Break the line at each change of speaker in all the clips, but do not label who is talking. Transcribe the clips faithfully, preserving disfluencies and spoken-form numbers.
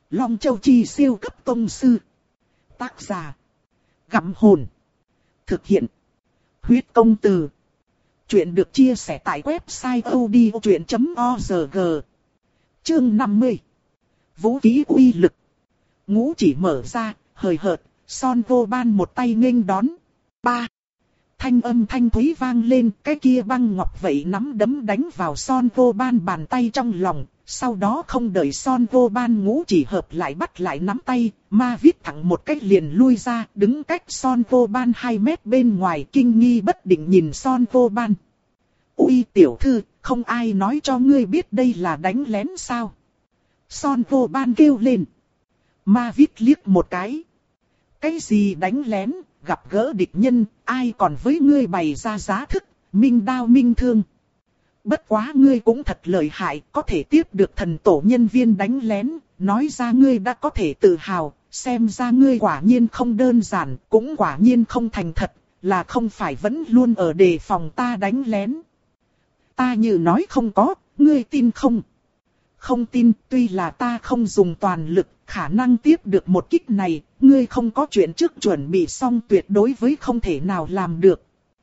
Long Châu Chi siêu cấp tông sư. Tác giả. Gặm hồn. Thực hiện. Huyết công từ. Chuyện được chia sẻ tại website odchuyện chấm org. Chương năm mươi. Vũ khí uy lực. Ngũ chỉ mở ra, hời hợt, Son Vô Ban một tay nghênh đón. Ba. Thanh âm thanh thúy vang lên, cái kia băng ngọc vậy nắm đấm đánh vào Son Vô Ban bàn tay trong lòng. Sau đó không đợi Son Vô Ban ngũ chỉ hợp lại bắt lại nắm tay, ma viết thẳng một cách liền lui ra, đứng cách Son Vô Ban hai mét bên ngoài, kinh nghi bất định nhìn Son Vô Ban. Ui tiểu thư, không ai nói cho ngươi biết đây là đánh lén sao? Son Vô Ban kêu lên. Ma viết liếc một cái. Cái gì đánh lén, gặp gỡ địch nhân, ai còn với ngươi bày ra giá thức, minh đao minh thương. Bất quá ngươi cũng thật lợi hại, có thể tiếp được thần tổ nhân viên đánh lén, nói ra ngươi đã có thể tự hào, xem ra ngươi quả nhiên không đơn giản, cũng quả nhiên không thành thật, là không phải vẫn luôn ở đề phòng ta đánh lén. Ta như nói không có, ngươi tin không? Không tin, tuy là ta không dùng toàn lực, khả năng tiếp được một kích này, ngươi không có chuyện trước chuẩn bị xong tuyệt đối với không thể nào làm được.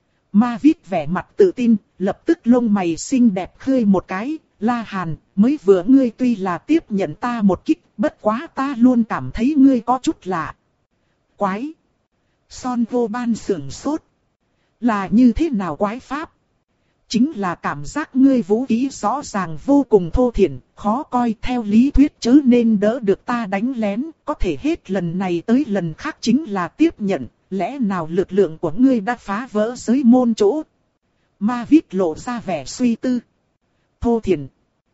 Ma viết vẻ mặt tự tin, lập tức lông mày xinh đẹp khơi một cái, La Hàn, mới vừa ngươi tuy là tiếp nhận ta một kích, bất quá ta luôn cảm thấy ngươi có chút lạ. Quái! Son Vô Ban sưởng sốt. Là như thế nào quái pháp? Chính là cảm giác ngươi vũ khí rõ ràng vô cùng thô thiển, khó coi, theo lý thuyết chớ nên đỡ được ta đánh lén, có thể hết lần này tới lần khác chính là tiếp nhận, lẽ nào lực lượng của ngươi đã phá vỡ giới môn chỗ? Ma viết lộ ra vẻ suy tư. Thô thiển.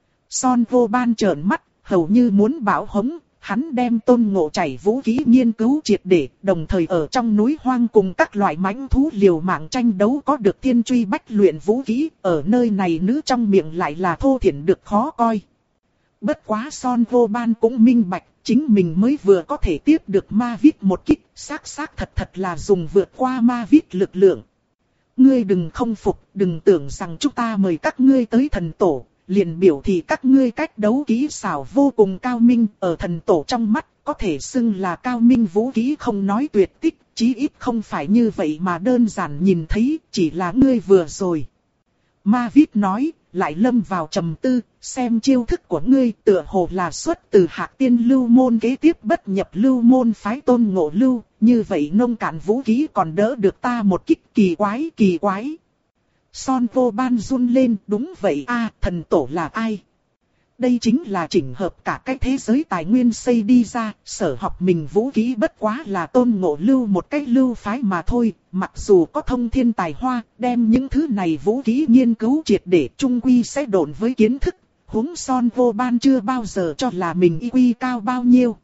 Son Vô Ban trợn mắt, hầu như muốn bảo hống. Hắn đem Tôn Ngộ chảy vũ khí nghiên cứu triệt để, đồng thời ở trong núi hoang cùng các loại mãnh thú liều mạng tranh đấu có được thiên truy bách luyện vũ khí, ở nơi này nữ trong miệng lại là thô thiển được khó coi. Bất quá Son Vô Ban cũng minh bạch, chính mình mới vừa có thể tiếp được ma viết một kích, xác xác thật thật là dùng vượt qua ma viết lực lượng. Ngươi đừng không phục, đừng tưởng rằng chúng ta mời các ngươi tới thần tổ. Liền biểu thì các ngươi cách đấu kỹ xảo vô cùng cao minh, ở thần tổ trong mắt, có thể xưng là cao minh vũ khí không nói tuyệt tích, chí ít không phải như vậy mà đơn giản nhìn thấy, chỉ là ngươi vừa rồi. Ma viết nói, lại lâm vào trầm tư, xem chiêu thức của ngươi tựa hồ là xuất từ Hạc Tiên Lưu môn kế tiếp bất nhập Lưu môn phái Tôn Ngộ Lưu, như vậy nông cạn vũ khí còn đỡ được ta một kích kỳ quái kỳ quái. Son Vô Ban run lên, đúng vậy a, thần tổ là ai? Đây chính là chỉnh hợp cả cái thế giới tài nguyên xây đi ra, sở học mình vũ khí bất quá là Tôn Ngộ Lưu một cái lưu phái mà thôi, mặc dù có thông thiên tài hoa, đem những thứ này vũ khí nghiên cứu triệt để trung quy sẽ độn với kiến thức, huống Son Vô Ban chưa bao giờ cho là mình i quy cao bao nhiêu.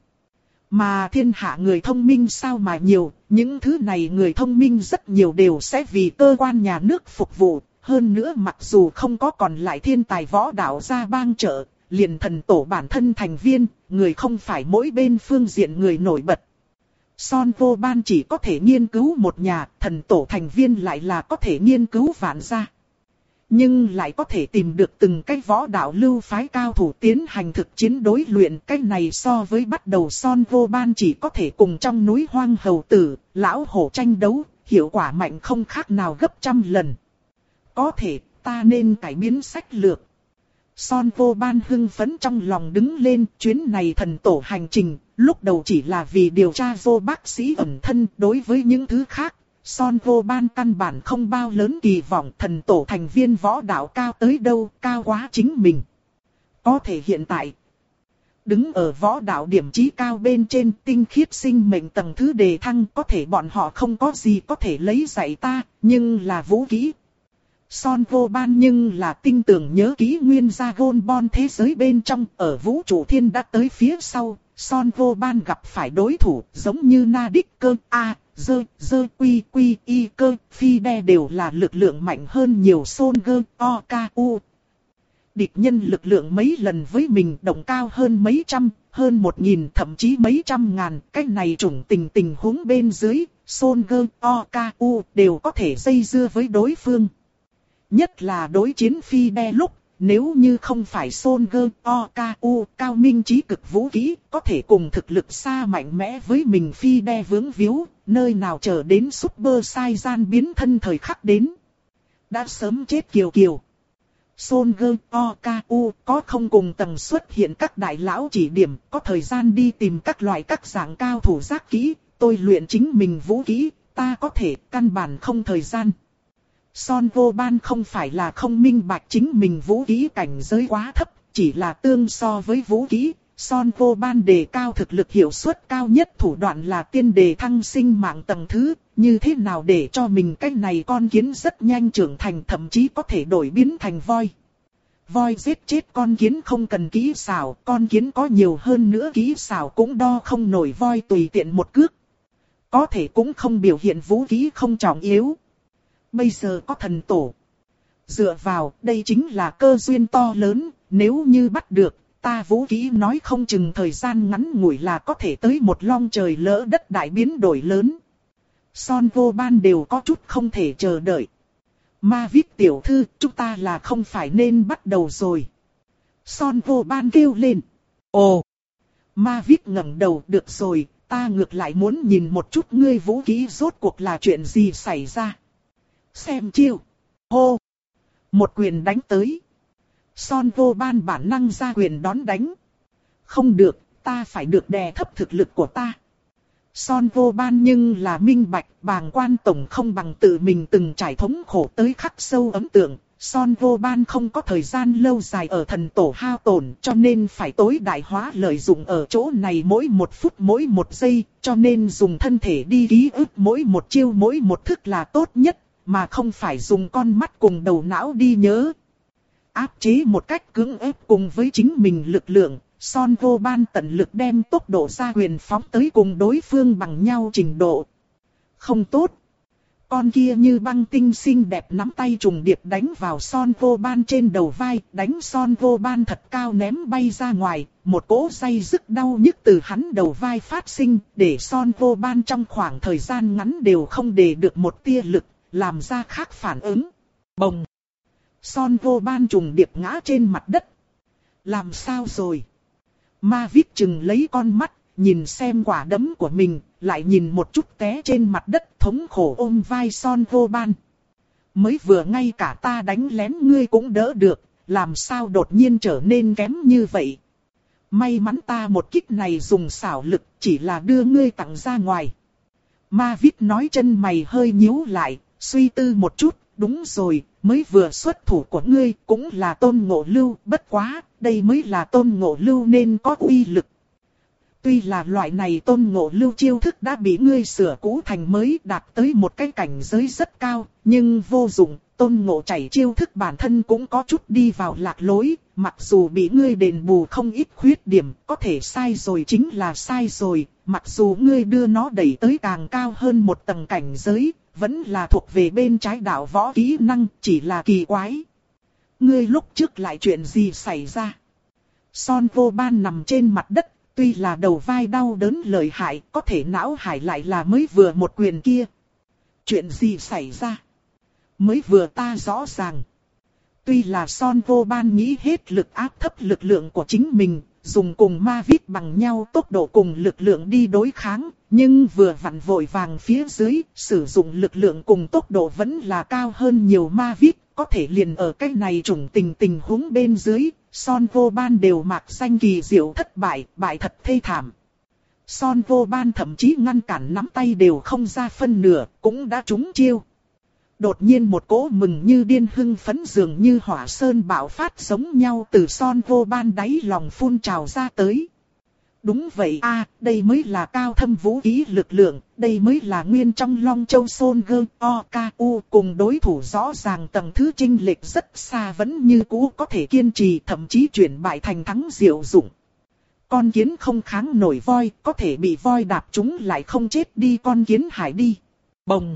Mà thiên hạ người thông minh sao mà nhiều, những thứ này người thông minh rất nhiều đều sẽ vì cơ quan nhà nước phục vụ. Hơn nữa mặc dù không có còn lại thiên tài võ đạo ra bang trợ, liền thần tổ bản thân thành viên, người không phải mỗi bên phương diện người nổi bật. Son Vô Ban chỉ có thể nghiên cứu một nhà, thần tổ thành viên lại là có thể nghiên cứu vạn gia. Nhưng lại có thể tìm được từng cái võ đạo lưu phái cao thủ tiến hành thực chiến đối luyện. Cái này so với bắt đầu Son Vô Ban chỉ có thể cùng trong núi hoang hầu tử, lão hổ tranh đấu, hiệu quả mạnh không khác nào gấp trăm lần. Có thể, ta nên cải biến sách lược. Son Vô Ban hưng phấn trong lòng đứng lên, chuyến này thần tổ hành trình, lúc đầu chỉ là vì điều tra vô bác sĩ ẩn thân, đối với những thứ khác. Son Vô Ban căn bản không bao lớn kỳ vọng thần tổ thành viên võ đạo cao tới đâu, cao quá chính mình. Có thể hiện tại, đứng ở võ đạo điểm chí cao bên trên tinh khiết sinh mệnh tầng thứ đề thăng, có thể bọn họ không có gì có thể lấy dạy ta, nhưng là vũ khí. Son Vô Ban nhưng là tinh tưởng nhớ kỹ nguyên gia gôn bon thế giới bên trong, ở vũ trụ thiên đã tới phía sau, Son Vô Ban gặp phải đối thủ giống như Na Đích Cơ, A, Dơ, Dơ, Quy, Quy, Y Cơ, Phi Đe đều là lực lượng mạnh hơn nhiều Son Gơ, O, K, U. Địch nhân lực lượng mấy lần với mình đồng cao hơn mấy trăm, hơn một nghìn thậm chí mấy trăm ngàn, cái này chủng tình tình huống bên dưới, Son Gơ, O, K, U đều có thể dây dưa với đối phương. Nhất là đối chiến Phi Đe lúc, nếu như không phải Son Gơ O K U cao minh trí cực vũ khí, có thể cùng thực lực xa mạnh mẽ với mình phi đe vướng víu, nơi nào chờ đến Super Saiyan biến thân thời khắc đến. Đã sớm chết kiều kiều. Son Gơ O K U có không cùng tầng xuất hiện các đại lão chỉ điểm, có thời gian đi tìm các loại các dạng cao thủ giác kỹ, tôi luyện chính mình vũ khí, ta có thể căn bản không thời gian. Son Vô Ban không phải là không minh bạch chính mình vũ khí cảnh giới quá thấp, chỉ là tương so với vũ khí, Son Vô Ban đề cao thực lực hiệu suất cao nhất thủ đoạn là tiên đề thăng sinh mạng tầng thứ, như thế nào để cho mình cái này con kiến rất nhanh trưởng thành, thậm chí có thể đổi biến thành voi. Voi giết chết con kiến không cần kỹ xảo, con kiến có nhiều hơn nữa kỹ xảo cũng đo không nổi voi tùy tiện một cước. Có thể cũng không biểu hiện vũ khí không trọng yếu. Bây giờ có thần tổ. Dựa vào, đây chính là cơ duyên to lớn, nếu như bắt được, ta vũ khí nói không chừng thời gian ngắn ngủi là có thể tới một long trời lỡ đất đại biến đổi lớn. Son Vô Ban đều có chút không thể chờ đợi. Ma Vít tiểu thư, chúng ta là không phải nên bắt đầu rồi. Son Vô Ban kêu lên. Ồ! Ma Vít ngẩng đầu, được rồi, ta ngược lại muốn nhìn một chút ngươi vũ khí rốt cuộc là chuyện gì xảy ra. Xem chiêu. Hô! Một quyền đánh tới. Son Vô Ban bản năng ra quyền đón đánh. Không được, ta phải được đè thấp thực lực của ta. Son Vô Ban nhưng là minh bạch, bàng quan tổng không bằng tự mình từng trải thống khổ tới khắc sâu ấn tượng. Son Vô Ban không có thời gian lâu dài ở thần tổ hao tổn, cho nên phải tối đại hóa lợi dụng ở chỗ này mỗi một phút mỗi một giây, cho nên dùng thân thể đi ký ức mỗi một chiêu mỗi một thức là tốt nhất, mà không phải dùng con mắt cùng đầu não đi nhớ. Áp chế một cách cưỡng ép cùng với chính mình lực lượng, Son Vô Ban tận lực đem tốc độ ra quyền phóng tới cùng đối phương bằng nhau trình độ. Không tốt. Con kia như băng tinh xinh đẹp nắm tay trùng điệp đánh vào Son Vô Ban trên đầu vai, đánh Son Vô Ban thật cao ném bay ra ngoài, một cỗ day dứt đau nhức từ hắn đầu vai phát sinh, để Son Vô Ban trong khoảng thời gian ngắn đều không để được một tia lực, làm ra khác phản ứng. Bồng! Son Vô Ban trùng điệp ngã trên mặt đất. Làm sao rồi? Ma Vít chừng lấy con mắt, nhìn xem quả đấm của mình, lại nhìn một chút té trên mặt đất, thống khổ ôm vai Son Vô Ban. Mới vừa ngay cả ta đánh lén ngươi cũng đỡ được, làm sao đột nhiên trở nên kém như vậy? May mắn ta một kích này dùng xảo lực, chỉ là đưa ngươi tặng ra ngoài. Ma Vít nói chân mày hơi nhíu lại, suy tư một chút, đúng rồi, mới vừa xuất thủ của ngươi cũng là Tôn Ngộ Lưu, bất quá, đây mới là Tôn Ngộ Lưu nên có uy lực. Tuy là loại này Tôn Ngộ Lưu chiêu thức đã bị ngươi sửa cũ thành mới, đạt tới một cái cảnh giới rất cao, nhưng vô dụng, Tôn Ngộ chảy chiêu thức bản thân cũng có chút đi vào lạc lối, mặc dù bị ngươi đền bù không ít khuyết điểm, có thể sai rồi chính là sai rồi, mặc dù ngươi đưa nó đẩy tới càng cao hơn một tầng cảnh giới, vẫn là thuộc về bên trái đạo võ kỹ năng, chỉ là kỳ quái. Ngươi lúc trước lại chuyện gì xảy ra? Son Vô Ban nằm trên mặt đất, tuy là đầu vai đau đớn lợi hại, có thể não hải lại là mới vừa một quyền kia. Chuyện gì xảy ra? Mới vừa ta rõ ràng. Tuy là Son Vô Ban nghĩ hết lực áp thấp lực lượng của chính mình, dùng cùng Ma Vít bằng nhau tốc độ cùng lực lượng đi đối kháng, nhưng vừa vặn vội vàng phía dưới, sử dụng lực lượng cùng tốc độ vẫn là cao hơn nhiều Ma Vít, có thể liền ở cái này trùng tình tình huống bên dưới, Son Vô Ban đều mạc danh kỳ diệu thất bại, bại thật thê thảm. Son Vô Ban thậm chí ngăn cản nắm tay đều không ra phân nửa, cũng đã trúng chiêu. Đột nhiên một cỗ mừng như điên hưng phấn dường như hỏa sơn bạo phát giống nhau từ Son Vô Ban đáy lòng phun trào ra tới. Đúng vậy a, đây mới là cao thâm vũ khí lực lượng, đây mới là nguyên trong Long Châu Son Gơ O K U cùng đối thủ rõ ràng tầng thứ chênh lệch rất xa vẫn như cũ có thể kiên trì, thậm chí chuyển bại thành thắng diệu dụng. Con kiến không kháng nổi voi, có thể bị voi đạp trúng lại không chết đi con kiến hải đi. Bồng!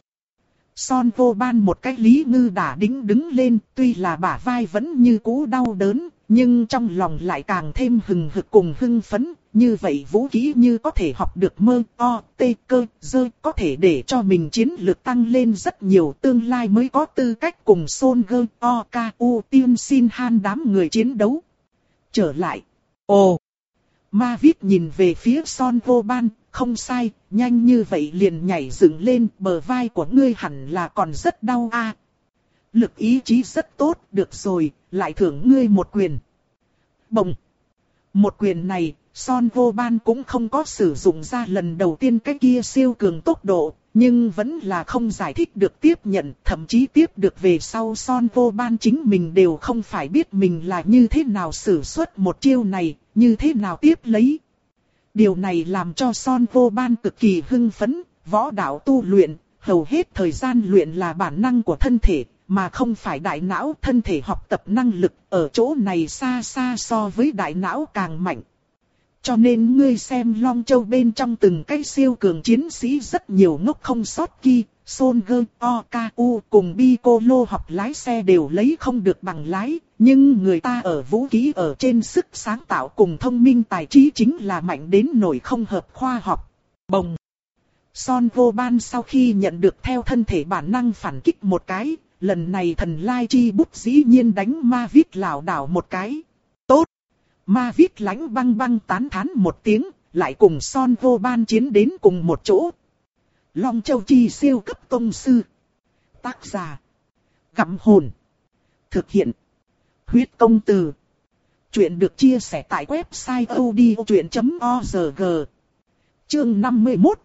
Son Vô Ban một cái lý ngư đả đính đứng lên, tuy là bả vai vẫn như cũ đau đớn, nhưng trong lòng lại càng thêm hừng hực cùng hưng phấn, như vậy vũ khí như có thể học được mơ, o, tê, cơ, dơ, có thể để cho mình chiến lược tăng lên rất nhiều, tương lai mới có tư cách cùng Son Gơ, o, ca, u, tiên xin han đám người chiến đấu. Trở lại. Ồ! Mavis nhìn về phía Son Vô Ban, không sai, nhanh như vậy liền nhảy dựng lên, bờ vai của ngươi hẳn là còn rất đau a. À, lực ý chí rất tốt, được rồi, lại thưởng ngươi một quyền. Bồng! Một quyền này, Son Vô Ban cũng không có sử dụng ra lần đầu tiên cái kia siêu cường tốc độ, nhưng vẫn là không giải thích được tiếp nhận, thậm chí tiếp được về sau Son Vô Ban chính mình đều không phải biết mình là như thế nào sử xuất một chiêu này, như thế nào tiếp lấy. Điều này làm cho Son Vô Ban cực kỳ hưng phấn, võ đạo tu luyện, hầu hết thời gian luyện là bản năng của thân thể, mà không phải đại não. Thân thể học tập năng lực ở chỗ này xa xa so với đại não càng mạnh. Cho nên ngươi xem Long Châu bên trong từng cái siêu cường chiến sĩ rất nhiều ngốc không sót ki, Son Gơ, O, K, U cùng Piccolo học lái xe đều lấy không được bằng lái, nhưng người ta ở vũ khí ở trên sức sáng tạo cùng thông minh tài trí chính là mạnh đến nỗi không hợp khoa học. Bồng! Son Vô Ban sau khi nhận được theo thân thể bản năng phản kích một cái, lần này thần lai chi bút dĩ nhiên đánh Mavis lảo đảo một cái. Tốt! Mavis lãnh băng băng tán thán một tiếng, lại cùng Son Vô Ban chiến đến cùng một chỗ. Long Châu Chi siêu cấp tông sư. Tác giả. Gặm hồn. Thực hiện. Huyết công từ. Chuyện được chia sẻ tại website odchuyện chấm org. Chương năm mươi mốt.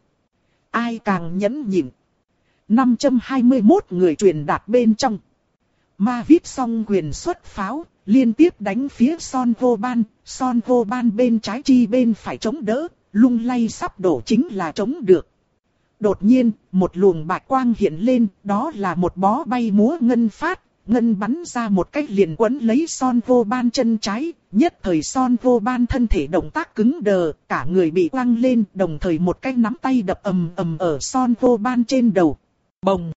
Ai càng nhẫn nhịn. năm trăm hai mươi mốt người truyền đạt bên trong. Mavis song quyền xuất pháo, liên tiếp đánh phía Son Vô Ban. Son Vô Ban bên trái chi bên phải chống đỡ, lung lay sắp đổ chính là chống được. Đột nhiên, một luồng bạch quang hiện lên, đó là một bó bay múa ngân phát, ngân bắn ra một cách liền quấn lấy Son Vô Ban chân trái, nhất thời Son Vô Ban thân thể động tác cứng đờ, cả người bị quăng lên, đồng thời một cái nắm tay đập ầm ầm ở Son Vô Ban trên đầu. Bồng!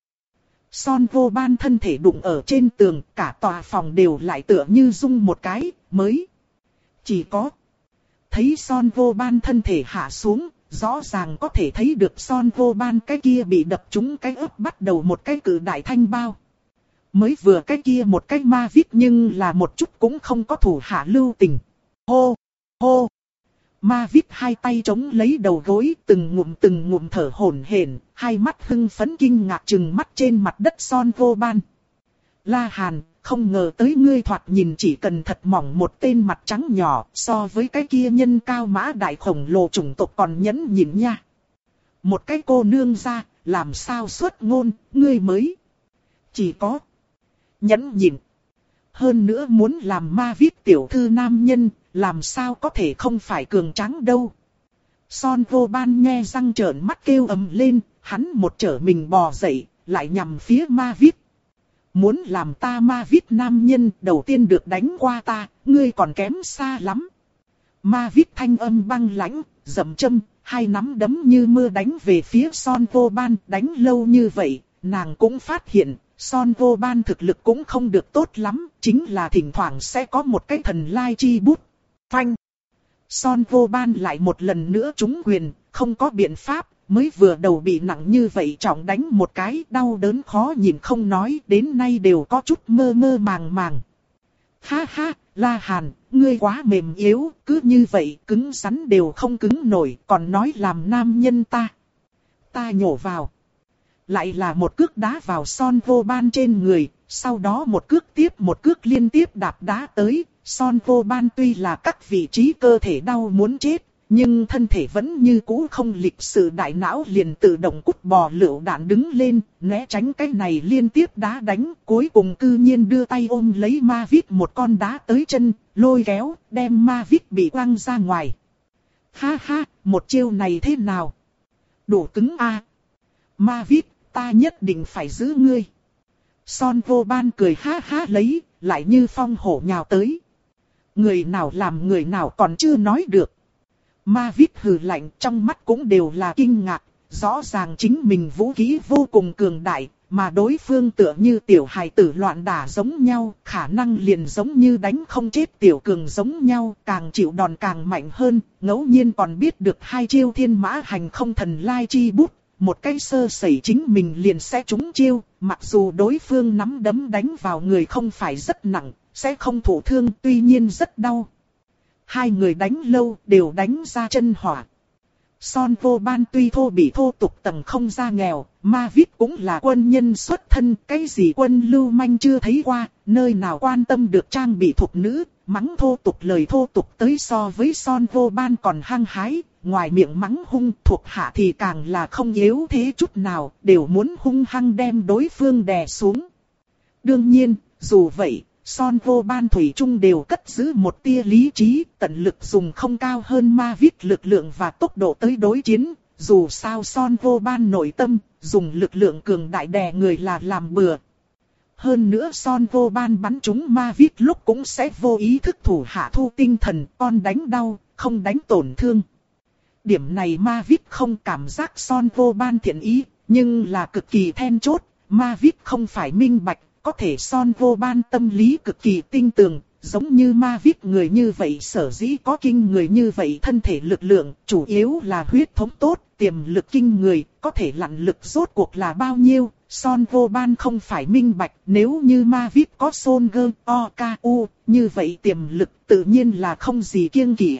Son Vô Ban thân thể đụng ở trên tường, cả tòa phòng đều lại tựa như rung một cái, mới. Chỉ có thấy Son Vô Ban thân thể hạ xuống, rõ ràng có thể thấy được Son Vô Ban cái kia bị đập trúng cái ớt bắt đầu một cái cự đại thanh bao. Mới vừa cái kia một cái Mavis nhưng là một chút cũng không có thủ hạ lưu tình. Hô! Hô! Mavis hai tay chống lấy đầu gối, từng ngụm từng ngụm thở hổn hển, hai mắt hưng phấn kinh ngạc trừng mắt trên mặt đất Son Vô Ban. La Hàn, không ngờ tới ngươi thoạt nhìn chỉ cần thật mỏng một tên mặt trắng nhỏ, so với cái kia nhân cao mã đại khổng lồ chủng tộc còn nhẫn nhịn nha. Một cái cô nương ra, làm sao xuất ngôn, ngươi mới chỉ có nhẫn nhịn. Hơn nữa muốn làm Mavis tiểu thư nam nhân, làm sao có thể không phải cường tráng đâu. Son Vô Ban nghe răng trợn mắt kêu ầm lên, hắn một trở mình bò dậy, lại nhằm phía Mavis. Muốn làm ta Mavis nam nhân, đầu tiên được đánh qua ta, ngươi còn kém xa lắm. Mavis thanh âm băng lãnh, dậm châm, hai nắm đấm như mưa đánh về phía Son Vô Ban. Đánh lâu như vậy, nàng cũng phát hiện, Son Vô Ban thực lực cũng không được tốt lắm, chính là thỉnh thoảng sẽ có một cái thần lai chi bút. Phanh! Son Vô Ban lại một lần nữa trúng quyền, không có biện pháp, mới vừa đầu bị nặng như vậy trọng đánh một cái, đau đớn khó nhìn không nói, đến nay đều có chút mơ mơ màng màng. Ha ha, La Hàn, ngươi quá mềm yếu, cứ như vậy, cứng rắn đều không cứng nổi, còn nói làm nam nhân ta. Ta nhổ vào. Lại là một cước đá vào Son Vô Ban trên người, sau đó một cước tiếp một cước liên tiếp đạp đá tới. Son Vô Ban tuy là các vị trí cơ thể đau muốn chết, nhưng thân thể vẫn như cũ không lịch sự, đại não liền tự động cút bò lựu đạn đứng lên, né tránh cái này liên tiếp đá đánh, cuối cùng cư nhiên đưa tay ôm lấy Mavis một con đá tới chân, lôi kéo, đem Mavis bị quăng ra ngoài. Ha ha, một chiêu này thế nào? Đủ cứng a. À. Mavis, ta nhất định phải giữ ngươi. Son Vô Ban cười ha ha lấy, lại như phong hổ nhào tới. Người nào làm người nào còn chưa nói được. Mavis hừ lạnh, trong mắt cũng đều là kinh ngạc, rõ ràng chính mình vũ khí vô cùng cường đại, mà đối phương tựa như tiểu hài tử loạn đả giống nhau, khả năng liền giống như đánh không chết tiểu cường giống nhau, càng chịu đòn càng mạnh hơn, ngẫu nhiên còn biết được hai chiêu thiên mã hành không thần lai chi bút, một cái sơ sẩy chính mình liền sẽ trúng chiêu, mặc dù đối phương nắm đấm đánh vào người không phải rất nặng, sẽ không thụ thương, tuy nhiên rất đau. Hai người đánh lâu đều đánh ra chân hỏa. Son Vô Ban tuy thô bị thô tục tầng không ra nghèo, Ma Vít cũng là quân nhân xuất thân, cái gì quân lưu manh chưa thấy qua, nơi nào quan tâm được trang bị thục nữ, mắng thô tục lời thô tục tới so với Son Vô Ban còn hăng hái, ngoài miệng mắng hung thuộc hạ thì càng là không yếu thế chút nào, đều muốn hung hăng đem đối phương đè xuống. Đương nhiên, dù vậy, Son Vô Ban thủy chung đều cất giữ một tia lý trí, tận lực dùng không cao hơn Ma Vít lực lượng và tốc độ tới đối chiến. Dù sao Son Vô Ban nội tâm, dùng lực lượng cường đại đè người là làm bừa. Hơn nữa Son Vô Ban bắn trúng Ma Vít lúc cũng sẽ vô ý thức thủ hạ thu tinh thần, con đánh đau, không đánh tổn thương. Điểm này Ma Vít không cảm giác Son Vô Ban thiện ý, nhưng là cực kỳ then chốt, Ma Vít không phải minh bạch. Có thể Son Vô Ban tâm lý cực kỳ tinh tường, giống như Ma Vít người như vậy sở dĩ có kinh người như vậy thân thể lực lượng, chủ yếu là huyết thống tốt, tiềm lực kinh người, có thể lặn lực rốt cuộc là bao nhiêu, Son Vô Ban không phải minh bạch, nếu như Ma Vít có Son Gơ, O, K, U, như vậy tiềm lực tự nhiên là không gì kiêng kỵ.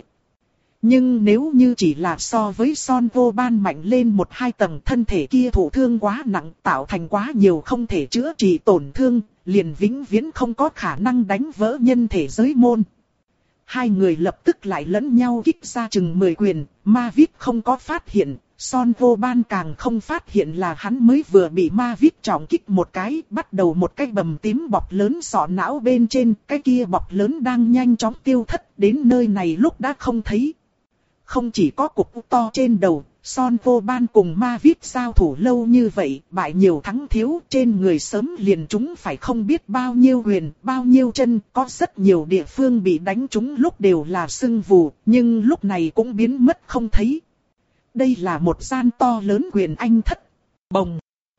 Nhưng nếu như chỉ là so với Son Vô Ban mạnh lên một hai tầng thân thể kia thụ thương quá nặng tạo thành quá nhiều không thể chữa trị tổn thương, liền vĩnh viễn không có khả năng đánh vỡ nhân thể giới môn. Hai người lập tức lại lẫn nhau kích ra chừng mười quyền, Ma Vít không có phát hiện, Son Vô Ban càng không phát hiện là hắn mới vừa bị Ma Vít trọng kích một cái, bắt đầu một cái bầm tím bọc lớn sọ não bên trên, cái kia bọc lớn đang nhanh chóng tiêu thất, đến nơi này lúc đã không thấy. Không chỉ có cục to trên đầu, Son Vô Ban cùng Ma Vít giao thủ lâu như vậy, bại nhiều thắng thiếu, trên người sớm liền trúng phải không biết bao nhiêu quyền, bao nhiêu chân, có rất nhiều địa phương bị đánh trúng lúc đều là sưng vù, nhưng lúc này cũng biến mất không thấy. Đây là một gian to lớn quyền anh thất. Bồng,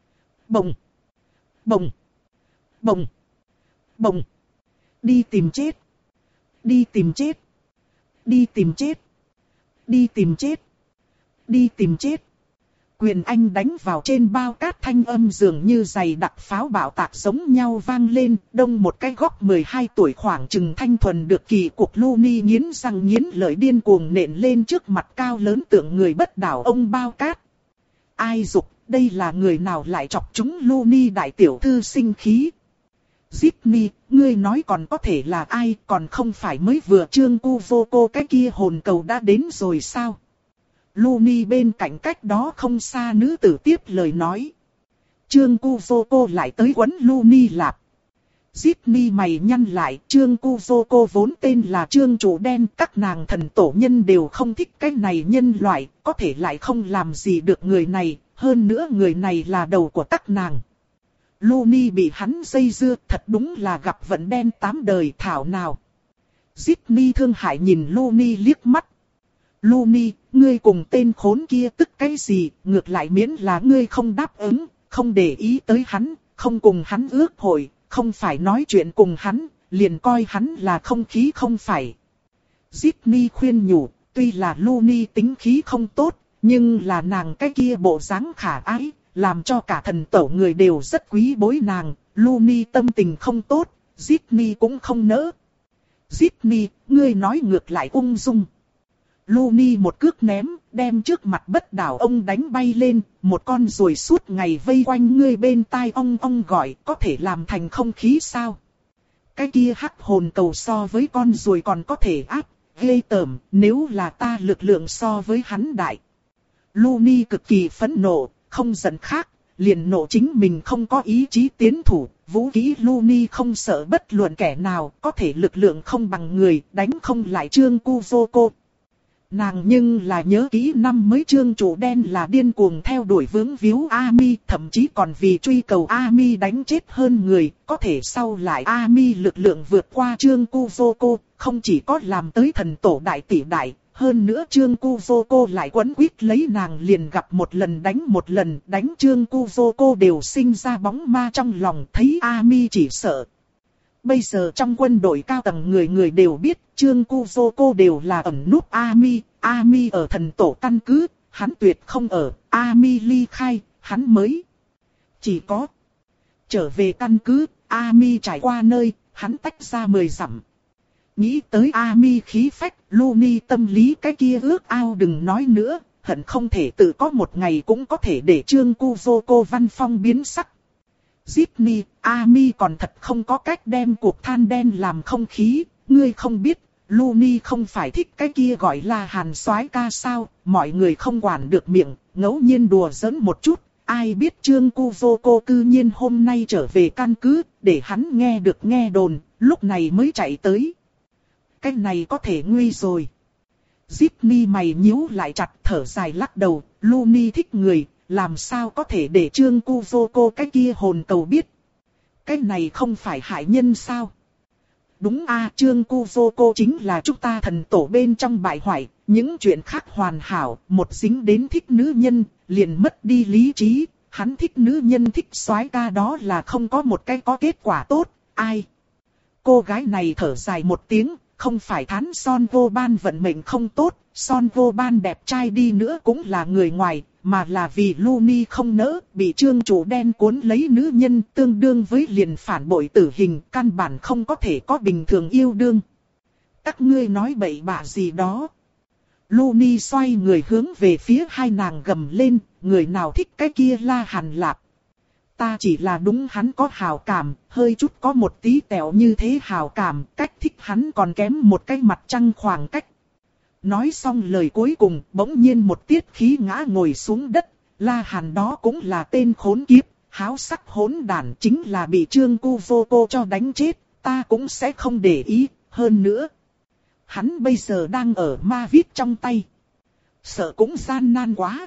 bồng, bồng, bồng, bồng. Đi tìm chết, đi tìm chết, đi tìm chết. Đi tìm chết. Đi tìm chết. Quyền anh đánh vào trên bao cát thanh âm dường như giày đặc pháo bạo tạc giống nhau vang lên. Đông một cái góc mười hai tuổi khoảng chừng thanh thuần được kỳ cục Looney nghiến răng nghiến lợi điên cuồng nện lên trước mặt cao lớn tượng người bất đảo ông bao cát. Ai dục, đây là người nào lại chọc chúng Looney đại tiểu thư sinh khí. Zipney, ngươi nói còn có thể là ai, còn không phải mới vừa Trương Cu Vô Cô cái kia hồn cầu đã đến rồi sao? Looney bên cạnh cách đó không xa nữ tử tiếp lời nói. Trương Cu Vô Cô lại tới quấn Looney lạp. Zipney mày nhăn lại, Trương Cu Vô Cô vốn tên là Trương Chủ Đen, các nàng thần tổ nhân đều không thích cái này nhân loại, có thể lại không làm gì được người này, hơn nữa người này là đầu của các nàng. Looney bị hắn dây dưa, thật đúng là gặp vận đen tám đời thảo nào. Zipney thương hại nhìn Looney liếc mắt. Looney, ngươi cùng tên khốn kia tức cái gì, ngược lại miễn là ngươi không đáp ứng, không để ý tới hắn, không cùng hắn ước hội, không phải nói chuyện cùng hắn, liền coi hắn là không khí không phải. Zipney khuyên nhủ, tuy là Looney tính khí không tốt, nhưng là nàng cái kia bộ dáng khả ái. Làm cho cả thần tổ người đều rất quý bối nàng, Looney tâm tình không tốt, Zipney cũng không nỡ. Zipney, ngươi nói ngược lại ung dung. Looney một cước ném, đem trước mặt bất đảo ông đánh bay lên, một con ruồi suốt ngày vây quanh ngươi bên tai ong ong gọi, có thể làm thành không khí sao? Cái kia hắc hồn cầu so với con ruồi còn có thể áp, ghê tởm, nếu là ta lực lượng so với hắn đại. Looney cực kỳ phẫn nộ. Không giận khác, liền nộ chính mình không có ý chí tiến thủ, vũ khí Looney không sợ bất luận kẻ nào, có thể lực lượng không bằng người, đánh không lại Trương Cu Vô Cô. Nàng nhưng là nhớ kỹ năm mới Trương Chủ Đen là điên cuồng theo đuổi vướng víu Ami, thậm chí còn vì truy cầu Ami đánh chết hơn người, có thể sau lại Ami lực lượng vượt qua Trương Cu Vô Cô, không chỉ có làm tới thần tổ đại tỷ đại, hơn nữa Trương Kuzoko lại quấn quýt lấy nàng liền gặp một lần đánh một lần, đánh Trương Kuzoko đều sinh ra bóng ma trong lòng, thấy Ami chỉ sợ. Bây giờ trong quân đội cao tầng người người đều biết Trương Kuzoko đều là ẩn núp Ami, Ami ở thần tổ căn cứ, hắn tuyệt không ở, Ami ly khai, hắn mới. Chỉ có trở về căn cứ, Ami trải qua nơi, hắn tách ra mười dặm. Nghĩ tới Ami khí phách, Luni tâm lý cái kia ước ao đừng nói nữa, hận không thể tự có một ngày cũng có thể để Trương Kuzoko văn phong biến sắc. Zipni, Ami còn thật không có cách đem cuộc than đen làm không khí, ngươi không biết, Luni không phải thích cái kia gọi là hàn soái ca sao, mọi người không quản được miệng, ngẫu nhiên đùa giỡn một chút, ai biết Trương Kuzoko cư nhiên hôm nay trở về căn cứ, để hắn nghe được nghe đồn, lúc này mới chạy tới. Cái này có thể nguy rồi. Zipni mày nhíu lại chặt thở dài lắc đầu, Luni thích người, làm sao có thể để Trương Kuzoko cái kia hồn cầu biết. Cái này không phải hại nhân sao? Đúng a, Trương Kuzoko chính là chúng ta thần tổ bên trong bại hoại, những chuyện khác hoàn hảo, một dính đến thích nữ nhân, liền mất đi lý trí, hắn thích nữ nhân thích soái ca đó là không có một cái có kết quả tốt, ai? Cô gái này thở dài một tiếng, không phải thán Son Vô Ban vận mệnh không tốt, Son Vô Ban đẹp trai đi nữa cũng là người ngoài, mà là vì Luni không nỡ, bị Trương chủ đen cuốn lấy nữ nhân tương đương với liền phản bội tử hình, căn bản không có thể có bình thường yêu đương. Các ngươi nói bậy bạ gì đó. Luni xoay người hướng về phía hai nàng gầm lên, người nào thích cái kia La Hàn Lạp. Ta chỉ là đúng hắn có hào cảm, hơi chút có một tí tẹo như thế hào cảm, cách thích hắn còn kém một cái mặt trăng khoảng cách. Nói xong lời cuối cùng, bỗng nhiên một tiết khí ngã ngồi xuống đất, La Hàn đó cũng là tên khốn kiếp, háo sắc hỗn đản chính là bị Trương Kuzoko cho đánh chết, ta cũng sẽ không để ý, hơn nữa. Hắn bây giờ đang ở ma vít trong tay. Sợ cũng gian nan quá.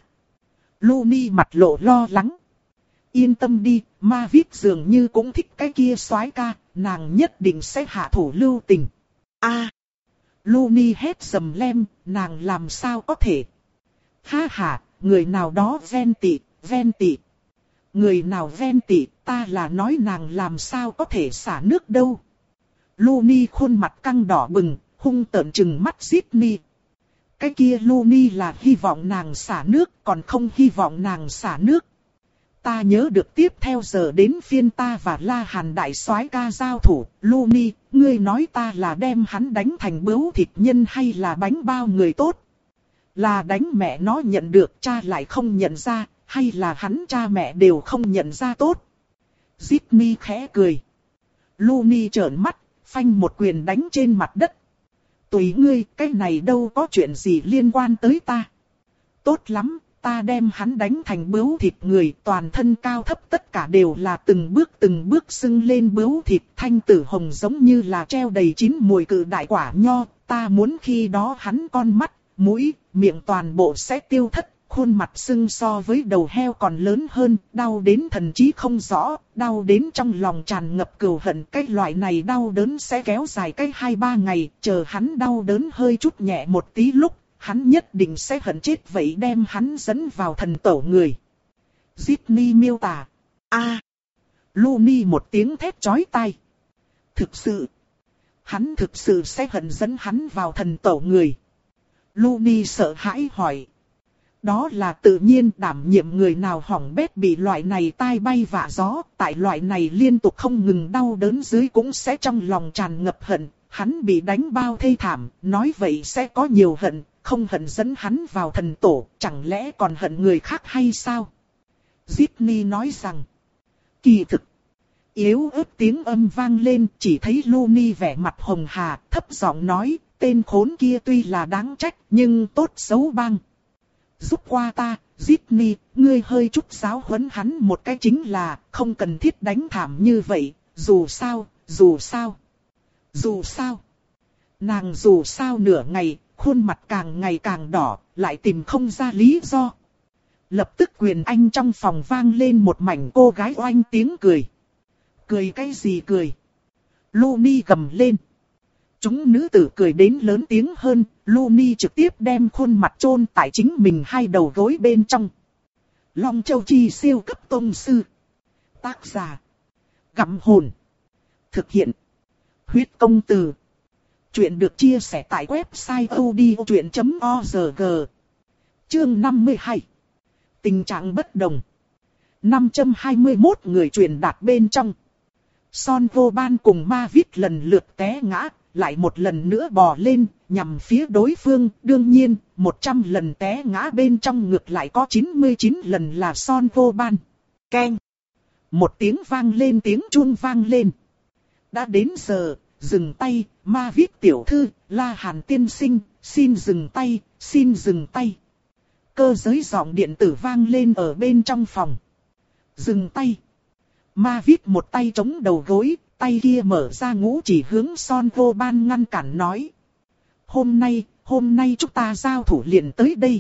Luni mặt lộ lo lắng. Yên tâm đi, ma vít dường như cũng thích cái kia soái ca, nàng nhất định sẽ hạ thủ lưu tình. A, à, Luni hét sầm lem, nàng làm sao có thể? Ha ha, người nào đó ven tị, ven tị. Người nào ven tị, ta là nói nàng làm sao có thể xả nước đâu. Luni khuôn mặt căng đỏ bừng, hung tợn trừng mắt Sydney. Cái kia Luni là hy vọng nàng xả nước, còn không hy vọng nàng xả nước. Ta nhớ được tiếp theo giờ đến phiên ta và La Hàn đại soái ca giao thủ, Luni, ngươi nói ta là đem hắn đánh thành bướu thịt nhân hay là bánh bao người tốt? Là đánh mẹ nó nhận được cha lại không nhận ra, hay là hắn cha mẹ đều không nhận ra tốt? Sydney khẽ cười. Luni trợn mắt, phanh một quyền đánh trên mặt đất. Tùy ngươi, cái này đâu có chuyện gì liên quan tới ta. Tốt lắm. Ta đem hắn đánh thành bướu thịt người, toàn thân cao thấp tất cả đều là từng bước từng bước sưng lên bướu thịt, thanh tử hồng giống như là treo đầy chín mùi cự đại quả nho, ta muốn khi đó hắn con mắt, mũi, miệng toàn bộ sẽ tiêu thất, khuôn mặt sưng so với đầu heo còn lớn hơn, đau đến thần trí không rõ, đau đến trong lòng tràn ngập cừu hận, cái loại này đau đớn sẽ kéo dài cái hai ba ngày, chờ hắn đau đớn hơi chút nhẹ một tí lúc. Hắn nhất định sẽ hận chết vậy đem hắn dẫn vào thần tổ người. Sydney miêu tả. A. À, Luni một tiếng thét chói tai. Thực sự. Hắn thực sự sẽ hận dẫn hắn vào thần tổ người. Luni sợ hãi hỏi. Đó là tự nhiên đảm nhiệm người nào hỏng bét bị loại này tai bay vạ gió. Tại loại này liên tục không ngừng đau đớn dưới cũng sẽ trong lòng tràn ngập hận. Hắn bị đánh bao thê thảm. Nói vậy sẽ có nhiều hận. Không hận dẫn hắn vào thần tổ, chẳng lẽ còn hận người khác hay sao? Sydney nói rằng, kỳ thực, yếu ớt tiếng âm vang lên, chỉ thấy Luni vẻ mặt hồng hà, thấp giọng nói, tên khốn kia tuy là đáng trách, nhưng tốt xấu băng. Giúp qua ta, Sydney, ngươi hơi chút giáo huấn hắn một cái chính là, không cần thiết đánh thảm như vậy, dù sao, dù sao, dù sao. Nàng dù sao nửa ngày, khuôn mặt càng ngày càng đỏ, lại tìm không ra lý do. Lập tức quyền anh trong phòng vang lên một mảnh cô gái oanh tiếng cười. Cười cái gì cười? Luni gầm lên. Chúng nữ tử cười đến lớn tiếng hơn, Luni trực tiếp đem khuôn mặt chôn tại chính mình hai đầu gối bên trong. Long Châu Chi siêu cấp tông sư. Tác giả. Gặm hồn. Thực hiện. Huyết công từ. Chuyện được chia sẻ tại website odchuyện chấm org. Chương năm mươi hai. Tình trạng bất đồng. năm trăm hai mươi mốt người truyền đạt bên trong. Son Vô Ban cùng Ma Vít lần lượt té ngã, lại một lần nữa bò lên, nhằm phía đối phương. Đương nhiên, một trăm lần té ngã bên trong ngược lại có chín mươi chín lần là Son Vô Ban. Keng. Một tiếng vang lên, tiếng chuông vang lên. Đã đến giờ, dừng tay, Ma Vít tiểu thư, La Hàn tiên sinh, xin dừng tay, xin dừng tay. Cơ giới giọng điện tử vang lên ở bên trong phòng. Dừng tay. Ma Vít một tay chống đầu gối, tay kia mở ra ngũ chỉ hướng Son Vô Ban ngăn cản nói. Hôm nay, hôm nay chúng ta giao thủ liền tới đây.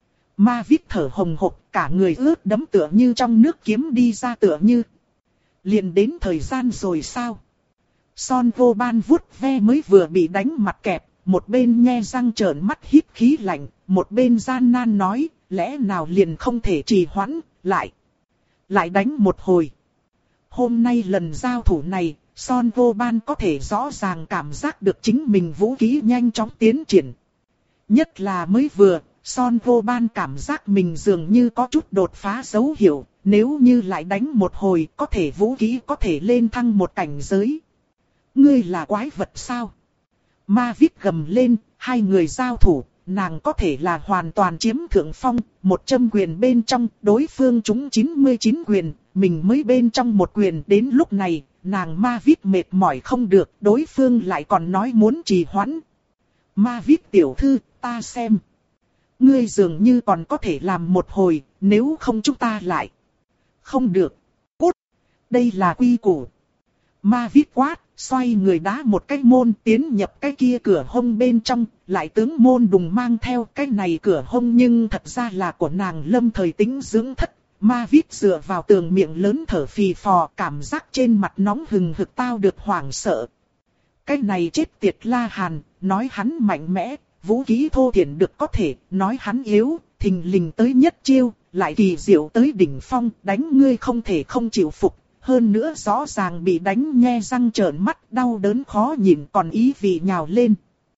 Ma Vít thở hồng hộc, cả người ướt đẫm tựa như trong nước kiếm đi ra tựa như. Liền đến thời gian rồi sao? Son Vô Ban vuốt ve mới vừa bị đánh mặt kẹp, một bên nhe răng trợn mắt hít khí lạnh, một bên gian nan nói, lẽ nào liền không thể trì hoãn, lại. Lại đánh một hồi. Hôm nay lần giao thủ này, Son Vô Ban có thể rõ ràng cảm giác được chính mình vũ khí nhanh chóng tiến triển. Nhất là mới vừa, Son Vô Ban cảm giác mình dường như có chút đột phá dấu hiệu, nếu như lại đánh một hồi có thể vũ khí có thể lên thăng một cảnh giới. Ngươi là quái vật sao? Ma Vít gầm lên, hai người giao thủ, nàng có thể là hoàn toàn chiếm thượng phong, một trăm quyền bên trong, đối phương trúng chín mươi chín quyền, mình mới bên trong một quyền. Đến lúc này, nàng Ma Vít mệt mỏi không được, đối phương lại còn nói muốn trì hoãn. Ma Vít tiểu thư, ta xem. Ngươi dường như còn có thể làm một hồi, nếu không chúng ta lại. Không được, cút, đây là quy củ. Ma Vít quát, xoay người đá một cái môn tiến nhập cái kia cửa hông bên trong, lại tướng môn đùng mang theo cái này cửa hông nhưng thật ra là của nàng lâm thời tính dưỡng thất. Ma Vít dựa vào tường miệng lớn thở phì phò, cảm giác trên mặt nóng hừng hực tao được hoảng sợ. Cái này chết tiệt La Hàn, nói hắn mạnh mẽ, vũ khí thô thiển được có thể, nói hắn yếu, thình lình tới nhất chiêu, lại kỳ diệu tới đỉnh phong, đánh ngươi không thể không chịu phục. Hơn nữa rõ ràng bị đánh nhe răng trợn mắt, đau đớn khó nhịn còn ý vị nhào lên.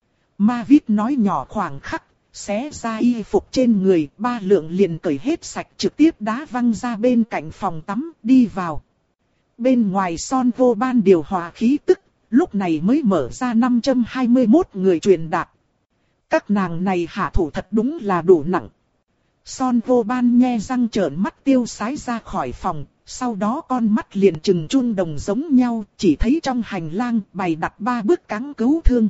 Ma Vít nói nhỏ khoảng khắc, xé ra y phục trên người, ba lượng liền cởi hết sạch trực tiếp đá văng ra bên cạnh phòng tắm, đi vào. Bên ngoài Son Vô Ban điều hòa khí tức, lúc này mới mở ra năm trăm hai mươi mốt người truyền đạt. Các nàng này hạ thủ thật đúng là đủ nặng. Son Vô Ban nhe răng trợn mắt tiêu sái ra khỏi phòng. Sau đó con mắt liền trừng chuông đồng giống nhau, chỉ thấy trong hành lang bày đặt ba bước cáng cứu thương.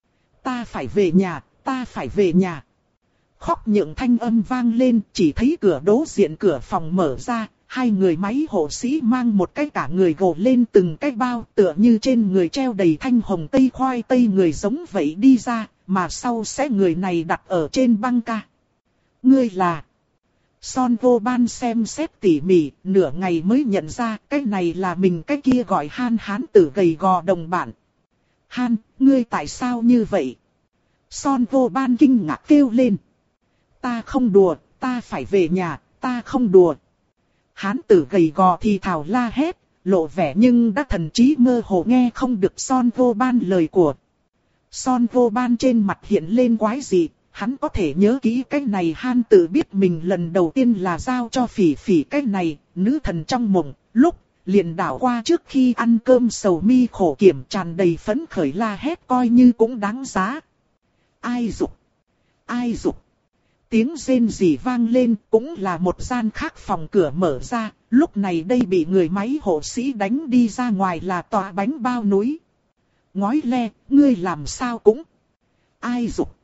Ta phải về nhà, ta phải về nhà. Khóc nhượng thanh âm vang lên, chỉ thấy cửa đối diện cửa phòng mở ra, hai người máy hộ sĩ mang một cái cả người gồ lên từng cái bao tựa như trên người treo đầy thanh hồng tây khoai tây người giống vậy đi ra, mà sau sẽ người này đặt ở trên băng ca. Ngươi là... Son Vô Ban xem xét tỉ mỉ, nửa ngày mới nhận ra cái này là mình cái kia gọi Han hán tử gầy gò đồng bạn. Han, ngươi tại sao như vậy? Son Vô Ban kinh ngạc kêu lên. Ta không đùa, ta phải về nhà, ta không đùa. Hán tử gầy gò thì thào la hét, lộ vẻ nhưng đã thần trí mơ hồ nghe không được Son Vô Ban lời của. Son Vô Ban trên mặt hiện lên quái dị. Hắn có thể nhớ kỹ cái này Han tự biết mình lần đầu tiên là giao cho Phỉ Phỉ cái này, nữ thần trong mộng, lúc liền đảo qua trước khi ăn cơm sầu mi khổ kiểm tràn đầy phấn khởi la hét coi như cũng đáng giá. Ai dục? Ai dục? Tiếng rên rỉ vang lên, cũng là một gian khác phòng cửa mở ra, lúc này đây bị người máy hộ sĩ đánh đi ra ngoài là tòa bánh bao núi. Ngói le, ngươi làm sao cũng? Ai dục?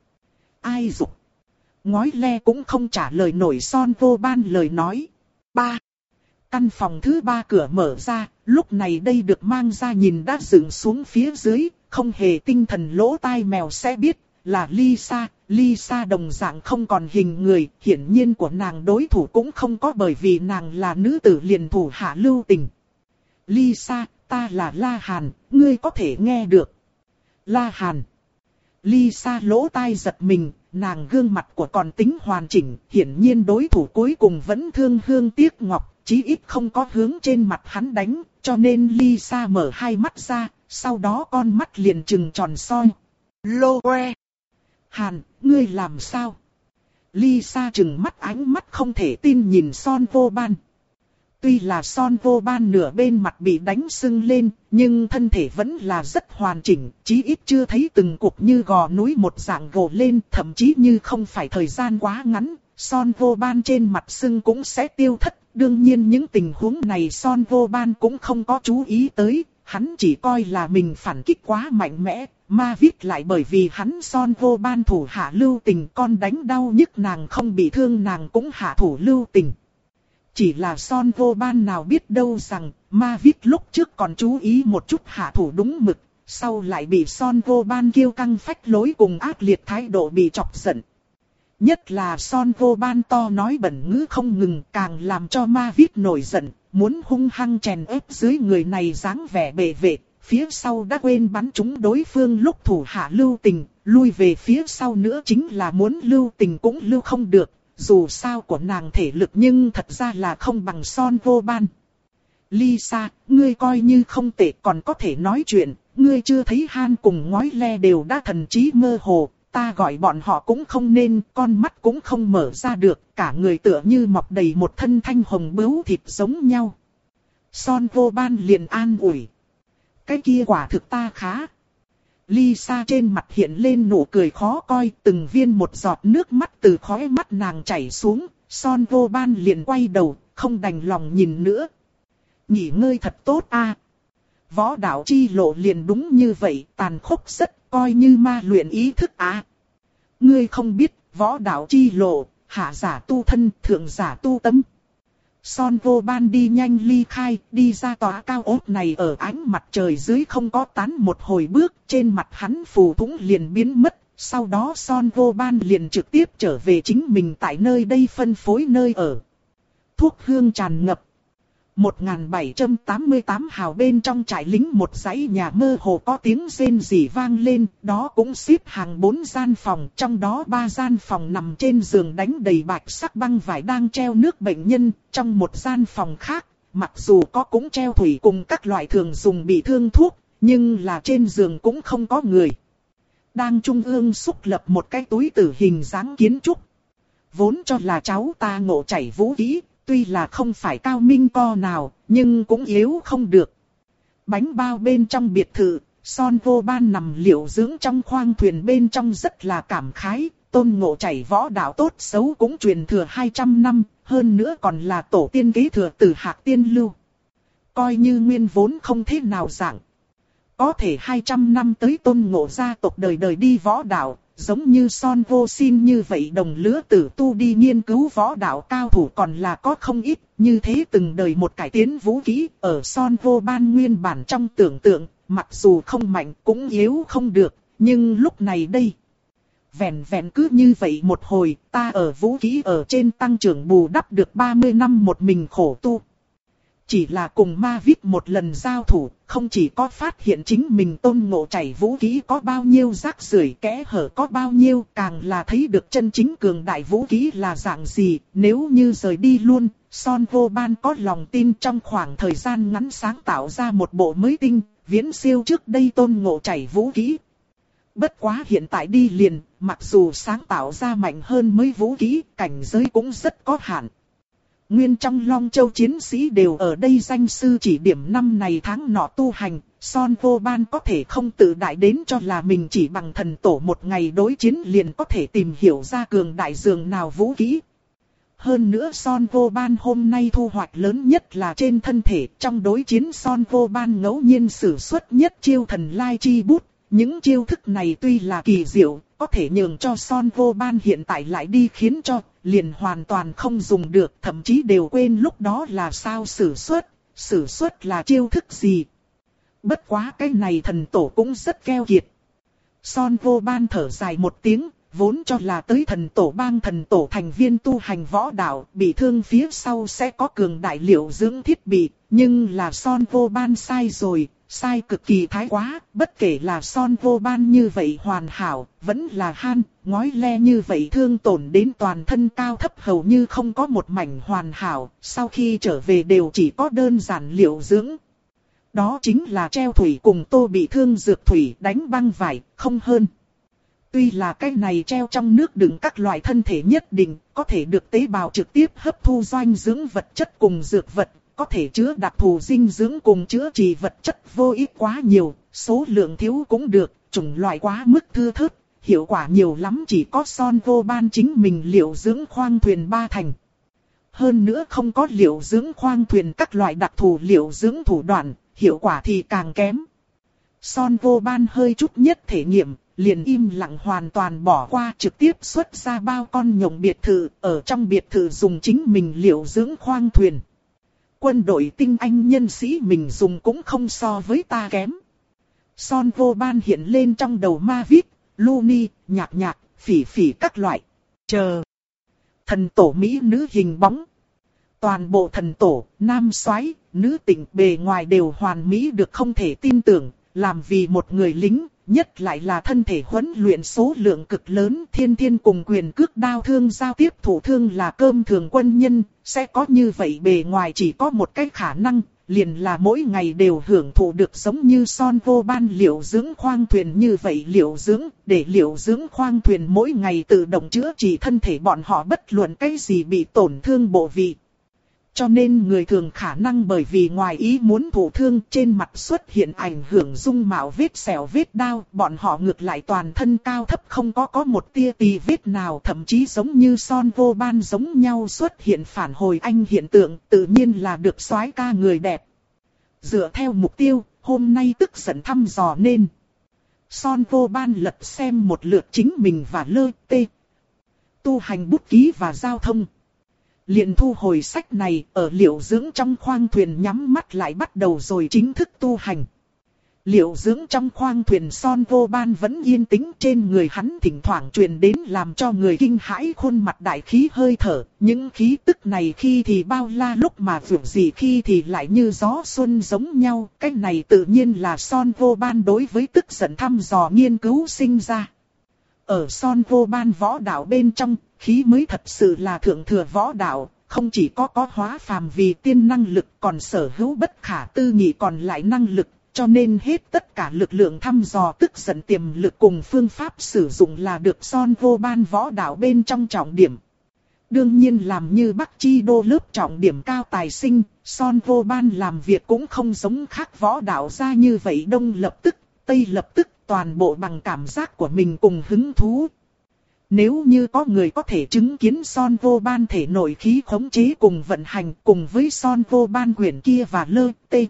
Ai dục? Ngói le cũng không trả lời nổi Son Vô Ban lời nói. Ba. Căn phòng thứ ba cửa mở ra, lúc này đây được mang ra nhìn đã dựng xuống phía dưới, không hề tinh thần lỗ tai mèo sẽ biết, là Lisa. Lisa đồng dạng không còn hình người, hiển nhiên của nàng đối thủ cũng không có bởi vì nàng là nữ tử liền thủ hạ lưu tình. Lisa, ta là La Hàn, ngươi có thể nghe được. La Hàn. Lisa lỗ tai giật mình, nàng gương mặt của còn tính hoàn chỉnh, hiển nhiên đối thủ cuối cùng vẫn thương hương tiếc ngọc, chí ít không có hướng trên mặt hắn đánh, cho nên Lisa mở hai mắt ra, sau đó con mắt liền trừng tròn soi. Loe! Hàn, ngươi làm sao? Lisa trừng mắt, ánh mắt không thể tin nhìn Son Vô Ban. Tuy là Son Vô Ban nửa bên mặt bị đánh sưng lên, nhưng thân thể vẫn là rất hoàn chỉnh, chí ít chưa thấy từng cục như gò núi một dạng gồ lên, thậm chí như không phải thời gian quá ngắn, Son Vô Ban trên mặt sưng cũng sẽ tiêu thất. Đương nhiên những tình huống này Son Vô Ban cũng không có chú ý tới, hắn chỉ coi là mình phản kích quá mạnh mẽ, Ma Vít lại bởi vì hắn Son Vô Ban thủ hạ lưu tình, con đánh đau nhức nàng không bị thương nàng cũng hạ thủ lưu tình. Chỉ là Son Vô Ban nào biết đâu rằng, Ma Vít lúc trước còn chú ý một chút hạ thủ đúng mực, sau lại bị Son Vô Ban kiêu căng phách lối cùng ác liệt thái độ bị chọc giận. Nhất là Son Vô Ban to nói bẩn ngữ không ngừng, càng làm cho Ma Vít nổi giận, muốn hung hăng chèn ép dưới người này dáng vẻ bệ vệ, phía sau đã quên bắn trúng đối phương lúc thủ hạ lưu tình, lui về phía sau nữa chính là muốn lưu tình cũng lưu không được, dù sao của nàng thể lực nhưng thật ra là không bằng Son Vô Ban. Lisa, ngươi coi như không tệ còn có thể nói chuyện, ngươi chưa thấy Han cùng ngói le đều đã thần trí mơ hồ. Ta gọi bọn họ cũng không nên, con mắt cũng không mở ra được, cả người tựa như mọc đầy một thân thanh hồng bướu thịt giống nhau. Son Vô Ban liền an ủi. Cái kia quả thực ta khá. Lisa trên mặt hiện lên nụ cười khó coi, từng viên một giọt nước mắt từ khóe mắt nàng chảy xuống, Son Vô Ban liền quay đầu, không đành lòng nhìn nữa. Nghỉ ngơi thật tốt a. Võ đạo chi lộ liền đúng như vậy, tàn khốc rất, coi như ma luyện ý thức á. Ngươi không biết, võ đạo chi lộ, hạ giả tu thân, thượng giả tu tâm. Son Vô Ban đi nhanh ly khai, đi ra tòa cao ốt này ở ánh mặt trời dưới không có tán một hồi bước, trên mặt hắn phù thủng liền biến mất, sau đó Son Vô Ban liền trực tiếp trở về chính mình tại nơi đây phân phối nơi ở. Thuốc hương tràn ngập. một nghìn bảy trăm tám mươi tám hào bên trong trại lính một dãy nhà mơ hồ có tiếng rên rỉ vang lên, đó cũng xếp hàng bốn gian phòng, trong đó ba gian phòng nằm trên giường đánh đầy bạch sắc băng vải đang treo nước bệnh nhân, trong một gian phòng khác, mặc dù có cũng treo thủy cùng các loại thường dùng bị thương thuốc, nhưng là trên giường cũng không có người. Đang trung ương xúc lập một cái túi tử hình dáng kiến trúc. Vốn cho là cháu ta ngộ chảy vũ khí. Tuy là không phải cao minh co nào, nhưng cũng yếu không được. Bánh bao bên trong biệt thự, Son Vô Ban nằm liệu dưỡng trong khoang thuyền bên trong rất là cảm khái. Tôn Ngộ chảy võ đạo tốt xấu cũng truyền thừa hai trăm năm, hơn nữa còn là tổ tiên kế thừa từ Hạc Tiên Lưu. Coi như nguyên vốn không thế nào dạng. Có thể hai trăm năm tới Tôn Ngộ gia tộc đời đời đi võ đạo. Giống như Son Vô Sin như vậy đồng lứa tử tu đi nghiên cứu võ đạo cao thủ còn là có không ít, như thế từng đời một cải tiến vũ khí, ở Son Vô Ban nguyên bản trong tưởng tượng, mặc dù không mạnh cũng yếu không được, nhưng lúc này đây. Vẹn vẹn cứ như vậy một hồi, ta ở vũ khí ở trên tăng trưởng bù đắp được ba mươi năm một mình khổ tu. Chỉ là cùng Ma Vít một lần giao thủ, không chỉ có phát hiện chính mình Tôn Ngộ chảy vũ khí có bao nhiêu rác rưởi kẽ hở có bao nhiêu, càng là thấy được chân chính cường đại vũ khí là dạng gì. Nếu như rời đi luôn, Son Vô Ban có lòng tin trong khoảng thời gian ngắn sáng tạo ra một bộ mới tinh, viễn siêu trước đây Tôn Ngộ chảy vũ khí. Bất quá hiện tại đi liền, mặc dù sáng tạo ra mạnh hơn mới vũ khí, cảnh giới cũng rất có hạn. Nguyên trong Long Châu chiến sĩ đều ở đây danh sư chỉ điểm năm này tháng nọ tu hành, Son Vô Ban có thể không tự đại đến cho là mình chỉ bằng thần tổ một ngày đối chiến liền có thể tìm hiểu ra cường đại dường nào vũ khí. Hơn nữa Son Vô Ban hôm nay thu hoạch lớn nhất là trên thân thể, trong đối chiến Son Vô Ban ngẫu nhiên sử xuất nhất chiêu thần lai chi bút, những chiêu thức này tuy là kỳ diệu, có thể nhường cho Son Vô Ban hiện tại lại đi khiến cho liền hoàn toàn không dùng được, thậm chí đều quên lúc đó là sao sử xuất, sử xuất là chiêu thức gì. Bất quá cái này thần tổ cũng rất keo kiệt. Son Vô Ban thở dài một tiếng, vốn cho là tới thần tổ bang thần tổ thành viên tu hành võ đạo, bị thương phía sau sẽ có cường đại liệu dưỡng thiết bị, nhưng là Son Vô Ban sai rồi. sai cực kỳ thái quá, bất kể là Son Vô Ban như vậy hoàn hảo, vẫn là Han, ngói le như vậy thương tổn đến toàn thân cao thấp hầu như không có một mảnh hoàn hảo, sau khi trở về đều chỉ có đơn giản liệu dưỡng. Đó chính là treo thủy cùng tô bị thương dược thủy đánh băng vải, không hơn. Tuy là cái này treo trong nước đựng các loại thân thể nhất định, có thể được tế bào trực tiếp hấp thu dinh dưỡng vật chất cùng dược vật, có thể chứa đặc thù dinh dưỡng cùng chữa trị vật chất vô ích quá nhiều, số lượng thiếu cũng được, chủng loại quá mức thưa thớt, hiệu quả nhiều lắm chỉ có Son Vô Ban chính mình liệu dưỡng khoang thuyền ba thành. Hơn nữa không có liệu dưỡng khoang thuyền các loại đặc thù liệu dưỡng thủ đoạn, hiệu quả thì càng kém. Son Vô Ban hơi chút nhất thể nghiệm, liền im lặng hoàn toàn bỏ qua trực tiếp xuất ra bao con nhộng biệt thự, ở trong biệt thự dùng chính mình liệu dưỡng khoang thuyền. Quân đội tinh anh nhân sĩ mình dùng cũng không so với ta kém. Son Vô Ban hiện lên trong đầu ma vít, Luni, nhạc nhạc, phỉ phỉ các loại. Chờ. Thần tổ Mỹ nữ hình bóng. Toàn bộ thần tổ, nam soái, nữ tịnh bề ngoài đều hoàn mỹ được không thể tin tưởng, làm vì một người lính, nhất lại là thân thể huấn luyện số lượng cực lớn, thiên thiên cùng quyền cước đao thương giao tiếp thủ thương là cơm thường quân nhân, sẽ có như vậy bề ngoài chỉ có một cái khả năng, liền là mỗi ngày đều hưởng thụ được giống như Son Vô Ban liệu dưỡng khoang thuyền như vậy liệu dưỡng, để liệu dưỡng khoang thuyền mỗi ngày tự động chữa trị thân thể bọn họ bất luận cái gì bị tổn thương bộ vị. Cho nên người thường khả năng bởi vì ngoài ý muốn thụ thương trên mặt xuất hiện ảnh hưởng dung mạo vết sẹo vết đao, bọn họ ngược lại toàn thân cao thấp không có có một tia tì vết nào, thậm chí giống như Son Vô Ban giống nhau xuất hiện phản hồi anh hiện tượng, tự nhiên là được soái ca người đẹp. Dựa theo mục tiêu, hôm nay tức giận thăm dò nên. Son Vô Ban lật xem một lượt chính mình và lơ tê. Tu hành bút ký và giao thông. Liền thu hồi sách này, ở liệu dưỡng trong khoang thuyền nhắm mắt lại bắt đầu rồi chính thức tu hành. Liệu dưỡng trong khoang thuyền Son Vô Ban vẫn yên tĩnh, trên người hắn thỉnh thoảng truyền đến làm cho người kinh hãi khuôn mặt đại khí hơi thở. Những khí tức này khi thì bao la lúc mà vượt gì khi thì lại như gió xuân giống nhau. Cái này tự nhiên là Son Vô Ban đối với tức giận thăm dò nghiên cứu sinh ra. Ở Son Vô Ban võ đạo bên trong, khí mới thật sự là thượng thừa võ đạo, không chỉ có có hóa phàm vì tiên năng lực còn sở hữu bất khả tư nghị còn lại năng lực, cho nên hết tất cả lực lượng thăm dò tức giận tiềm lực cùng phương pháp sử dụng là được Son Vô Ban võ đạo bên trong trọng điểm. Đương nhiên làm như Bắc Chi Đô lớp trọng điểm cao tài sinh, Son Vô Ban làm việc cũng không giống khác võ đạo ra như vậy đông lập tức, tây lập tức, toàn bộ bằng cảm giác của mình cùng hứng thú. Nếu như có người có thể chứng kiến Son Vô Ban thể nội khí khống chế cùng vận hành cùng với Son Vô Ban quyển kia và lơ tê.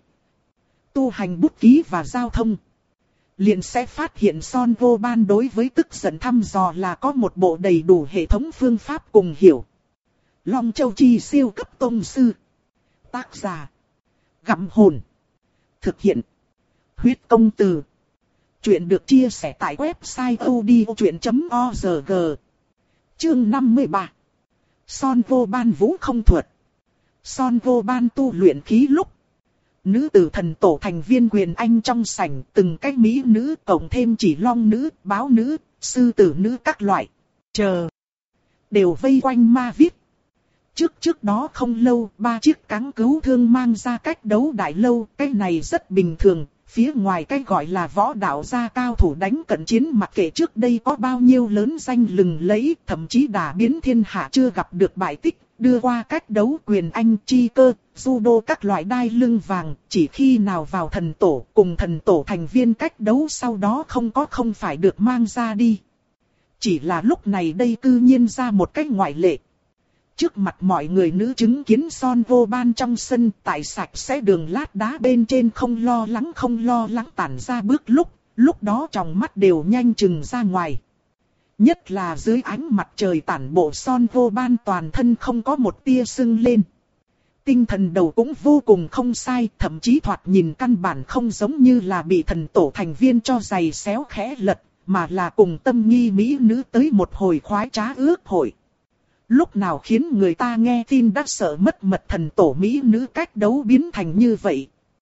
Tu hành bút ký và giao thông. Liền sẽ phát hiện Son Vô Ban đối với tức giận thăm dò là có một bộ đầy đủ hệ thống phương pháp cùng hiểu. Long Châu Chi siêu cấp tông sư. Tác giả. Gặm hồn. Thực hiện. Huyết công từ. Chuyện được chia sẻ tại website odchuyện chấm org. Chương năm mươi ba. Son Vô Ban vũ không thuật. Son Vô Ban tu luyện khí lúc. Nữ tử thần tổ thành viên quyền anh trong sảnh, từng cách mỹ nữ cộng thêm chỉ long nữ, báo nữ, sư tử nữ các loại. Chờ. Đều vây quanh ma viết. Trước trước đó không lâu, ba chiếc cáng cứu thương mang ra cách đấu đại lâu, cái này rất bình thường. Phía ngoài cái gọi là võ đạo gia cao thủ đánh cận chiến mặc kệ trước đây có bao nhiêu lớn danh lừng lẫy, thậm chí đả biến thiên hạ chưa gặp được bại tích, đưa qua cách đấu quyền anh chi cơ, judo các loại đai lưng vàng, chỉ khi nào vào thần tổ cùng thần tổ thành viên cách đấu sau đó không có không phải được mang ra đi. Chỉ là lúc này đây cư nhiên ra một cách ngoại lệ. Trước mặt mọi người nữ chứng kiến Son Vô Ban trong sân tại sạch sẽ đường lát đá bên trên không lo lắng không lo lắng tản ra bước lúc, lúc đó tròng mắt đều nhanh chừng ra ngoài. Nhất là dưới ánh mặt trời tản bộ Son Vô Ban toàn thân không có một tia sưng lên. Tinh thần đầu cũng vô cùng không sai, thậm chí thoạt nhìn căn bản không giống như là bị thần tổ thành viên cho giày xéo khẽ lật, mà là cùng tâm nghi mỹ nữ tới một hồi khoái trá ước hội. Lúc nào khiến người ta nghe tin đã sợ mất mật thần tổ mỹ nữ cách đấu biến thành như vậy.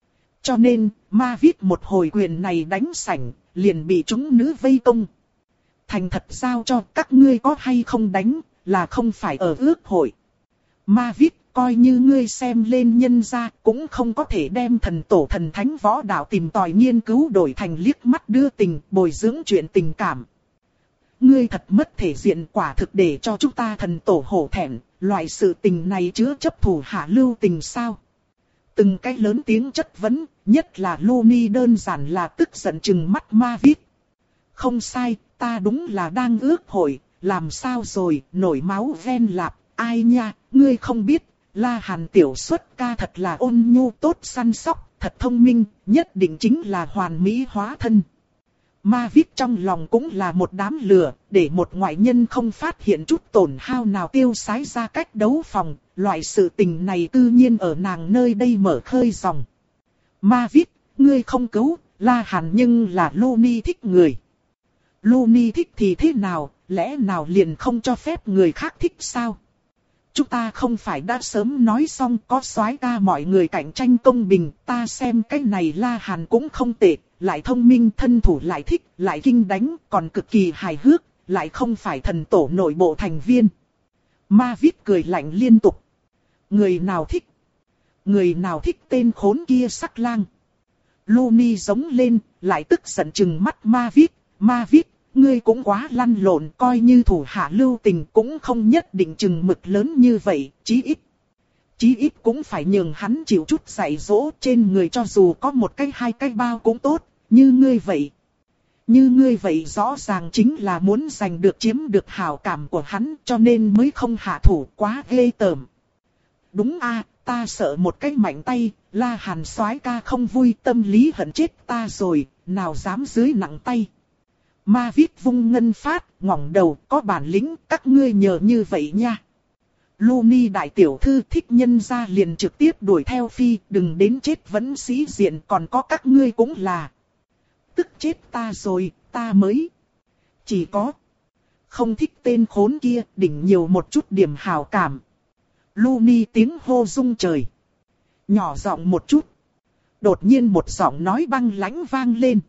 cho nên, ma viết một hồi quyền này đánh sảnh, liền bị chúng nữ vây công. Thành thật giao cho các ngươi có hay không đánh, là không phải ở ước hội. Ma viết, coi như ngươi xem lên nhân gia, cũng không có thể đem thần tổ thần thánh võ đạo tìm tòi nghiên cứu đổi thành liếc mắt đưa tình, bồi dưỡng chuyện tình cảm. Ngươi thật mất thể diện, quả thực để cho chúng ta thần tổ hổ thẹn, loại sự tình này chứa chấp thủ hạ lưu tình sao? Từng cái lớn tiếng chất vấn, nhất là Luni đơn giản là tức giận chừng mắt ma viết. Không sai, ta đúng là đang ước hội, làm sao rồi, nổi máu ven lạp, ai nha, ngươi không biết, La Hàn tiểu xuất ca thật là ôn nhu tốt săn sóc, thật thông minh, nhất định chính là hoàn mỹ hóa thân. Ma viết trong lòng cũng là một đám lửa, để một ngoại nhân không phát hiện chút tổn hao nào tiêu sái ra cách đấu phòng, loại sự tình này tự nhiên ở nàng nơi đây mở khơi dòng. Ma viết, ngươi không cứu, La Hàn nhưng là Luni thích người. Luni thích thì thế nào, lẽ nào liền không cho phép người khác thích sao? Chúng ta không phải đã sớm nói xong có soái ca mọi người cạnh tranh công bình, ta xem cái này La Hàn cũng không tệ, lại thông minh thân thủ lại thích, lại kinh đánh, còn cực kỳ hài hước, lại không phải thần tổ nội bộ thành viên. Ma viết cười lạnh liên tục. Người nào thích? Người nào thích tên khốn kia sắc lang? Luni giống lên, lại tức giận chừng mắt ma viết, ma viết. Ngươi cũng quá lăn lộn, coi như thủ hạ lưu tình cũng không nhất định chừng mực lớn như vậy, chí ít. Chí ít cũng phải nhường hắn chịu chút dạy dỗ, trên người cho dù có một cái hai cái bao cũng tốt, như ngươi vậy. Như ngươi vậy rõ ràng chính là muốn giành được chiếm được hảo cảm của hắn, cho nên mới không hạ thủ, quá ghê tởm. Đúng a, ta sợ một cái mạnh tay, La Hàn soái ca không vui, tâm lý hận chết ta rồi, nào dám dưới nặng tay. Ma viết vung ngân phát, ngẩng đầu, có bản lĩnh, các ngươi nhờ như vậy nha. Luni đại tiểu thư thích nhân ra liền trực tiếp đuổi theo phi, đừng đến chết vẫn sĩ diện, còn có các ngươi cũng là. Tức chết ta rồi, ta mới. Chỉ có. Không thích tên khốn kia, đỉnh nhiều một chút điểm hảo cảm. Luni tiếng hô rung trời. Nhỏ giọng một chút. Đột nhiên một giọng nói băng lãnh vang lên.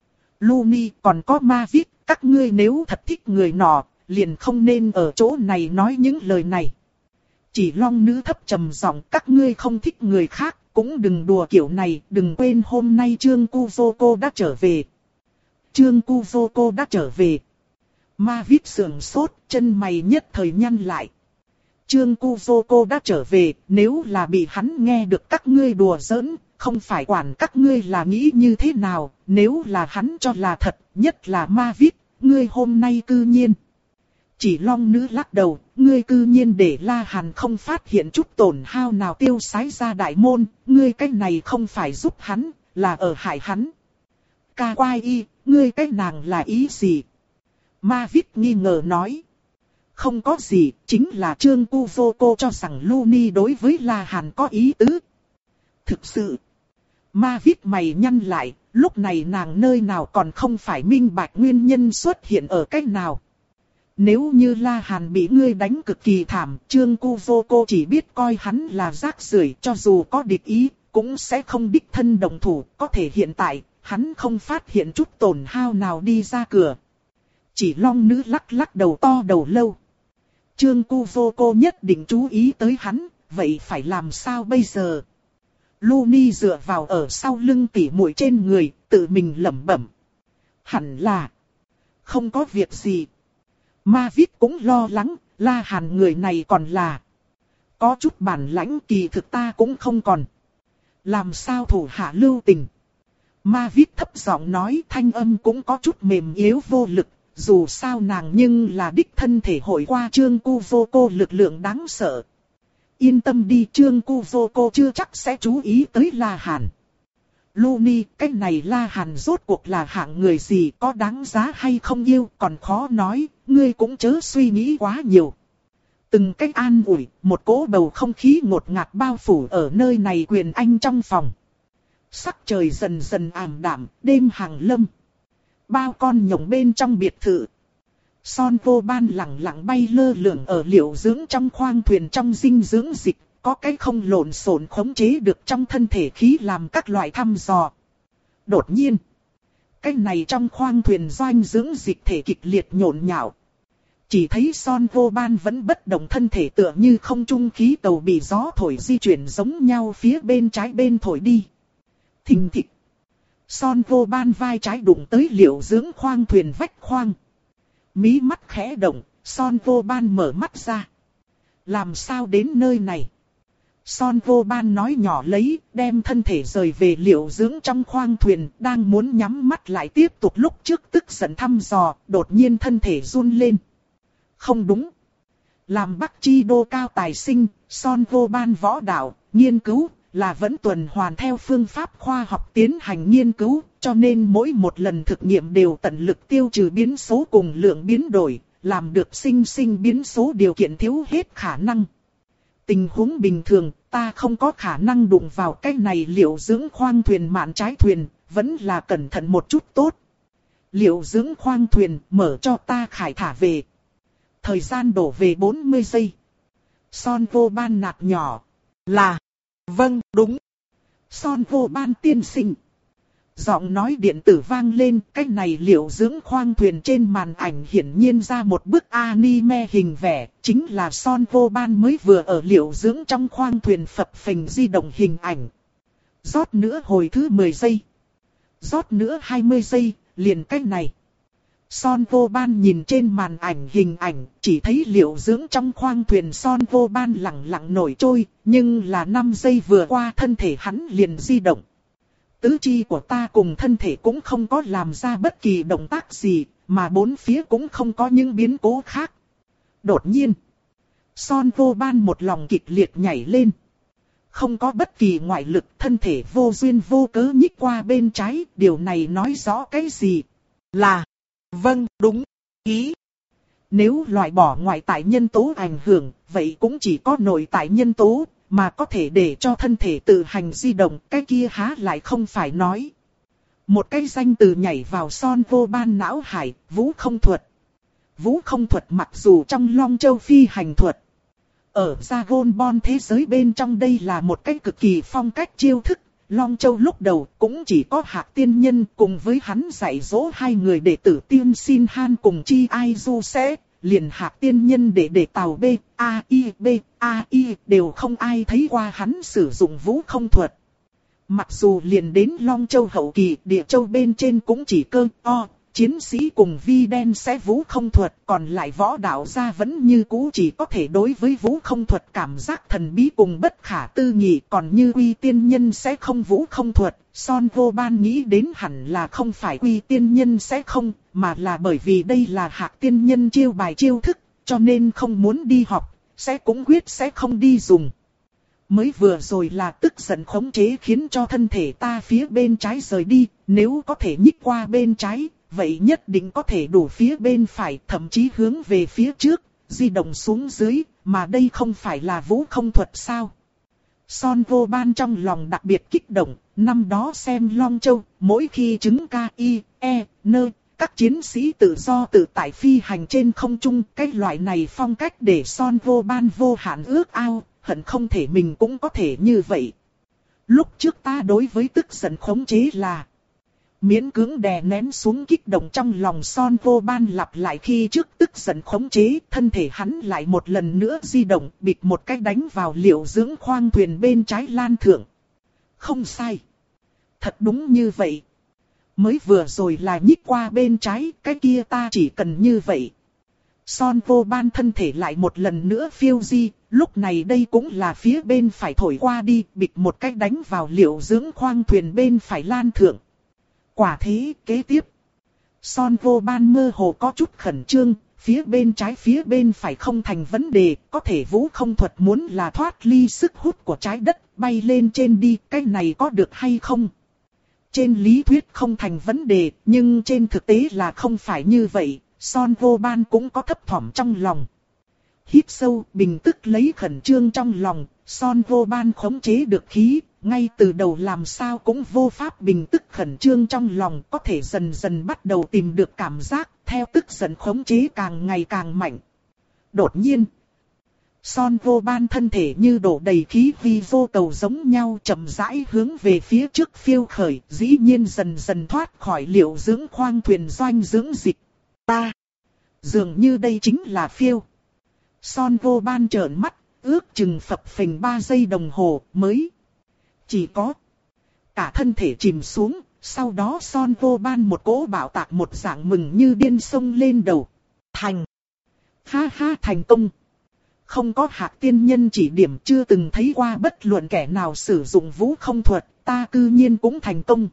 Luni còn có ma viết, các ngươi nếu thật thích người nọ, liền không nên ở chỗ này nói những lời này. Chỉ long nữ thấp trầm giọng, các ngươi không thích người khác, cũng đừng đùa kiểu này, đừng quên hôm nay Trương Kuzoko đã trở về. Trương Kuzoko đã trở về. Ma viết sườn sốt, chân mày nhất thời nhăn lại. Trương Kuzoko đã trở về, nếu là bị hắn nghe được các ngươi đùa giỡn, không phải quản các ngươi là nghĩ như thế nào, nếu là hắn cho là thật, nhất là ma viết, ngươi hôm nay cư nhiên. Chỉ long nữ lắc đầu, ngươi cư nhiên để La Hàn không phát hiện chút tổn hao nào tiêu sái ra đại môn, ngươi cái này không phải giúp hắn, là ở hại hắn. Ca quai y, ngươi cái nàng là ý gì? Ma viết nghi ngờ nói. Không có gì, chính là Trương Kuzoko cho rằng Luni đối với La Hàn có ý tứ. Thực sự, ma viết mày nhăn lại, lúc này nàng nơi nào còn không phải minh bạch nguyên nhân xuất hiện ở cách nào. Nếu như La Hàn bị ngươi đánh cực kỳ thảm, Trương Kuzoko chỉ biết coi hắn là rác rưởi, cho dù có địch ý, cũng sẽ không đích thân đồng thủ, có thể hiện tại, hắn không phát hiện chút tổn hao nào đi ra cửa. Chỉ long nữ lắc lắc đầu to đầu lâu. Trương Kuzoko nhất định chú ý tới hắn, vậy phải làm sao bây giờ? Luni dựa vào ở sau lưng tỉ muội trên người, tự mình lẩm bẩm. Hẳn là không có việc gì. Ma viết cũng lo lắng, La Hàn người này còn là có chút bản lãnh, kỳ thực ta cũng không còn. Làm sao thủ hạ lưu tình? Ma viết thấp giọng nói, thanh âm cũng có chút mềm yếu vô lực. Dù sao nàng nhưng là đích thân thể hội qua Trương Kuzoko lực lượng đáng sợ. Yên tâm đi, Trương Kuzoko chưa chắc sẽ chú ý tới La Hàn. Luni, cái này La Hàn rốt cuộc là hạng người gì, có đáng giá hay không yêu, còn khó nói, ngươi cũng chớ suy nghĩ quá nhiều. Từng cách an ủi, một cỗ bầu không khí ngột ngạt bao phủ ở nơi này quyền anh trong phòng. Sắc trời dần dần ảm đạm, đêm hàng lâm. Bao con nhộng bên trong biệt thự. Son vô ban lẳng lặng bay lơ lửng ở liệu dưỡng trong khoang thuyền trong dinh dưỡng dịch, có cái không lộn xộn khống chế được trong thân thể khí làm các loại thăm dò. Đột nhiên, cái này trong khoang thuyền doanh dưỡng dịch thể kịch liệt nhộn nhạo. Chỉ thấy Son Vô Ban vẫn bất động, thân thể tựa như không trung khí cầu bị gió thổi di chuyển giống nhau phía bên trái bên thổi đi. Thình thịch. Son Vô Ban vai trái đụng tới liệu dưỡng khoang thuyền vách khoang. Mí mắt khẽ động, Son Vô Ban mở mắt ra. Làm sao đến nơi này? Son Vô Ban nói nhỏ lấy, đem thân thể rời về liệu dưỡng trong khoang thuyền, đang muốn nhắm mắt lại tiếp tục lúc trước tức giận thăm dò, đột nhiên thân thể run lên. Không đúng. Làm Bắc Chi Đô cao tài sinh, Son Vô Ban võ đạo, nghiên cứu, là vẫn tuần hoàn theo phương pháp khoa học tiến hành nghiên cứu, cho nên mỗi một lần thực nghiệm đều tận lực tiêu trừ biến số cùng lượng biến đổi, làm được sinh sinh biến số điều kiện thiếu hết khả năng. Tình huống bình thường, ta không có khả năng đụng vào cái này liệu dưỡng khoang thuyền mạn trái thuyền, vẫn là cẩn thận một chút tốt. Liệu dưỡng khoang thuyền, mở cho ta khải thả về. Thời gian đổ về bốn mươi giây. Son Vô Ban nạt nhỏ. Là. Vâng, đúng. Son Vô Ban tiên sinh. Giọng nói điện tử vang lên, cái này liệu dưỡng khoang thuyền trên màn ảnh hiển nhiên ra một bức anime hình vẽ, chính là Son Vô Ban mới vừa ở liệu dưỡng trong khoang thuyền phập phình di động hình ảnh. Rót nữa hồi thứ mười giây. Rót nữa hai mươi giây, liền cái này. Son Vô Ban nhìn trên màn ảnh hình ảnh, chỉ thấy liệu dưỡng trong khoang thuyền Son Vô Ban lặng lặng nổi trôi, nhưng là năm giây vừa qua thân thể hắn liền di động. Tứ chi của ta cùng thân thể cũng không có làm ra bất kỳ động tác gì, mà bốn phía cũng không có những biến cố khác. Đột nhiên, Son Vô Ban một lòng kịch liệt nhảy lên. Không có bất kỳ ngoại lực, thân thể vô duyên vô cớ nhích qua bên trái, điều này nói rõ cái gì? Là, vâng, đúng, ý. Nếu loại bỏ ngoại tại nhân tố ảnh hưởng, vậy cũng chỉ có nội tại nhân tố, mà có thể để cho thân thể tự hành di động, cái kia há lại không phải nói. Một cái danh từ nhảy vào Son Vô Ban não hải, vũ không thuật. Vũ không thuật mặc dù trong Long Châu phi hành thuật, ở Dragon Ball thế giới bên trong đây là một cái cực kỳ phong cách chiêu thức. Long Châu lúc đầu cũng chỉ có Hạc Tiên Nhân cùng với hắn dạy dỗ hai người đệ tử Tiên Xin Han cùng Chi Ai Du Sẽ. Liền Hạc Tiên Nhân để để tàu B, A, I, B, A, I đều không ai thấy qua hắn sử dụng vũ không thuật. Mặc dù liền đến Long Châu hậu kỳ, Địa Châu bên trên cũng chỉ cơ, o, chiến sĩ cùng vi đen sẽ vũ không thuật, còn lại võ đạo gia vẫn như cũ chỉ có thể đối với vũ không thuật cảm giác thần bí cùng bất khả tư nghị, còn như Quy Tiên Nhân sẽ không vũ không thuật. Son Vô Ban nghĩ đến hẳn là không phải Quy Tiên Nhân sẽ không, mà là bởi vì đây là Hạc Tiên Nhân chiêu bài chiêu thức, cho nên không muốn đi học, sẽ cũng quyết sẽ không đi dùng. Mới vừa rồi là tức giận khống chế khiến cho thân thể ta phía bên trái rời đi, nếu có thể nhích qua bên trái, vậy nhất định có thể đủ phía bên phải, thậm chí hướng về phía trước, di động xuống dưới, mà đây không phải là vũ không thuật sao? Son Vô Ban trong lòng đặc biệt kích động, năm đó xem Long Châu, mỗi khi chứng K, I, E, N, các chiến sĩ tự do tự tại phi hành trên không trung, cái loại này phong cách để Son Vô Ban vô hạn ước ao, hận không thể mình cũng có thể như vậy. Lúc trước ta đối với tức giận khống chế là miễn cưỡng đè nén xuống kích động trong lòng. Son Vô Ban lặp lại khi trước tức giận khống chế, thân thể hắn lại một lần nữa di động, bịch một cái đánh vào liệu dưỡng khoang thuyền bên trái lan thượng. Không sai. Thật đúng như vậy. Mới vừa rồi là nhích qua bên trái, cái kia ta chỉ cần như vậy. Son Vô Ban thân thể lại một lần nữa phiêu di, lúc này đây cũng là phía bên phải thổi qua đi, bịch một cái đánh vào liệu dưỡng khoang thuyền bên phải lan thượng. Quả thế, kế tiếp, Son Vô Ban mơ hồ có chút khẩn trương, phía bên trái phía bên phải không thành vấn đề, có thể vũ không thuật muốn là thoát ly sức hút của trái đất, bay lên trên đi, cái này có được hay không? Trên lý thuyết không thành vấn đề, nhưng trên thực tế là không phải như vậy, Son Vô Ban cũng có thấp thỏm trong lòng. Hít sâu, bình tức lấy khẩn trương trong lòng, Son Vô Ban khống chế được khí, ngay từ đầu làm sao cũng vô pháp bình tức khẩn trương trong lòng, có thể dần dần bắt đầu tìm được cảm giác, theo tức giận khống chế càng ngày càng mạnh. Đột nhiên, Son vô ban thân thể như đổ đầy khí vi vô cầu giống nhau chậm rãi hướng về phía trước phiêu khởi, dĩ nhiên dần dần thoát khỏi liệu dưỡng khoang thuyền doanh dưỡng dịch. Ta! Dường như đây chính là phiêu. Son vô ban trợn mắt, ước chừng phập phình ba giây đồng hồ mới. Chỉ có cả thân thể chìm xuống, sau đó Son vô ban một cỗ bạo tạc một dạng mừng như điên sông lên đầu. Thành! Ha ha, thành công! Không có Hạc tiên nhân chỉ điểm, chưa từng thấy qua bất luận kẻ nào sử dụng vũ không thuật, ta cư nhiên cũng thành công.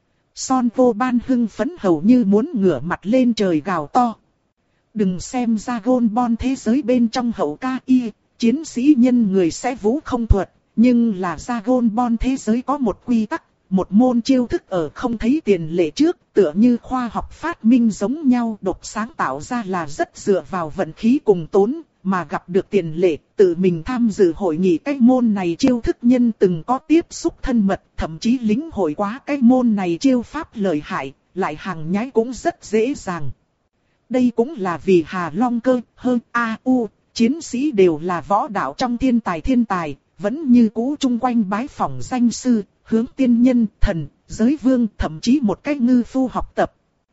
Son vô ban hưng phấn hầu như muốn ngửa mặt lên trời gào to. Đừng xem Dragon Ball thế giới bên trong hậu ca y, chiến sĩ nhân người sẽ vũ không thuật, nhưng là Dragon Ball thế giới có một quy tắc, một môn chiêu thức ở không thấy tiền lệ trước, tựa như khoa học phát minh giống nhau, độc sáng tạo ra là rất dựa vào vận khí cùng tốn, mà gặp được tiền lệ, tự mình tham dự hội nghị cái môn này chiêu thức nhân từng có tiếp xúc thân mật, thậm chí lĩnh hội quá cái môn này chiêu pháp lợi hại, lại hàng nhái cũng rất dễ dàng. Đây cũng là vì Hà Long Cơ, hơn A U, chiến sĩ đều là võ đạo trong thiên tài thiên tài, vẫn như cũ chung quanh bái phỏng danh sư, hướng tiên nhân, thần, giới vương, thậm chí một cái ngư phu học tập.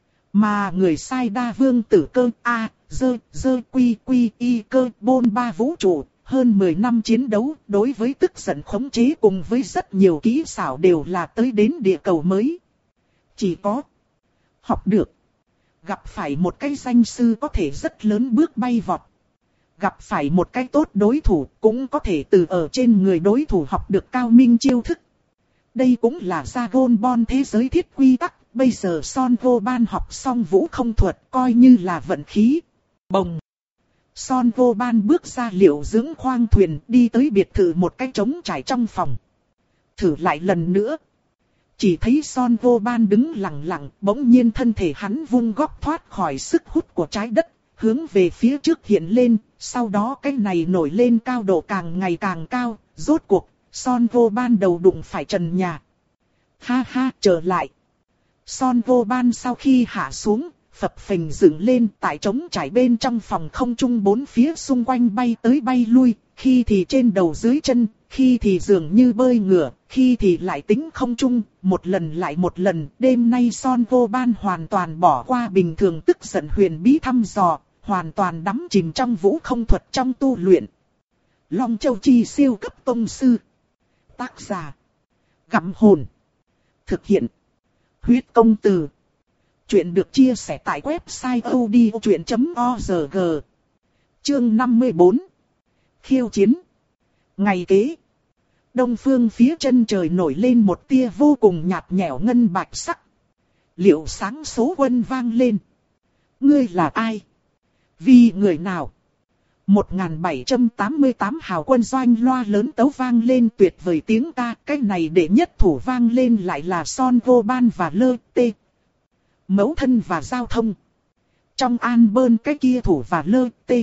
Mà người sai đa vương tử cơ A, dơ, dơ quy quy y cơ bôn ba vũ trụ, hơn mười năm chiến đấu, đối với tức giận khống chế cùng với rất nhiều kỹ xảo đều là tới đến địa cầu mới. Chỉ có học được, gặp phải một cái danh sư có thể rất lớn bước bay vọt. Gặp phải một cái tốt đối thủ cũng có thể từ ở trên người đối thủ học được cao minh chiêu thức. Đây cũng là Dragon Ball thế giới thiết quy tắc. Bây giờ Son vô ban học xong vũ không thuật coi như là vận khí. Bồng! Son vô ban bước ra liệu dưỡng khoang thuyền đi tới biệt thự một cái trống trải trong phòng. Thử lại lần nữa. Chỉ thấy Son vô ban đứng lặng lặng, bỗng nhiên thân thể hắn vung góc thoát khỏi sức hút của trái đất, hướng về phía trước hiện lên, sau đó cái này nổi lên cao độ càng ngày càng cao, rốt cuộc, Son vô ban đầu đụng phải trần nhà. Ha ha, trở lại. Son vô ban sau khi hạ xuống, phập phình dựng lên tại trống trải bên trong phòng không trung bốn phía xung quanh bay tới bay lui, khi thì trên đầu dưới chân, khi thì dường như bơi ngửa, khi thì lại tính không trung, một lần lại một lần. Đêm nay Son vô ban hoàn toàn bỏ qua bình thường tức giận huyền bí thăm dò, hoàn toàn đắm chìm trong vũ không thuật trong tu luyện. Long Châu Chi siêu cấp tông sư. Tác giả: Gặm Hồn. Thực hiện: Huyết Công Từ. Chuyện được chia sẻ tại website odchuyện chấm org. Chương năm mươi bốn. Khiêu chiến. Ngày kế, đông phương phía chân trời nổi lên một tia vô cùng nhạt nhẽo ngân bạch sắc. Liệu sáng số quân vang lên. Ngươi là ai? Vì người nào? một nghìn bảy trăm tám mươi tám hào quân doanh loa lớn tấu vang lên tuyệt vời tiếng ca. Cái này để nhất thủ vang lên lại là Son vô ban và Lơ Tê. Mẫu thân và giao thông. Trong an bơn cái kia thủ và Lơ Tê.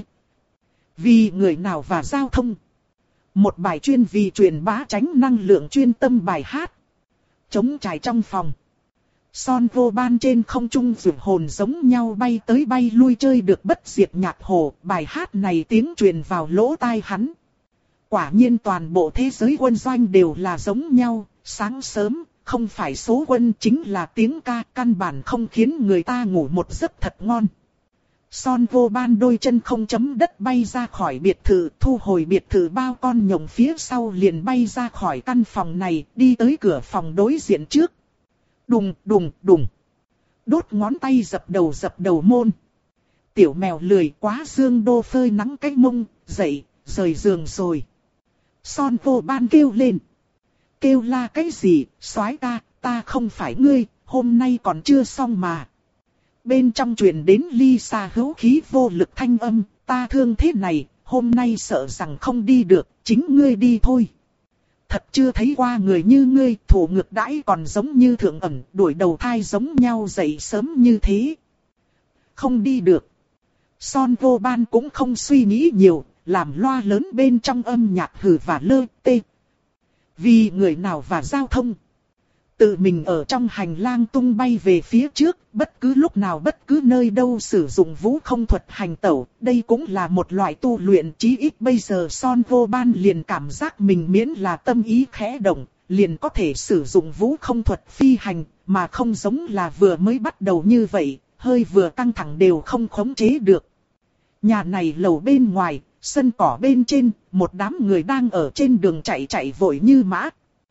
Vì người nào và giao thông. Một bài chuyên vì truyền bá tránh năng lượng chuyên tâm bài hát. Trống trải trong phòng. Son vô ban trên không trung vượt hồn giống nhau bay tới bay lui chơi được bất diệt nhạc hồ. Bài hát này tiếng truyền vào lỗ tai hắn. Quả nhiên toàn bộ thế giới quân doanh đều là giống nhau. Sáng sớm, không phải số quân chính là tiếng ca, căn bản không khiến người ta ngủ một giấc thật ngon. Son vô ban đôi chân không chấm đất bay ra khỏi biệt thự, thu hồi biệt thự bao con nhộng phía sau liền bay ra khỏi căn phòng này, đi tới cửa phòng đối diện trước. Đùng đùng đùng. Đốt ngón tay dập đầu dập đầu môn. Tiểu mèo lười quá dương đô phơi nắng cái mông, dậy, rời giường rồi. Son vô ban kêu lên. Kêu la cái gì, soái ca, ta không phải ngươi, hôm nay còn chưa xong mà. Bên trong truyền đến Lisa hữu khí vô lực thanh âm, ta thương thế này, hôm nay sợ rằng không đi được, chính ngươi đi thôi. Thật chưa thấy qua người như ngươi, thủ ngược đãi còn giống như thượng ẩn, đuổi đầu thai giống nhau dậy sớm như thế. Không đi được. Son vô ban cũng không suy nghĩ nhiều, làm loa lớn bên trong âm nhạc hừ và Lơ Tê. Vì người nào và giao thông. tự mình ở trong hành lang tung bay về phía trước, bất cứ lúc nào bất cứ nơi đâu sử dụng vũ không thuật hành tẩu. Đây cũng là một loại tu luyện, chí ít bây giờ Son Vô Ban liền cảm giác mình miễn là tâm ý khẽ động, liền có thể sử dụng vũ không thuật phi hành, mà không giống là vừa mới bắt đầu như vậy, hơi vừa căng thẳng đều không khống chế được. Nhà này lầu bên ngoài, sân cỏ bên trên, một đám người đang ở trên đường chạy chạy vội như mã.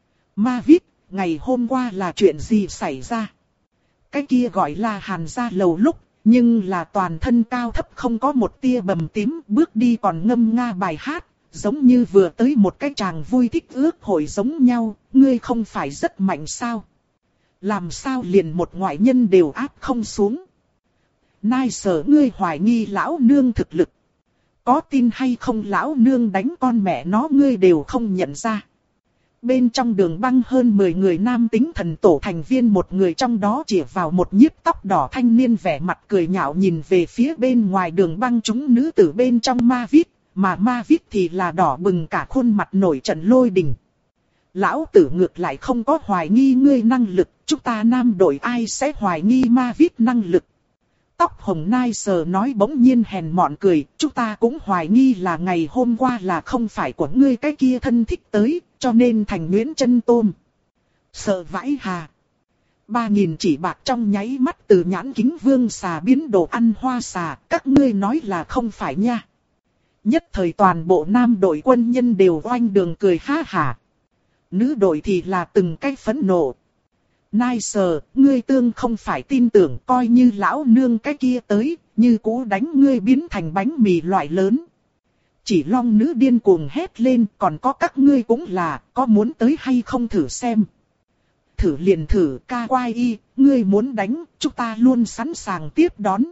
Ma Vít, ngày hôm qua là chuyện gì xảy ra? Cái kia gọi là Hàn ra lầu lúc, nhưng là toàn thân cao thấp không có một tia bầm tím, bước đi còn ngâm nga bài hát, giống như vừa tới một cái chàng vui thích ước hội giống nhau, ngươi không phải rất mạnh sao? Làm sao liền một ngoại nhân đều áp không xuống? Nai sở ngươi hoài nghi lão nương thực lực. Có tin hay không lão nương đánh con mẹ nó ngươi đều không nhận ra. Bên trong đường băng hơn mười người nam tính thần tổ thành viên, một người trong đó chỉ vào một nhiếp tóc đỏ thanh niên vẻ mặt cười nhạo nhìn về phía bên ngoài đường băng chúng nữ tử bên trong Ma Vít, mà Ma Vít thì là đỏ bừng cả khuôn mặt nổi trận lôi đình. Lão tử ngược lại không có hoài nghi ngươi năng lực, chúng ta nam đội ai sẽ hoài nghi Ma Vít năng lực. Tóc hồng nai sờ nói bỗng nhiên hèn mọn cười, chúng ta cũng hoài nghi là ngày hôm qua là không phải của ngươi cái kia thân thích tới, cho nên thành Nguyễn Chân Tôm. Sợ vãi hà. Ba nghìn chỉ bạc trong nháy mắt từ nhãn kính vương xà biến đồ ăn hoa xà, các ngươi nói là không phải nha. Nhất thời toàn bộ nam đội quân nhân đều oanh đường cười ha hả. Nữ đội thì là từng cái phẫn nộ. Nai sờ, ngươi tương không phải tin tưởng, coi như lão nương cái kia tới, như cũ đánh ngươi biến thành bánh mì loại lớn. Chỉ long nữ điên cuồng hét lên, còn có các ngươi cũng là, có muốn tới hay không thử xem. Thử liền thử, ca quai y, ngươi muốn đánh, chúng ta luôn sẵn sàng tiếp đón.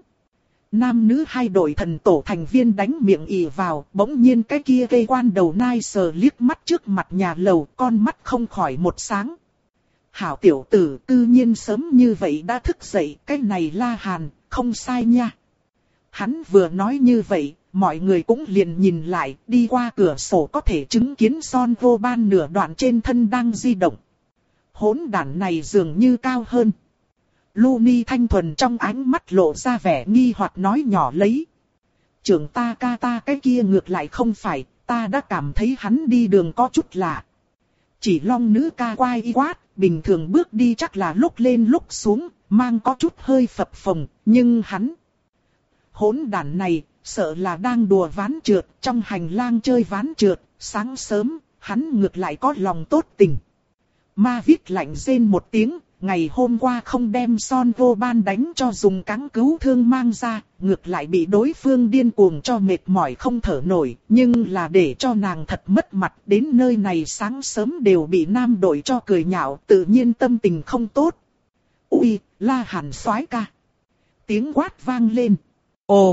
Nam nữ hai đội thần tổ thành viên đánh miệng ì vào, bỗng nhiên cái kia cây quan đầu nai sờ liếc mắt trước mặt nhà lầu, con mắt không khỏi một sáng. Hảo tiểu tử, cư nhiên sớm như vậy đã thức dậy, cái này La Hàn, không sai nha. Hắn vừa nói như vậy, mọi người cũng liền nhìn lại, đi qua cửa sổ có thể chứng kiến Son Vô Ban nửa đoạn trên thân đang di động. Hỗn đản này dường như cao hơn. Luni thanh thuần trong ánh mắt lộ ra vẻ nghi hoặc nói nhỏ lấy. Trưởng ta ca ta cái kia ngược lại không phải, ta đã cảm thấy hắn đi đường có chút lạ. Chỉ long nữ ca quai y quát, bình thường bước đi chắc là lúc lên lúc xuống, mang có chút hơi phập phồng, nhưng hắn... Hỗn đản này, sợ là đang đùa ván trượt, trong hành lang chơi ván trượt, sáng sớm, hắn ngược lại có lòng tốt tình. Ma Vít lạnh rên một tiếng, ngày hôm qua không đem Son Vô Ban đánh cho dùng cáng cứu thương mang ra, ngược lại bị đối phương điên cuồng cho mệt mỏi không thở nổi, nhưng là để cho nàng thật mất mặt, đến nơi này sáng sớm đều bị nam đội cho cười nhạo, tự nhiên tâm tình không tốt. Ui, La Hàn soái ca. Tiếng quát vang lên. Ồ,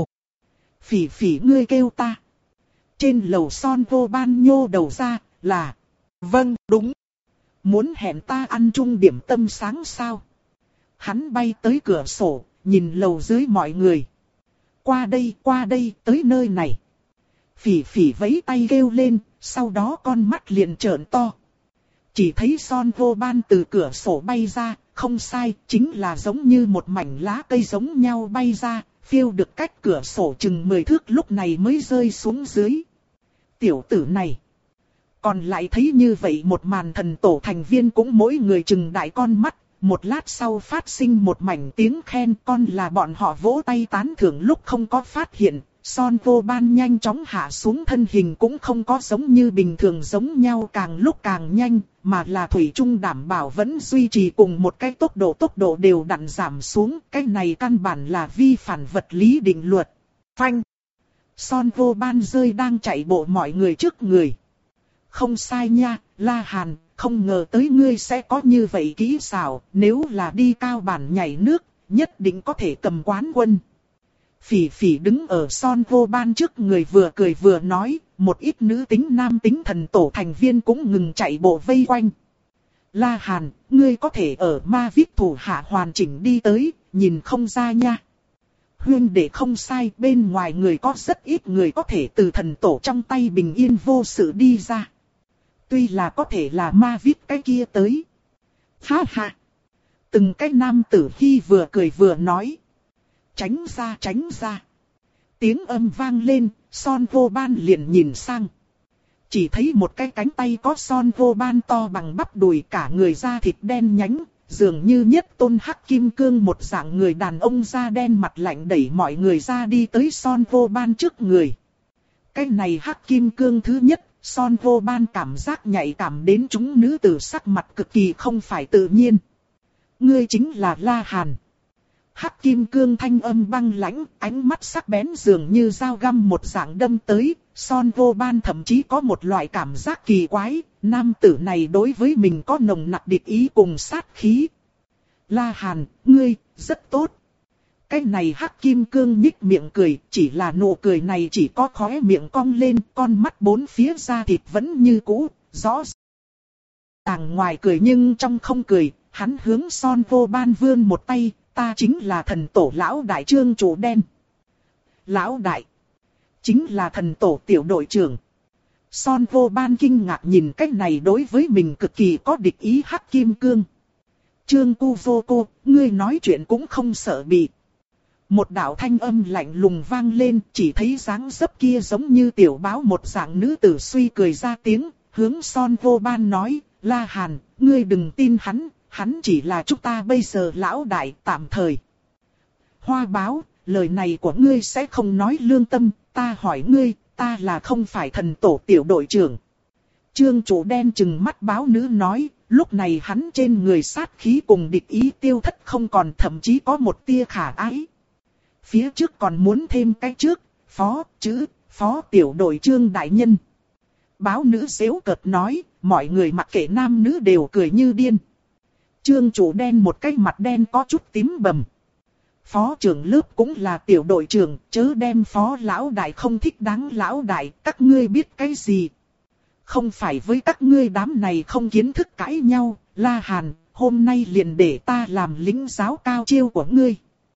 Phỉ Phỉ ngươi kêu ta. Trên lầu Son Vô Ban nhô đầu ra, là, vâng, đúng. Muốn hẹn ta ăn chung điểm tâm sáng sao? Hắn bay tới cửa sổ, nhìn lầu dưới mọi người. Qua đây, qua đây, tới nơi này. Phỉ Phỉ vẫy tay kêu lên, sau đó con mắt liền trợn to. Chỉ thấy Son Vô Ban từ cửa sổ bay ra, không sai, chính là giống như một mảnh lá cây giống nhau bay ra, phiêu được cách cửa sổ chừng mười thước lúc này mới rơi xuống dưới. Tiểu tử này. Còn lại thấy như vậy một màn, thần tổ thành viên cũng mỗi người chừng đại con mắt, một lát sau phát sinh một mảnh tiếng khen, con là bọn họ vỗ tay tán thưởng lúc không có phát hiện, Son Vô Ban nhanh chóng hạ xuống, thân hình cũng không có giống như bình thường giống nhau càng lúc càng nhanh, mà là thủy chung đảm bảo vẫn duy trì cùng một cái tốc độ tốc độ đều đặn giảm xuống, cái này căn bản là vi phản vật lý định luật. Phanh! Son Vô Ban rơi đang chạy bộ mọi người trước người. Không sai nha, La Hàn, không ngờ tới ngươi sẽ có như vậy kỹ xảo, nếu là đi cao bản nhảy nước, nhất định có thể cầm quán quân. Phỉ Phỉ đứng ở Son Vô Ban trước người vừa cười vừa nói, một ít nữ tính nam tính thần tổ thành viên cũng ngừng chạy bộ vây quanh. La Hàn, ngươi có thể ở Ma Vít thủ hạ hoàn chỉnh đi tới, nhìn không ra nha. Huyên đệ không sai, bên ngoài người có rất ít người có thể từ thần tổ trong tay bình yên vô sự đi ra. Tuy là có thể là Ma Vít cái kia tới. Ha ha. Từng cái nam tử khi vừa cười vừa nói. Tránh ra tránh ra. Tiếng âm vang lên, Son Vô Ban liền nhìn sang. Chỉ thấy một cái cánh tay có Son Vô Ban to bằng bắp đùi, cả người da thịt đen nhánh, dường như nhất tôn hắc kim cương, một dạng người đàn ông da đen mặt lạnh đẩy mọi người ra đi tới Son Vô Ban trước người. Cái này hắc kim cương thứ nhất, Son Vô Ban cảm giác nhạy cảm đến chúng nữ tử sắc mặt cực kỳ không phải tự nhiên. Ngươi chính là La Hàn. Hắc kim cương thanh âm băng lãnh, ánh mắt sắc bén dường như dao găm một dạng đâm tới. Son Vô Ban thậm chí có một loại cảm giác kỳ quái, nam tử này đối với mình có nồng nặc địch ý cùng sát khí. La Hàn, ngươi, rất tốt. Cái này hắc kim cương nhích miệng cười, chỉ là nụ cười này chỉ có khóe miệng cong lên, con mắt bốn phía da thịt vẫn như cũ, rõ ràng ngoài cười nhưng trong không cười. Hắn hướng Son Vô Ban vươn một tay, ta chính là thần tổ lão đại Trương Chủ Đen. Lão đại, chính là thần tổ tiểu đội trưởng. Son Vô Ban kinh ngạc nhìn cách này đối với mình cực kỳ có địch ý hắc kim cương. Trương Cu Vô Cô, ngươi nói chuyện cũng không sợ bị. Một đạo thanh âm lạnh lùng vang lên, chỉ thấy dáng dấp kia giống như tiểu báo một dạng nữ tử suy cười ra tiếng, hướng Son Vô Ban nói, La Hàn, ngươi đừng tin hắn. Hắn chỉ là chúng ta bây giờ lão đại tạm thời. Hoa báo, lời này của ngươi sẽ không nói lương tâm, ta hỏi ngươi, ta là không phải thần tổ tiểu đội trưởng. Trương Chủ Đen trừng mắt báo nữ nói, lúc này hắn trên người sát khí cùng địch ý tiêu thất không còn, thậm chí có một tia khả ái. Phía trước còn muốn thêm cái trước, phó, chữ, phó tiểu đội Trương đại nhân. Báo nữ xéo cợt nói, mọi người mặc kệ nam nữ đều cười như điên. Trương Chủ Đen một cái mặt đen có chút tím bầm. Phó trưởng lớp cũng là tiểu đội trưởng, chớ đem phó lão đại không thích đáng lão đại, các ngươi biết cái gì? Không phải với các ngươi đám này không kiến thức cãi nhau, La Hàn, hôm nay liền để ta làm lính giáo cao chiêu của ngươi.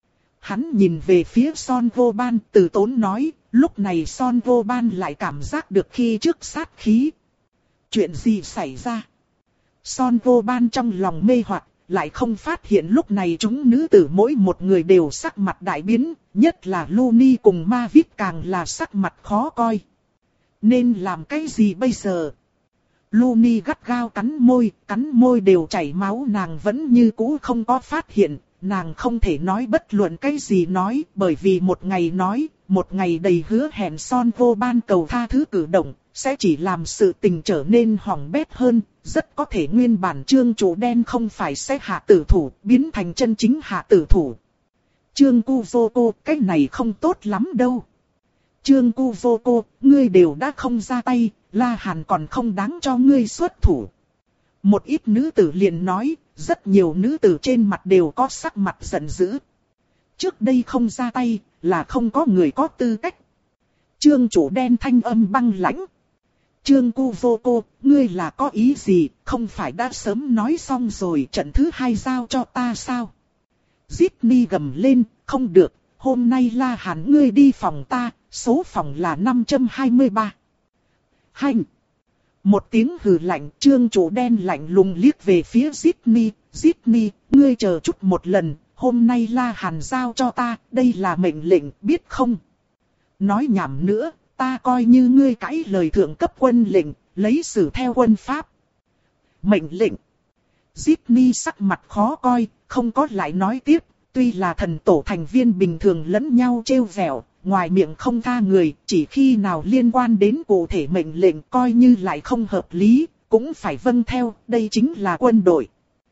Hắn nhìn về phía Son Vô Ban, từ tốn nói, lúc này Son Vô Ban lại cảm giác được khi trước sát khí. Chuyện gì xảy ra? Son Vô Ban trong lòng mê hoặc, lại không phát hiện lúc này chúng nữ tử mỗi một người đều sắc mặt đại biến, nhất là Luni cùng Ma Vít càng là sắc mặt khó coi. Nên làm cái gì bây giờ? Luni gắt gao cắn môi, cắn môi đều chảy máu, nàng vẫn như cũ không có phát hiện, nàng không thể nói bất luận cái gì nói, bởi vì một ngày nói, một ngày đầy hứa hẹn Son Vô Ban cầu tha thứ cử động, sẽ chỉ làm sự tình trở nên hỏng bét hơn, rất có thể nguyên bản Trương Chủ Đen không phải sẽ hạ tử thủ, biến thành chân chính hạ tử thủ. Trương Cu Vô Cô, cái này không tốt lắm đâu. Trương Cu Vô Cô, ngươi đều đã không ra tay, La Hàn còn không đáng cho ngươi xuất thủ. Một ít nữ tử liền nói, rất nhiều nữ tử trên mặt đều có sắc mặt giận dữ. Trước đây không ra tay, là không có người có tư cách. Trương Chủ Đen thanh âm băng lãnh. Trương Cu Vô Cô, ngươi là có ý gì, không phải đã sớm nói xong rồi, trận thứ hai giao cho ta sao? Sydney gầm lên, không được, hôm nay La Hàn ngươi đi phòng ta, số phòng là năm trăm hai mươi ba. Hành! Một tiếng hừ lạnh, Trương Chủ Đen lạnh lùng liếc về phía Sydney, Sydney, ngươi chờ chút một lần, hôm nay La Hàn giao cho ta, đây là mệnh lệnh, biết không? Nói nhảm nữa, ta coi như ngươi cãi lời thượng cấp quân lệnh, lấy xử theo quân pháp. Mệnh lệnh. Sydney sắc mặt khó coi, không có lại nói tiếp, tuy là thần tổ thành viên bình thường lẫn nhau trêu vẻo, ngoài miệng không tha người, chỉ khi nào liên quan đến cụ thể mệnh lệnh coi như lại không hợp lý, cũng phải vâng theo, đây chính là quân đội.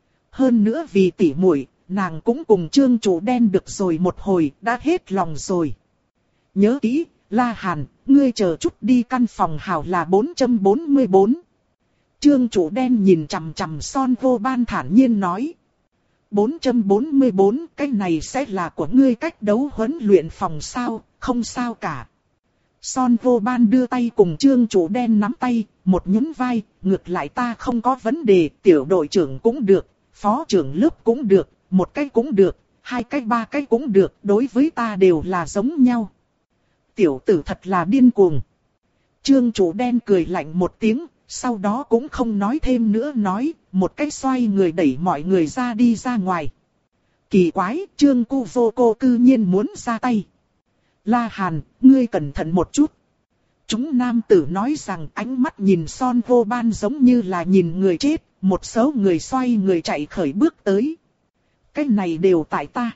Hơn nữa vì tỉ muội, nàng cũng cùng Trương Chủ Đen được rồi một hồi, đã hết lòng rồi. Nhớ kỹ, La Hàn, ngươi chờ chút đi căn phòng hào là bốn trăm bốn mươi bốn. Trương Chủ Đen nhìn chằm chằm Son Vô Ban thản nhiên nói. bốn trăm bốn mươi bốn, cái này sẽ là của ngươi cách đấu huấn luyện phòng sao, không sao cả. Son Vô Ban đưa tay cùng Trương Chủ Đen nắm tay, một nhún vai, ngược lại ta không có vấn đề, tiểu đội trưởng cũng được, phó trưởng lớp cũng được, một cái cũng được, hai cái ba cái cũng được, đối với ta đều là giống nhau. Tiểu tử thật là điên cuồng. Trương Chủ Đen cười lạnh một tiếng, sau đó cũng không nói thêm nữa nói, một cái xoay người đẩy mọi người ra đi ra ngoài. Kỳ quái, Trương Cu Vô Cô cư nhiên muốn ra tay. La Hàn, ngươi cẩn thận một chút. Chúng nam tử nói rằng ánh mắt nhìn Son Vô Ban giống như là nhìn người chết, một số người xoay người chạy khởi bước tới. Cái này đều tại ta.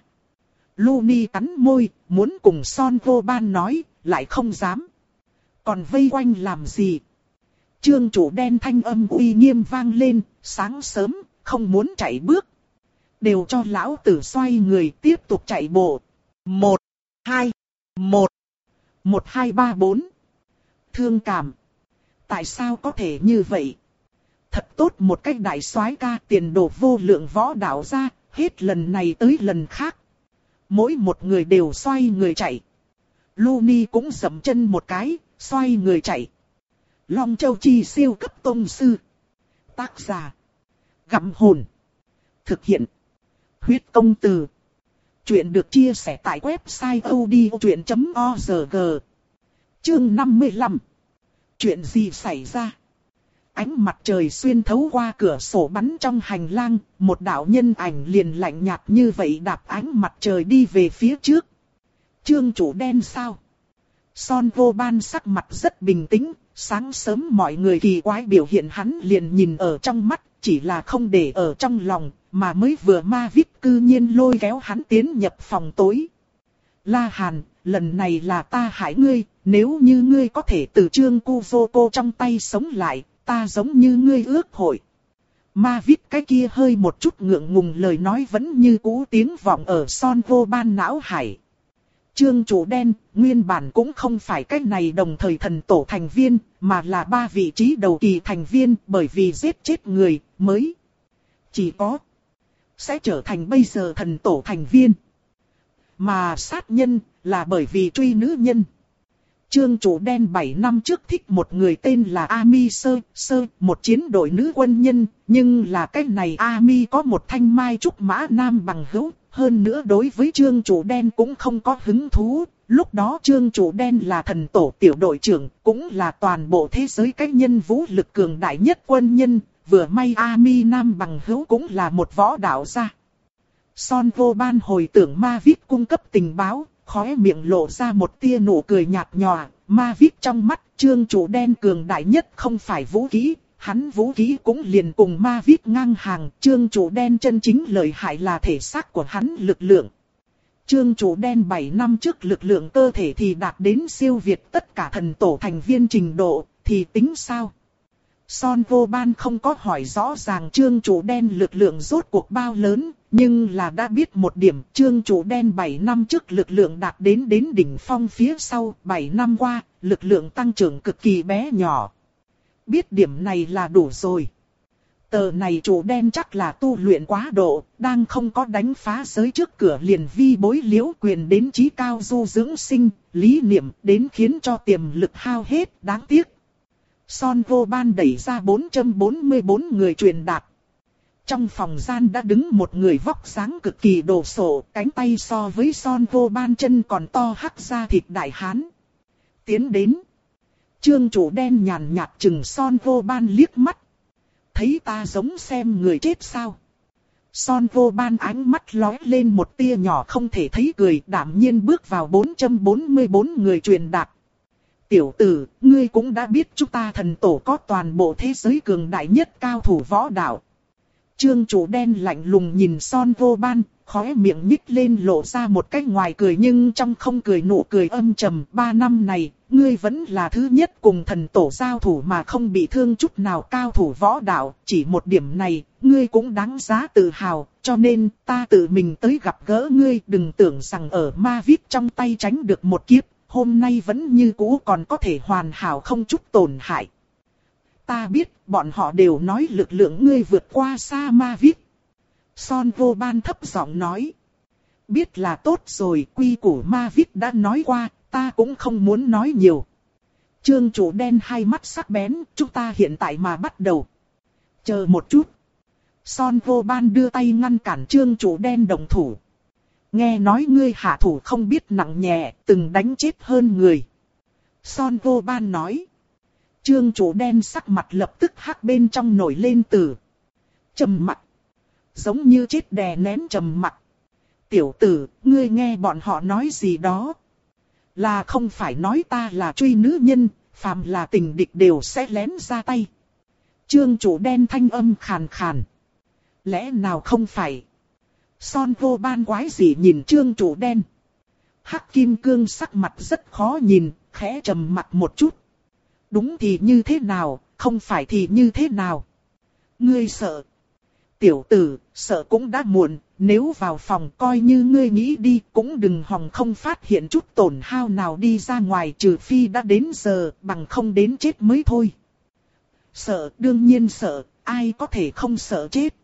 Luni cắn môi, muốn cùng Son Vô Ban nói, lại không dám. Còn vây quanh làm gì? Trương chủ đen thanh âm uy nghiêm vang lên, sáng sớm, không muốn chạy bước. Đều cho lão tử xoay người tiếp tục chạy bộ. Một, hai, một, một hai ba bốn. Thương cảm. Tại sao có thể như vậy? Thật tốt một cách đại soái ca, tiền đồ vô lượng võ đạo ra, hết lần này tới lần khác. Mỗi một người đều xoay người chạy. Luni cũng dậm chân một cái, xoay người chạy. Long Châu Chi siêu cấp tông sư. Tác giả. Gặm hồn. Thực hiện. Huyết công từ. Chuyện được chia sẻ tại website odchuyện chấm org. Chương năm mươi lăm. Chuyện gì xảy ra? Ánh mặt trời xuyên thấu qua cửa sổ bắn trong hành lang, một đạo nhân ảnh liền lạnh nhạt như vậy đạp ánh mặt trời đi về phía trước. Trương chủ đen sao? Son Vô Ban sắc mặt rất bình tĩnh, sáng sớm mọi người kỳ quái biểu hiện hắn liền nhìn ở trong mắt, chỉ là không để ở trong lòng, mà mới vừa ma vít cư nhiên lôi kéo hắn tiến nhập phòng tối. La Hàn, lần này là ta hại ngươi, nếu như ngươi có thể từ Trương Cu Vô Cô trong tay sống lại, ta giống như ngươi ước hội. Ma vít cái kia hơi một chút ngượng ngùng lời nói vẫn như cũ tiếng vọng ở Son Vô Ban não hải. Trương chủ đen, nguyên bản cũng không phải cái này đồng thời thần tổ thành viên, mà là ba vị trí đầu kỳ thành viên, bởi vì giết chết người, mới chỉ có sẽ trở thành bây giờ thần tổ thành viên. Mà sát nhân, là bởi vì truy nữ nhân. Trương chủ đen bảy năm trước thích một người tên là Ami Sơ, Sơ, một chiến đội nữ quân nhân, nhưng là cái này Ami có một thanh mai trúc mã nam bằng hữu, hơn nữa đối với Trương chủ đen cũng không có hứng thú. Lúc đó Trương chủ đen là thần tổ tiểu đội trưởng, cũng là toàn bộ thế giới cái nhân vũ lực cường đại nhất quân nhân, vừa may Ami nam bằng hữu cũng là một võ đạo gia. Son Vô Ban hồi tưởng ma vít cung cấp tình báo, khóe miệng lộ ra một tia nụ cười nhạt nhòa. Ma vít trong mắt Trương chủ đen cường đại nhất không phải vũ khí, hắn vũ khí cũng liền cùng ma vít ngang hàng. Trương chủ đen chân chính lợi hại là thể xác của hắn lực lượng. Trương chủ đen bảy năm trước lực lượng cơ thể thì đạt đến siêu việt tất cả thần tổ thành viên trình độ, thì tính sao? Son Vô Ban không có hỏi rõ ràng Trương chủ đen lực lượng rốt cuộc bao lớn, nhưng là đã biết một điểm, Trương chủ đen bảy năm trước lực lượng đạt đến đến đỉnh phong phía sau, bảy năm qua, lực lượng tăng trưởng cực kỳ bé nhỏ. Biết điểm này là đủ rồi. Tờ này chủ đen chắc là tu luyện quá độ, đang không có đánh phá giới trước cửa liền vi bối liễu quyền đến chí cao du dưỡng sinh, lý niệm đến khiến cho tiềm lực hao hết, đáng tiếc. Son Vô Ban đẩy ra bốn trăm bốn mươi bốn người truyền đạt. Trong phòng gian đã đứng một người vóc dáng cực kỳ đồ sộ, cánh tay so với Son Vô Ban chân còn to hắc da thịt đại hán. Tiến đến. Trương chủ đen nhàn nhạt chừng Son Vô Ban liếc mắt. Thấy ta giống xem người chết sao? Son Vô Ban ánh mắt lóe lên một tia nhỏ không thể thấy cười, đạm nhiên bước vào bốn trăm bốn mươi bốn người truyền đạt. Tiểu tử, ngươi cũng đã biết chúng ta thần tổ có toàn bộ thế giới cường đại nhất cao thủ võ đạo. Trương chủ đen lạnh lùng nhìn Son Vô Ban, khóe miệng nhích lên lộ ra một cái ngoài cười nhưng trong không cười nụ cười âm trầm. Ba năm này, ngươi vẫn là thứ nhất cùng thần tổ giao thủ mà không bị thương chút nào cao thủ võ đạo. Chỉ một điểm này, ngươi cũng đáng giá tự hào, cho nên ta tự mình tới gặp gỡ ngươi. Đừng tưởng rằng ở ma vít trong tay tránh được một kiếp, hôm nay vẫn như cũ còn có thể hoàn hảo không chút tổn hại. Ta biết, bọn họ đều nói lực lượng ngươi vượt qua xa ma vít. Son Vô Ban thấp giọng nói. Biết là tốt rồi, quy củ ma vít đã nói qua, ta cũng không muốn nói nhiều. Trương chủ đen hai mắt sắc bén, chúng ta hiện tại mà bắt đầu. Chờ một chút. Son Vô Ban đưa tay ngăn cản Trương chủ đen đồng thủ. Nghe nói ngươi hạ thủ không biết nặng nhẹ, từng đánh chết hơn người. Son Vô Ban nói. Trương chủ đen sắc mặt lập tức hắc bên trong nổi lên từ. Trầm mặc. Giống như chết đè nén trầm mặc. Tiểu tử, ngươi nghe bọn họ nói gì đó. Là không phải nói ta là truy nữ nhân, phàm là tình địch đều sẽ lén ra tay. Trương chủ đen thanh âm khàn khàn. Lẽ nào không phải? Son vô ban quái gì nhìn trương chủ đen. Hắc kim cương sắc mặt rất khó nhìn, khẽ trầm mặt một chút. Đúng thì như thế nào, không phải thì như thế nào? Ngươi sợ. Tiểu tử, sợ cũng đã muộn, nếu vào phòng coi như ngươi nghĩ đi cũng đừng hòng không phát hiện chút tổn hao nào đi ra ngoài trừ phi đã đến giờ, bằng không đến chết mới thôi. Sợ, đương nhiên sợ, ai có thể không sợ chết.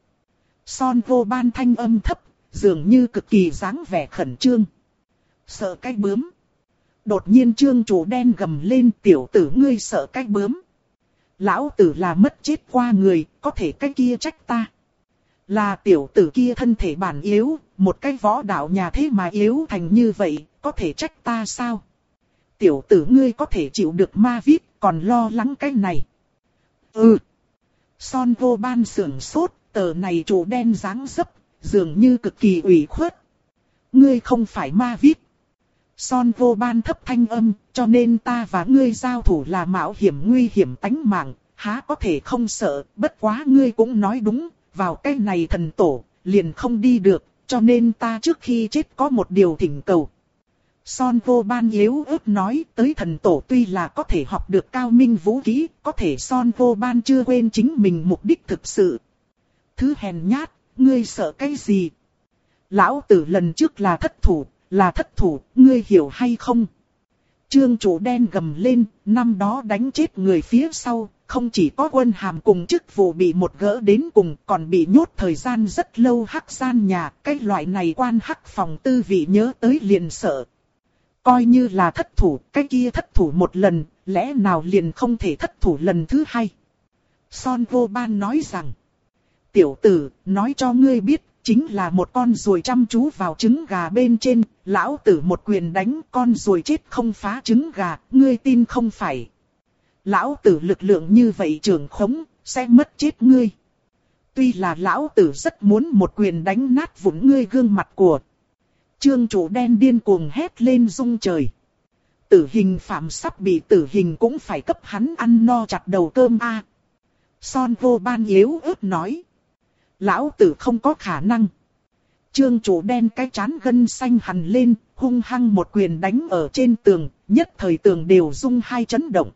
Son vô ban thanh âm thấp, dường như cực kỳ dáng vẻ khẩn trương. Sợ cái bướm. Đột nhiên trương chủ đen gầm lên, tiểu tử ngươi sợ cái bướm. Lão tử là mất chết qua người, có thể cái kia trách ta. Là tiểu tử kia thân thể bản yếu, một cái võ đạo nhà thế mà yếu thành như vậy, có thể trách ta sao? Tiểu tử ngươi có thể chịu được ma viết, còn lo lắng cái này. Ừ. Son vô ban sưởng sốt, tờ này chủ đen dáng dấp, dường như cực kỳ ủy khuất. Ngươi không phải ma viết. Son vô ban thấp thanh âm, cho nên ta và ngươi giao thủ là mạo hiểm nguy hiểm tánh mạng, há có thể không sợ, bất quá ngươi cũng nói đúng, vào cái này thần tổ, liền không đi được, cho nên ta trước khi chết có một điều thỉnh cầu. Son vô ban yếu ớt nói, tới thần tổ tuy là có thể học được cao minh vũ khí, có thể son vô ban chưa quên chính mình mục đích thực sự. Thứ hèn nhát, ngươi sợ cái gì? Lão tử lần trước là thất thủ, là thất thủ, ngươi hiểu hay không? Trương chủ đen gầm lên, năm đó đánh chết người phía sau, không chỉ có quân hàm cùng chức vụ bị một gỡ đến cùng, còn bị nhốt thời gian rất lâu hắc gian nhà, cái loại này quan hắc phòng tư vị nhớ tới liền sợ. Coi như là thất thủ, cái kia thất thủ một lần, lẽ nào liền không thể thất thủ lần thứ hai? Son vô ban nói rằng, tiểu tử, nói cho ngươi biết, chính là một con ruồi chăm chú vào trứng gà bên trên, lão tử một quyền đánh con ruồi chết không phá trứng gà, ngươi tin không phải? Lão tử lực lượng như vậy trưởng khống, sẽ mất chết ngươi. Tuy là lão tử rất muốn một quyền đánh nát vụn ngươi gương mặt của. Trương chủ đen điên cuồng hét lên rung trời. Tử hình phạm sắp bị tử hình cũng phải cấp hắn ăn no chặt đầu cơm a. À. Son vô ban yếu ớt nói. Lão tử không có khả năng. Trương chủ đen cái chán gân xanh hằn lên, hung hăng một quyền đánh ở trên tường, nhất thời tường đều rung hai chấn động.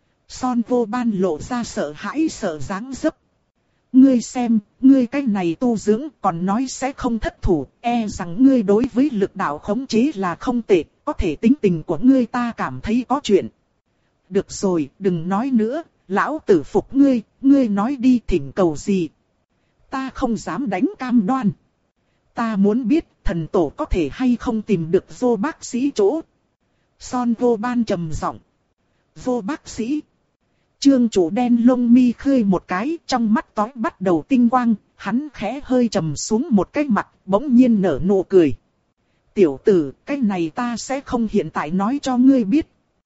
Son vô ban lộ ra sợ hãi sợ dáng dấp. Ngươi xem, ngươi cái này tu dưỡng còn nói sẽ không thất thủ, e rằng ngươi đối với lực đạo khống chế là không tệ, có thể tính tình của ngươi ta cảm thấy có chuyện. Được rồi, đừng nói nữa, lão tử phục ngươi, ngươi nói đi thỉnh cầu gì. Ta không dám đánh cam đoan. Ta muốn biết thần tổ có thể hay không tìm được vô bác sĩ chỗ. Son vô ban trầm giọng. Vô bác sĩ. Trương chủ đen lông mi khơi một cái, trong mắt tói bắt đầu tinh quang, hắn khẽ hơi trầm xuống một cái mặt, bỗng nhiên nở nụ cười. Tiểu tử, cái này ta sẽ không hiện tại nói cho ngươi biết.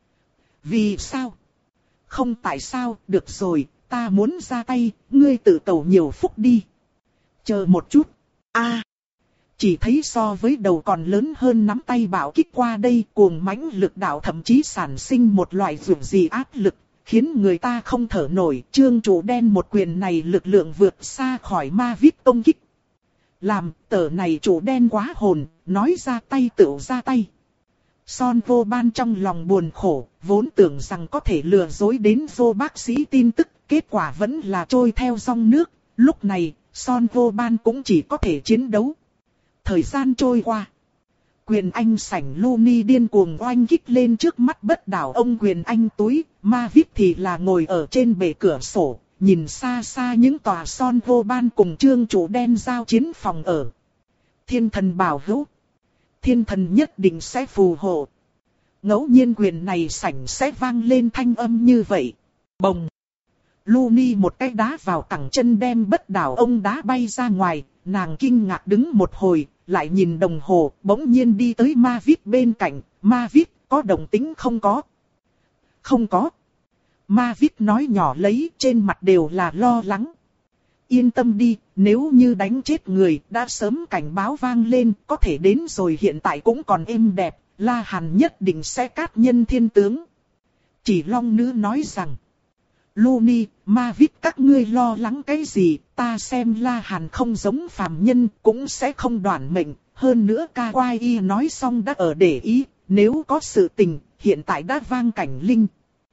Vì sao? Không tại sao, được rồi, ta muốn ra tay, ngươi tự cầu nhiều phúc đi. Chờ một chút. A, chỉ thấy so với đầu còn lớn hơn nắm tay bảo kích qua đây, cuồng mãnh lực đạo thậm chí sản sinh một loại dường gì áp lực, khiến người ta không thở nổi. Trương chủ đen một quyền này lực lượng vượt xa khỏi ma viết công kích. Làm tờ này chủ đen quá hồn, nói ra tay tựu ra tay. Son vô ban trong lòng buồn khổ, vốn tưởng rằng có thể lừa dối đến vô bác sĩ tin tức, kết quả vẫn là trôi theo dòng nước. Lúc này, Son vô ban cũng chỉ có thể chiến đấu. Thời gian trôi qua. Quyền anh sảnh Luni điên cuồng oanh kích lên trước mắt bất đảo ông quyền anh túi, ma viết thì là ngồi ở trên bệ cửa sổ, nhìn xa xa những tòa Son vô ban cùng trương chủ đen giao chiến phòng ở. Thiên thần bảo hữu. Thiên thần nhất định sẽ phù hộ. Ngẫu nhiên quyền này sảnh sẽ vang lên thanh âm như vậy. Bồng. Luni một cái đá vào cẳng chân đem bất đảo ông đá bay ra ngoài, nàng kinh ngạc đứng một hồi, lại nhìn đồng hồ, bỗng nhiên đi tới ma viết bên cạnh, ma viết có động tính không có? Không có. Mavic nói nhỏ lấy, trên mặt đều là lo lắng. Yên tâm đi, nếu như đánh chết người, đã sớm cảnh báo vang lên, có thể đến rồi hiện tại cũng còn êm đẹp, La Hàn nhất định sẽ cát nhân thiên tướng. Chỉ Long Nữ nói rằng, Looney, Mavic các ngươi lo lắng cái gì, ta xem La Hàn không giống phàm nhân, cũng sẽ không đoản mệnh, hơn nữa Kawaii nói xong đã ở để ý, nếu có sự tình, hiện tại đã vang cảnh linh.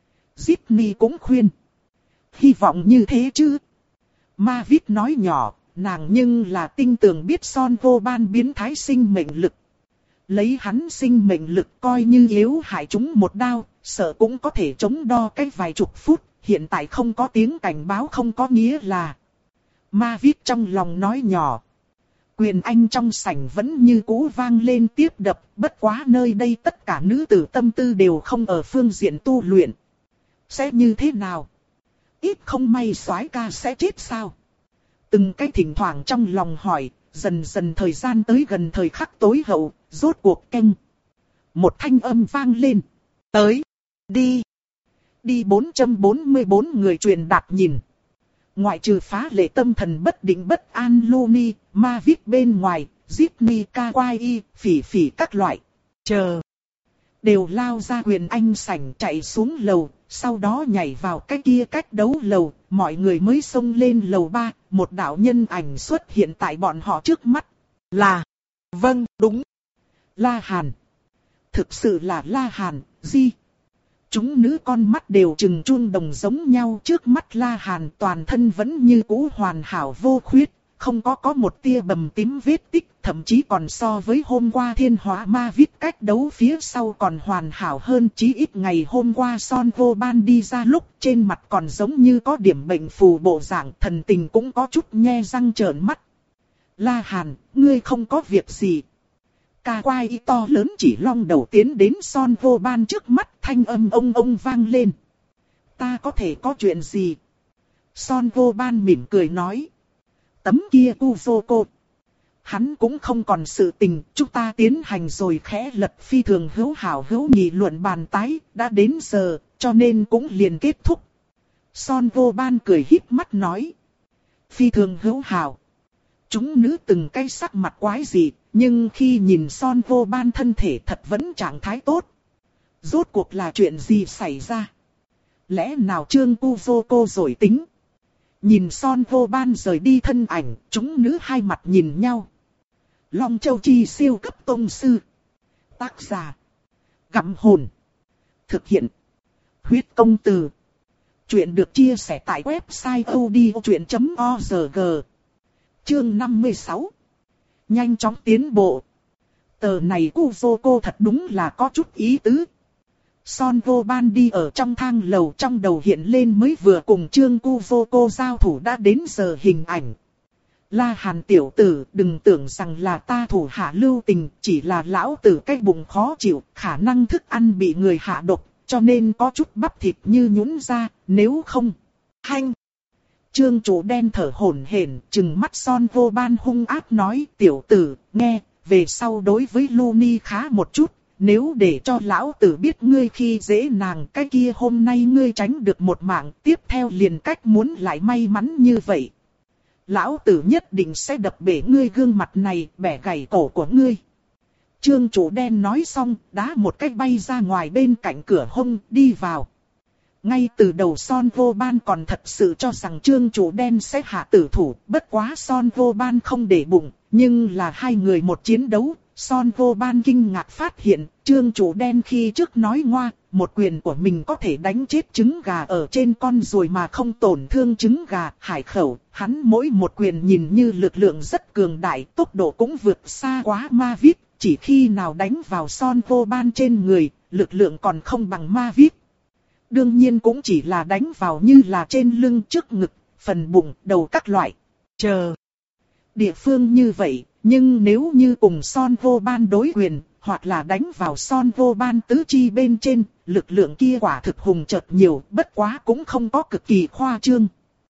Sydney cũng khuyên, hy vọng như thế chứ. Mavic nói nhỏ, nàng nhưng là tinh tường biết Son vô ban biến thái sinh mệnh lực. Lấy hắn sinh mệnh lực coi như yếu hại chúng một đao, sợ cũng có thể chống đo cái vài chục phút, hiện tại không có tiếng cảnh báo không có nghĩa là. Mavic trong lòng nói nhỏ. Quyền Anh trong sảnh vẫn như cũ vang lên tiếp đập, bất quá nơi đây tất cả nữ tử tâm tư đều không ở phương diện tu luyện. Sẽ như thế nào? Ít không may soái ca sẽ chết sao? Từng cái thỉnh thoảng trong lòng hỏi, dần dần thời gian tới gần thời khắc tối hậu, rốt cuộc canh. Một thanh âm vang lên. Tới, đi. Đi bốn trăm bốn mươi bốn người truyền đạt nhìn. Ngoại trừ phá lệ tâm thần bất định bất an Looney, Mavic bên ngoài, Sydney, Kawaii, phỉ phỉ các loại. Chờ. Đều lao ra Quyền Anh sảnh chạy xuống lầu, sau đó nhảy vào cái kia cách đấu lầu, mọi người mới xông lên lầu ba, một đạo nhân ảnh xuất hiện tại bọn họ trước mắt. Là, vâng, đúng, La Hàn. Thực sự là La Hàn, gì? Chúng nữ con mắt đều trừng chuông đồng giống nhau, trước mắt La Hàn toàn thân vẫn như cũ hoàn hảo vô khuyết, không có có một tia bầm tím vết tích, thậm chí còn so với hôm qua thiên hóa Mavic cách đấu phía sau còn hoàn hảo hơn, chí ít ngày hôm qua Son vô ban đi ra lúc trên mặt còn giống như có điểm bệnh phù bộ dạng, thần tình cũng có chút nhe răng trợn mắt. La Hàn, ngươi không có việc gì. Kawaii to lớn chỉ long đầu tiến đến Son vô ban trước mắt, thanh âm ông ông vang lên. Ta có thể có chuyện gì? Son vô ban mỉm cười nói. Tấm kia Kuzoko. Hắn cũng không còn sự tình, chúng ta tiến hành rồi khẽ lật phi thường hữu hảo hữu nghị luận bàn tái, đã đến giờ, cho nên cũng liền kết thúc. Son vô ban cười híp mắt nói. Phi thường hữu hảo. Chúng nữ từng cái sắc mặt quái dị, nhưng khi nhìn Son vô ban thân thể thật vẫn trạng thái tốt. Rốt cuộc là chuyện gì xảy ra? Lẽ nào Trương Kuzoko rồi tính? Nhìn Son vô ban rời đi thân ảnh, chúng nữ hai mặt nhìn nhau. Long Châu Chi siêu cấp tông sư. Tác giả. Gặm hồn. Thực hiện. Huyết công từ. Chuyện được chia sẻ tại website odchuyện chấm org. Chương năm mươi sáu. Nhanh chóng tiến bộ. Tờ này Kuzoko thật đúng là có chút ý tứ. Son vô ban đi ở trong thang lầu, trong đầu hiện lên mới vừa cùng Trương Kuzoko giao thủ đã đến giờ hình ảnh. La Hàn tiểu tử, đừng tưởng rằng là ta thủ hạ lưu tình, chỉ là lão tử cái bụng khó chịu, khả năng thức ăn bị người hạ độc, cho nên có chút bắp thịt như nhũn ra, nếu không. Hanh! Trương chủ đen thở hổn hển, trừng mắt Son vô ban hung ác nói, tiểu tử, nghe, về sau đối với Looney khá một chút. Nếu để cho lão tử biết ngươi khi dễ nàng, cái kia hôm nay ngươi tránh được một mạng, tiếp theo liền cách muốn lại may mắn như vậy. Lão tử nhất định sẽ đập bể ngươi gương mặt này, bẻ gãy cổ của ngươi. Trương chủ đen nói xong, đá một cái bay ra ngoài bên cạnh cửa hông, đi vào. Ngay từ đầu Son vô ban còn thật sự cho rằng Trương chủ đen sẽ hạ tử thủ, bất quá Son vô ban không để bụng, nhưng là hai người một chiến đấu. Son vô ban kinh ngạc phát hiện, Trương chủ đen khi trước nói ngoa, một quyền của mình có thể đánh chết trứng gà ở trên con ruồi mà không tổn thương trứng gà. Hải khẩu, hắn mỗi một quyền nhìn như lực lượng rất cường đại, tốc độ cũng vượt xa quá Mavic, chỉ khi nào đánh vào Son vô ban trên người, lực lượng còn không bằng Mavic. Đương nhiên cũng chỉ là đánh vào như là trên lưng, trước ngực, phần bụng, đầu các loại. Chờ. Địa phương như vậy. Nhưng nếu như cùng Son vô ban đối quyền, hoặc là đánh vào Son vô ban tứ chi bên trên, lực lượng kia quả thực hùng chợt nhiều, bất quá cũng không có cực kỳ khoa trương.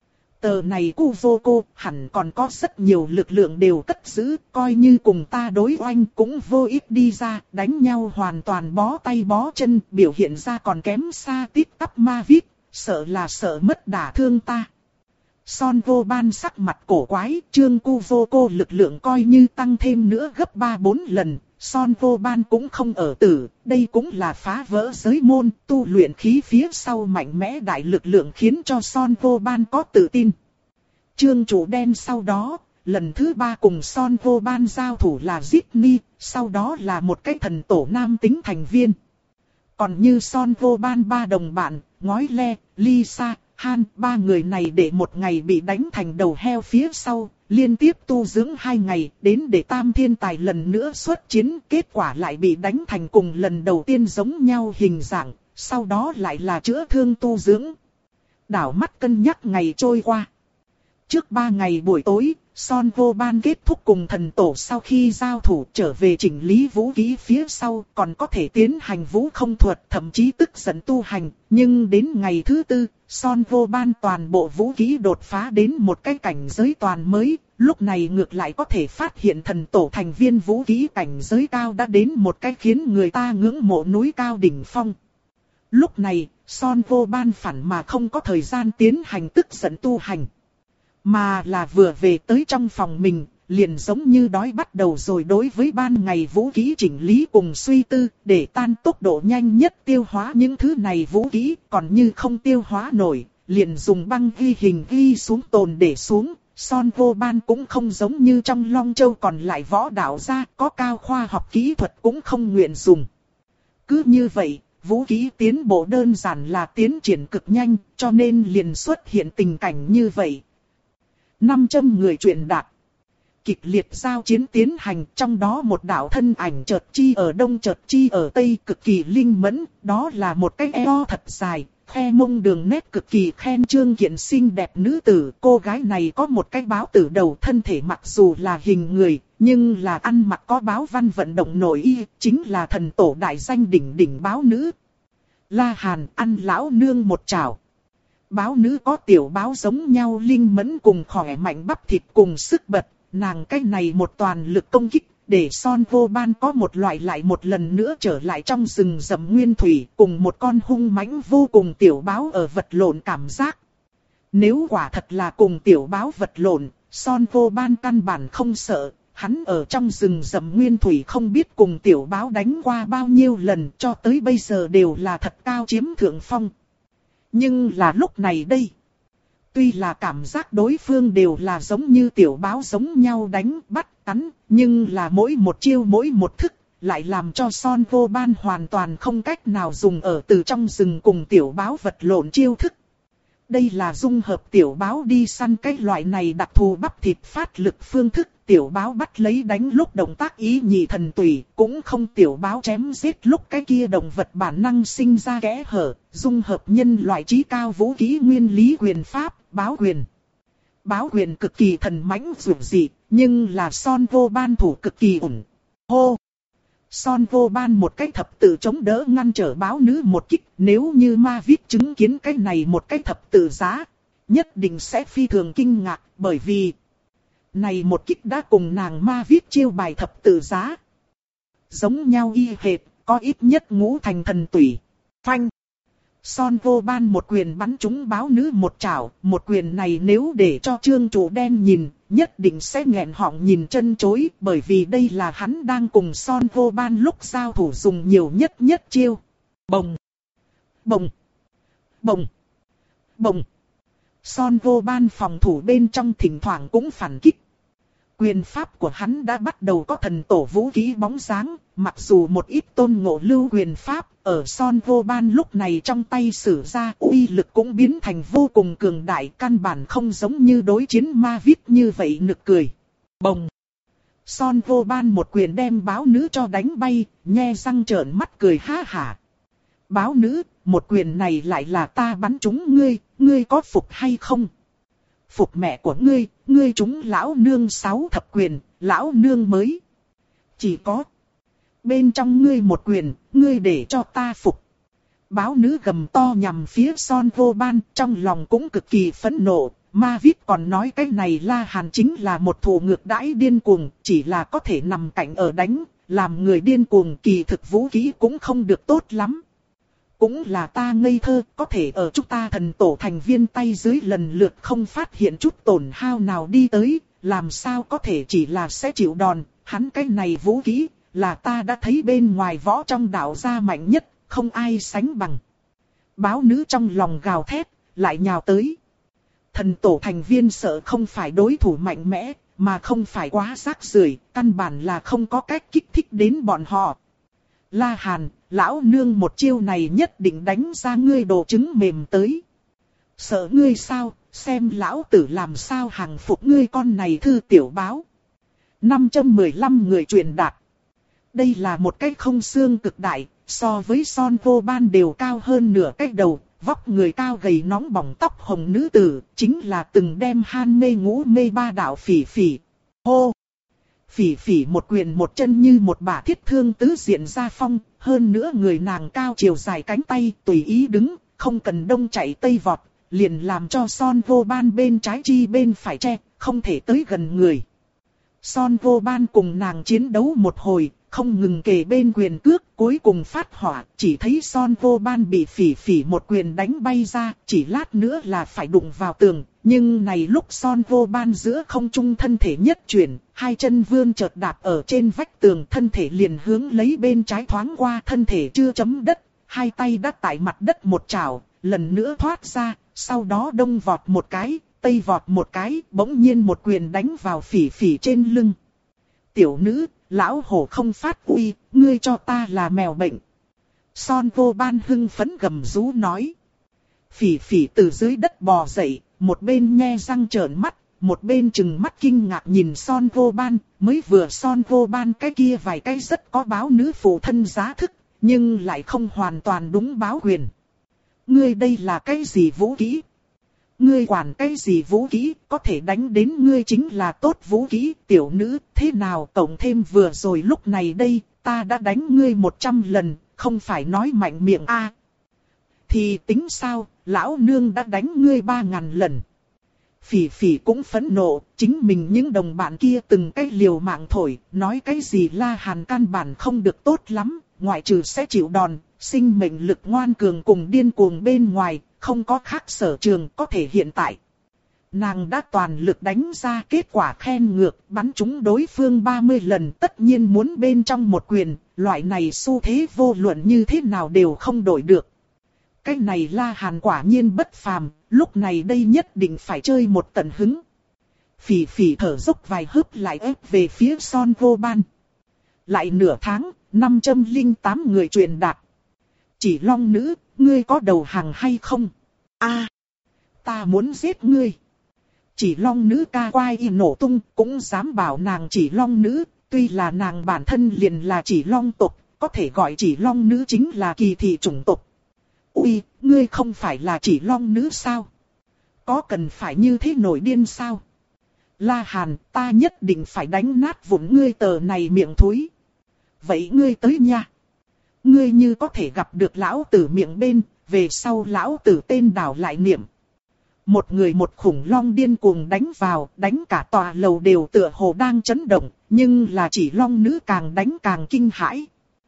Tờ này Kuzoko hẳn còn có rất nhiều lực lượng đều cất giữ, coi như cùng ta đối oanh cũng vô ích đi ra, đánh nhau hoàn toàn bó tay bó chân, biểu hiện ra còn kém xa tít tắp Mavic, sợ là sợ mất đả thương ta. Son vô ban sắc mặt cổ quái, Trương Cu Vô cô lực lượng coi như tăng thêm nữa gấp ba bốn lần, Son vô ban cũng không ở tử, đây cũng là phá vỡ giới môn, tu luyện khí phía sau mạnh mẽ đại lực lượng khiến cho Son vô ban có tự tin. Trương chủ đen sau đó, lần thứ ba cùng Son vô ban giao thủ là Zidni, sau đó là một cái thần tổ nam tính thành viên. Còn như Son vô ban ba đồng bạn, Ngói Le, Lisa, Han, ba người này để một ngày bị đánh thành đầu heo phía sau, liên tiếp tu dưỡng hai ngày, đến để Tam Thiên Tài lần nữa xuất chiến, kết quả lại bị đánh thành cùng lần đầu tiên giống nhau hình dạng, sau đó lại là chữa thương tu dưỡng. Đảo mắt cân nhắc ngày trôi qua. Trước ba ngày buổi tối, Son vô ban kết thúc cùng thần tổ sau khi giao thủ trở về chỉnh lý vũ khí phía sau còn có thể tiến hành vũ không thuật thậm chí tức giận tu hành. Nhưng đến ngày thứ tư, Son vô ban toàn bộ vũ khí đột phá đến một cái cảnh giới toàn mới. Lúc này ngược lại có thể phát hiện thần tổ thành viên vũ khí cảnh giới cao đã đến một cái khiến người ta ngưỡng mộ núi cao đỉnh phong. Lúc này, Son vô ban phản mà không có thời gian tiến hành tức giận tu hành. Mà là vừa về tới trong phòng mình, liền giống như đói bắt đầu rồi đối với ban ngày vũ khí chỉnh lý cùng suy tư, để tan tốc độ nhanh nhất tiêu hóa những thứ này vũ khí, còn như không tiêu hóa nổi, liền dùng băng ghi hình ghi xuống tồn để xuống. Son vô ban cũng không giống như trong Long Châu còn lại võ đạo gia, có cao khoa học kỹ thuật cũng không nguyện dùng. Cứ như vậy, vũ khí tiến bộ đơn giản là tiến triển cực nhanh, cho nên liền xuất hiện tình cảnh như vậy. năm trăm người truyền đạt. Kịch liệt giao chiến tiến hành, trong đó một đạo thân ảnh chợt chi ở đông chợt chi ở tây cực kỳ linh mẫn, đó là một cái eo thật dài, khoe mông đường nét cực kỳ khen trương kiện xinh đẹp nữ tử. Cô gái này có một cái báo tử đầu, thân thể mặc dù là hình người, nhưng là ăn mặc có báo văn vận động nội y, chính là thần tổ đại danh đỉnh đỉnh báo nữ. La Hàn ăn lão nương một chảo. Báo nữ có tiểu báo giống nhau linh mẫn cùng khỏe mạnh bắp thịt cùng sức bật, nàng cái này một toàn lực công kích, để Son vô ban có một loại lại một lần nữa trở lại trong rừng rậm nguyên thủy, cùng một con hung mãnh vô cùng tiểu báo ở vật lộn cảm giác. Nếu quả thật là cùng tiểu báo vật lộn, Son vô ban căn bản không sợ, hắn ở trong rừng rậm nguyên thủy không biết cùng tiểu báo đánh qua bao nhiêu lần, cho tới bây giờ đều là thật cao chiếm thượng phong. Nhưng là lúc này đây, tuy là cảm giác đối phương đều là giống như tiểu báo giống nhau đánh bắt cắn, nhưng là mỗi một chiêu mỗi một thức, lại làm cho Son vô ban hoàn toàn không cách nào dùng ở từ trong rừng cùng tiểu báo vật lộn chiêu thức. Đây là dung hợp tiểu báo đi săn cái loại này đặc thù bắp thịt phát lực phương thức, tiểu báo bắt lấy đánh lúc động tác ý nhị thần tùy, cũng không tiểu báo chém giết lúc cái kia động vật bản năng sinh ra kẽ hở, dung hợp nhân loại trí cao vũ khí nguyên lý quyền pháp, báo quyền. Báo quyền cực kỳ thần mãnh dữ dị, nhưng là Son vô ban thủ cực kỳ ổn. Hô! Son vô ban một cái thập tự chống đỡ ngăn trở báo nữ một kích, nếu như ma viết chứng kiến cái này một cái thập tự giá, nhất định sẽ phi thường kinh ngạc, bởi vì này một kích đã cùng nàng ma viết chiêu bài thập tự giá. Giống nhau y hệt, có ít nhất ngũ thành thần tủy. Phanh! Son vô ban một quyền bắn trúng báo nữ một chảo, một quyền này nếu để cho trương chủ đen nhìn, nhất định sẽ nghẹn họng nhìn chân chối, bởi vì đây là hắn đang cùng Son vô ban lúc giao thủ dùng nhiều nhất nhất chiêu. Bồng! Bồng! Bồng! Bồng! Son vô ban phòng thủ bên trong thỉnh thoảng cũng phản kích. Quyền pháp của hắn đã bắt đầu có thần tổ vũ khí bóng dáng, mặc dù một ít tôn ngộ lưu quyền pháp, ở Son vô ban lúc này trong tay sử ra uy lực cũng biến thành vô cùng cường đại, căn bản không giống như đối chiến ma viết như vậy nực cười. Bồng! Son vô ban một quyền đem báo nữ cho đánh bay, nhe răng trợn mắt cười ha hả. Báo nữ, một quyền này lại là ta bắn trúng ngươi, ngươi có phục hay không? Phục mẹ của ngươi, ngươi trúng lão nương sáu thập quyền, lão nương mới. Chỉ có bên trong ngươi một quyền, ngươi để cho ta phục. Báo nữ gầm to nhằm phía Son vô ban, trong lòng cũng cực kỳ phẫn nộ. Ma viết còn nói cái này La Hàn chính là một thủ ngược đãi điên cuồng, chỉ là có thể nằm cạnh ở đánh, làm người điên cuồng, kỳ thực vũ khí cũng không được tốt lắm. cũng là ta ngây thơ, có thể ở chúng ta thần tổ thành viên tay dưới lần lượt không phát hiện chút tổn hao nào đi tới, làm sao có thể chỉ là sẽ chịu đòn, hắn cái này vũ khí, là ta đã thấy bên ngoài võ trong đạo gia mạnh nhất, không ai sánh bằng. Báo nữ trong lòng gào thét, lại nhào tới. Thần tổ thành viên sợ không phải đối thủ mạnh mẽ, mà không phải quá rác rưởi, căn bản là không có cách kích thích đến bọn họ. La Hàn, lão nương một chiêu này nhất định đánh ra ngươi đồ trứng mềm tới. Sợ ngươi sao, xem lão tử làm sao hàng phục ngươi con này thư tiểu báo. năm trăm mười lăm người truyền đạt. Đây là một cái không xương cực đại, so với Son Vô Ban đều cao hơn nửa cái đầu, vóc người cao gầy nóng bỏng tóc hồng nữ tử, chính là từng đem han mê ngũ mê ba đạo Phỉ Phỉ. Hô! Phỉ Phỉ một quyền một chân như một bả thiết thương tứ diện ra phong, hơn nữa người nàng cao chiều dài cánh tay tùy ý đứng, không cần đông chạy tây vọt, liền làm cho Son Vô Ban bên trái chi bên phải che, không thể tới gần người. Son Vô Ban cùng nàng chiến đấu một hồi, không ngừng kề bên quyền cước, cuối cùng phát hỏa, chỉ thấy Son Vô Ban bị Phỉ Phỉ một quyền đánh bay ra, chỉ lát nữa là phải đụng vào tường, nhưng này lúc Son Vô Ban giữa không trung thân thể nhất chuyển, hai chân vươn chợt đạp ở trên vách tường, thân thể liền hướng lấy bên trái thoáng qua, thân thể chưa chấm đất, hai tay đã tại mặt đất một chảo, lần nữa thoát ra, sau đó đông vọt một cái, tây vọt một cái, bỗng nhiên một quyền đánh vào Phỉ Phỉ trên lưng. Tiểu nữ, lão hổ không phát uy, ngươi cho ta là mèo bệnh. Son Vô Ban hưng phấn gầm rú nói. Phỉ Phỉ từ dưới đất bò dậy, một bên nhe răng trợn mắt, một bên trừng mắt kinh ngạc nhìn Son Vô Ban, mới vừa Son Vô Ban cái kia vài cái rất có báo nữ phụ thân giá thức, nhưng lại không hoàn toàn đúng báo quyền. Ngươi đây là cái gì vũ khí? Ngươi quản cái gì vũ khí, có thể đánh đến ngươi chính là tốt vũ khí, tiểu nữ, thế nào tổng thêm vừa rồi lúc này đây, ta đã đánh ngươi một trăm lần, không phải nói mạnh miệng a à. Thì tính sao, lão nương đã đánh ngươi ba ngàn lần. Phỉ Phỉ cũng phẫn nộ, chính mình những đồng bạn kia từng cái liều mạng thổi, nói cái gì La Hàn căn bản không được tốt lắm, ngoại trừ sẽ chịu đòn, sinh mệnh lực ngoan cường cùng điên cuồng bên ngoài, không có khác sở trường có thể hiện tại. Nàng đã toàn lực đánh ra kết quả khen ngược, bắn trúng đối phương ba mươi lần, tất nhiên muốn bên trong một quyền, loại này xu thế vô luận như thế nào đều không đổi được. Cái này La Hàn quả nhiên bất phàm, lúc này đây nhất định phải chơi một tận hứng. Phỉ Phỉ thở dốc vài hớp lại ép về phía Son Vô Ban. Lại nửa tháng, năm trăm lẻ tám người truyền đạt. Chỉ Long nữ, ngươi có đầu hàng hay không? A, à, ta muốn giết ngươi. Chỉ Long nữ ca quai y nổ tung, cũng dám bảo nàng Chỉ Long nữ, tuy là nàng bản thân liền là Chỉ Long tộc, có thể gọi Chỉ Long nữ chính là kỳ thị chủng tộc. Ui, ngươi không phải là Chỉ Long nữ sao? Có cần phải như thế nổi điên sao? La Hàn, ta nhất định phải đánh nát vụn ngươi tờ này miệng thối. Vậy ngươi tới nha. Ngươi như có thể gặp được lão tử miệng bên, về sau lão tử tên đảo lại niệm. Một người một khủng long điên cuồng đánh vào, đánh cả tòa lầu đều tựa hồ đang chấn động, nhưng là Chỉ Long nữ càng đánh càng kinh hãi.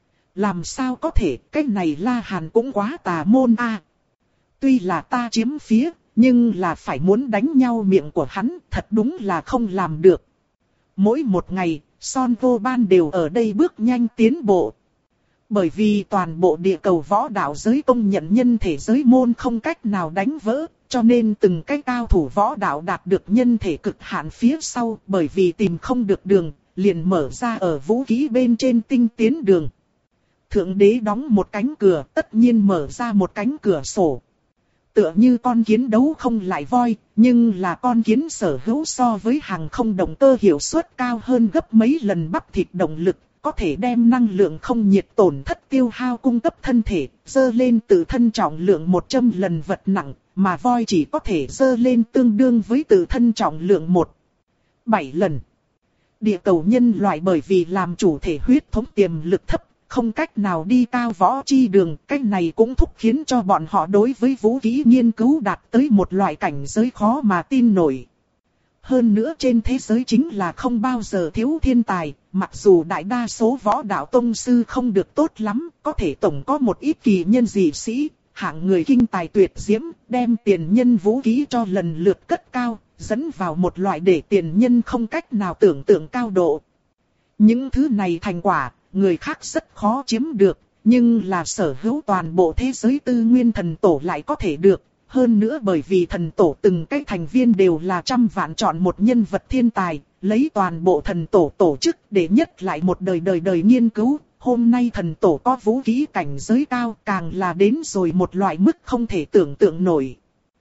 Làm sao có thể, cái này La Hàn cũng quá tà môn a. À. Tuy là ta chiếm phía, nhưng là phải muốn đánh nhau miệng của hắn, thật đúng là không làm được. Mỗi một ngày, Son Vô Ban đều ở đây bước nhanh tiến bộ. Bởi vì toàn bộ địa cầu võ đạo giới công nhận nhân thể giới môn không cách nào đánh vỡ, cho nên từng cái cao thủ võ đạo đạt được nhân thể cực hạn phía sau, bởi vì tìm không được đường, liền mở ra ở vũ khí bên trên tinh tiến đường. Thượng đế đóng một cánh cửa, tất nhiên mở ra một cánh cửa sổ. Tựa như con kiến đấu không lại voi, nhưng là con kiến sở hữu so với hàng không động cơ hiệu suất cao hơn gấp mấy lần bắp thịt động lực, có thể đem năng lượng không nhiệt tổn thất tiêu hao cung cấp thân thể, dơ lên tự thân trọng lượng một trăm lần vật nặng, mà voi chỉ có thể dơ lên tương đương với tự thân trọng lượng một phẩy bảy lần. Địa cầu nhân loại bởi vì làm chủ thể huyết thống tiềm lực thấp, không cách nào đi cao võ chi đường, cái này cũng thúc khiến cho bọn họ đối với vũ khí nghiên cứu đạt tới một loại cảnh giới khó mà tin nổi. Hơn nữa trên thế giới chính là không bao giờ thiếu thiên tài, mặc dù đại đa số võ đạo tông sư không được tốt lắm, có thể tổng có một ít kỳ nhân dị sĩ, hạng người kinh tài tuyệt diễm, đem tiền nhân vũ khí cho lần lượt cất cao, dẫn vào một loại để tiền nhân không cách nào tưởng tượng cao độ. Những thứ này thành quả, người khác rất khó chiếm được, nhưng là sở hữu toàn bộ thế giới tư nguyên thần tổ lại có thể được. Hơn nữa bởi vì thần tổ từng cái thành viên đều là trăm vạn chọn một nhân vật thiên tài, lấy toàn bộ thần tổ tổ chức để nhất lại một đời đời đời nghiên cứu. Hôm nay thần tổ có vũ khí cảnh giới cao, càng là đến rồi một loại mức không thể tưởng tượng nổi.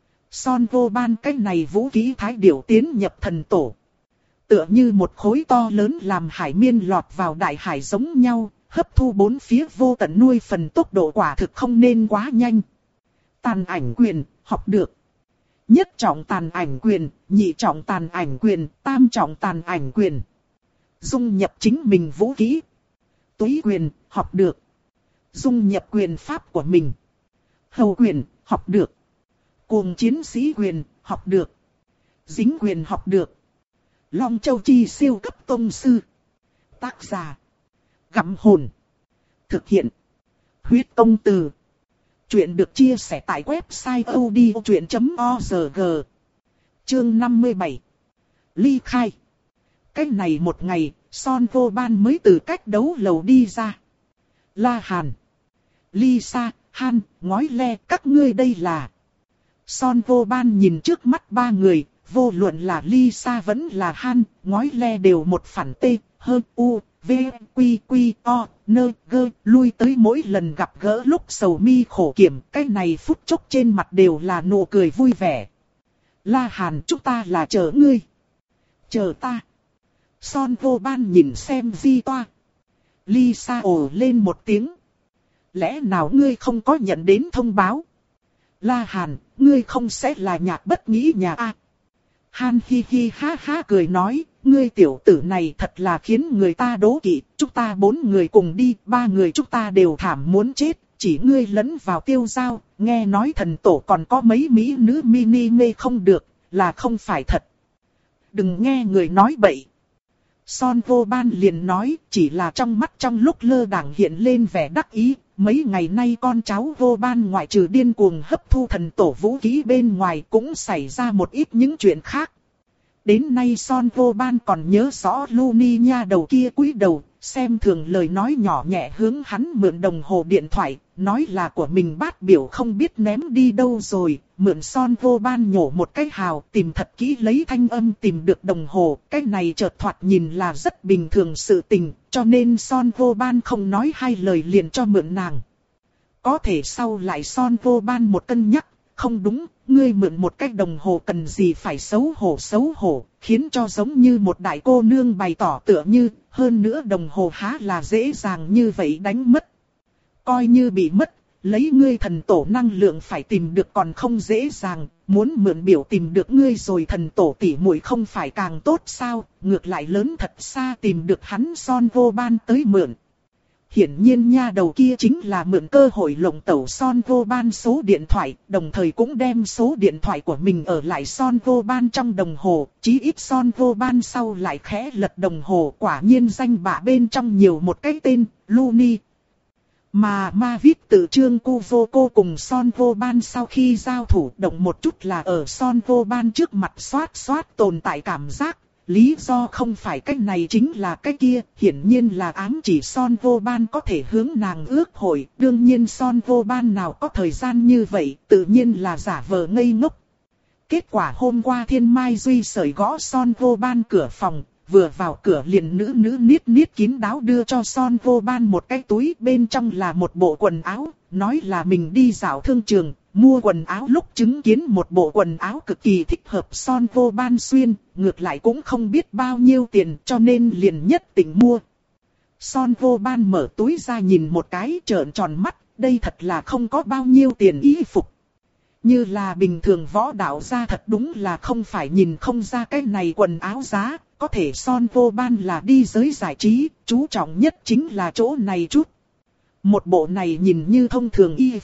Son vô ban cái này vũ khí thái điểu tiến nhập thần tổ. Tựa như một khối to lớn làm hải miên lọt vào đại hải giống nhau, hấp thu bốn phía vô tận nuôi phần tốc độ quả thực không nên quá nhanh. Tàn ảnh quyền, học được. Nhất trọng tàn ảnh quyền, nhị trọng tàn ảnh quyền, tam trọng tàn ảnh quyền. Dung nhập chính mình vũ khí. Túy quyền, học được. Dung nhập quyền pháp của mình. Hầu quyền, học được. Cuồng chiến sĩ quyền, học được. Dính quyền học được. Long Châu Chi siêu cấp tông sư. Tác giả. Gặm hồn. Thực hiện. Huyết công từ. Chuyện được chia sẻ tại website odchuyện chấm org. Chương năm mươi bảy. Ly khai. Cách này một ngày, Son vô ban mới từ cách đấu lầu đi ra. La Hàn, Lisa, Han, Ngói Le, các ngươi đây là. Son vô ban nhìn trước mắt ba người, vô luận là Lisa vẫn là Han, Ngói Le đều một phản tê, hơn u, v, quy, quy, o, nơ, gơ, lui tới mỗi lần gặp gỡ lúc sầu mi khổ kiểm, cái này phút chốc trên mặt đều là nụ cười vui vẻ. La Hàn, chúng ta là chờ ngươi. Chờ ta. Son vô ban nhìn xem Di Toa. Lisa ồ lên một tiếng. Lẽ nào ngươi không có nhận đến thông báo? La Hàn, ngươi không sẽ là nhạc bất nghĩ nhà a? Han hi hi ha ha cười nói, ngươi tiểu tử này thật là khiến người ta đố kỵ. Chúng ta bốn người cùng đi, ba người chúng ta đều thảm muốn chết. Chỉ ngươi lẫn vào tiêu dao, nghe nói thần tổ còn có mấy mỹ nữ mini mê không được, là không phải thật. Đừng nghe người nói bậy. Son vô ban liền nói, chỉ là trong mắt trong lúc lơ đãng hiện lên vẻ đắc ý. Mấy ngày nay con cháu vô ban ngoại trừ điên cuồng hấp thu thần tổ vũ khí bên ngoài cũng xảy ra một ít những chuyện khác. Đến nay Son vô ban còn nhớ rõ Luni nha đầu kia cúi đầu, xem thường lời nói nhỏ nhẹ hướng hắn mượn đồng hồ điện thoại, nói là của mình bát biểu không biết ném đi đâu rồi, mượn Son vô ban nhổ một cái hào, tìm thật kỹ lấy thanh âm tìm được đồng hồ, cái này chợt thoạt nhìn là rất bình thường sự tình, cho nên Son vô ban không nói hai lời liền cho mượn nàng. Có thể sau lại Son vô ban một cân nhắc, không đúng, ngươi mượn một cái đồng hồ cần gì phải xấu hổ xấu hổ, khiến cho giống như một đại cô nương bày tỏ tựa như, hơn nữa đồng hồ há là dễ dàng như vậy đánh mất. Coi như bị mất, lấy ngươi thần tổ năng lượng phải tìm được còn không dễ dàng, muốn mượn biểu tìm được ngươi rồi thần tổ tỉ muội không phải càng tốt sao, ngược lại lớn thật xa tìm được hắn Son vô ban tới mượn. Hiển nhiên nha đầu kia chính là mượn cơ hội lộng tẩu Son vô ban số điện thoại, đồng thời cũng đem số điện thoại của mình ở lại Son vô ban trong đồng hồ, chí ít Son vô ban sau lại khẽ lật đồng hồ, quả nhiên danh bạ bên trong nhiều một cái tên, Luni. Mà Mavic tự trương Kuvoko cùng Son vô ban sau khi giao thủ động một chút là ở Son vô ban trước mặt xoát xoát tồn tại cảm giác. Lý do không phải cái này chính là cái kia, hiển nhiên là ám chỉ Son vô ban có thể hướng nàng ước hội, đương nhiên Son vô ban nào có thời gian như vậy, tự nhiên là giả vờ ngây ngốc. Kết quả hôm qua Thiên Mai Duy sởi gõ Son vô ban cửa phòng, vừa vào cửa liền nữ nữ niết niết kín đáo đưa cho Son vô ban một cái túi, bên trong là một bộ quần áo, nói là mình đi dạo thương trường. Mua quần áo lúc chứng kiến một bộ quần áo cực kỳ thích hợp Son vô ban xuyên, ngược lại cũng không biết bao nhiêu tiền cho nên liền nhất định mua. Son vô ban mở túi ra nhìn một cái trợn tròn mắt, đây thật là không có bao nhiêu tiền y phục. Như là bình thường võ đạo ra thật đúng là không phải nhìn không ra cái này quần áo giá, có thể Son vô ban là đi giới giải trí, chú trọng nhất chính là chỗ này chút. Một bộ này nhìn như thông thường y phục.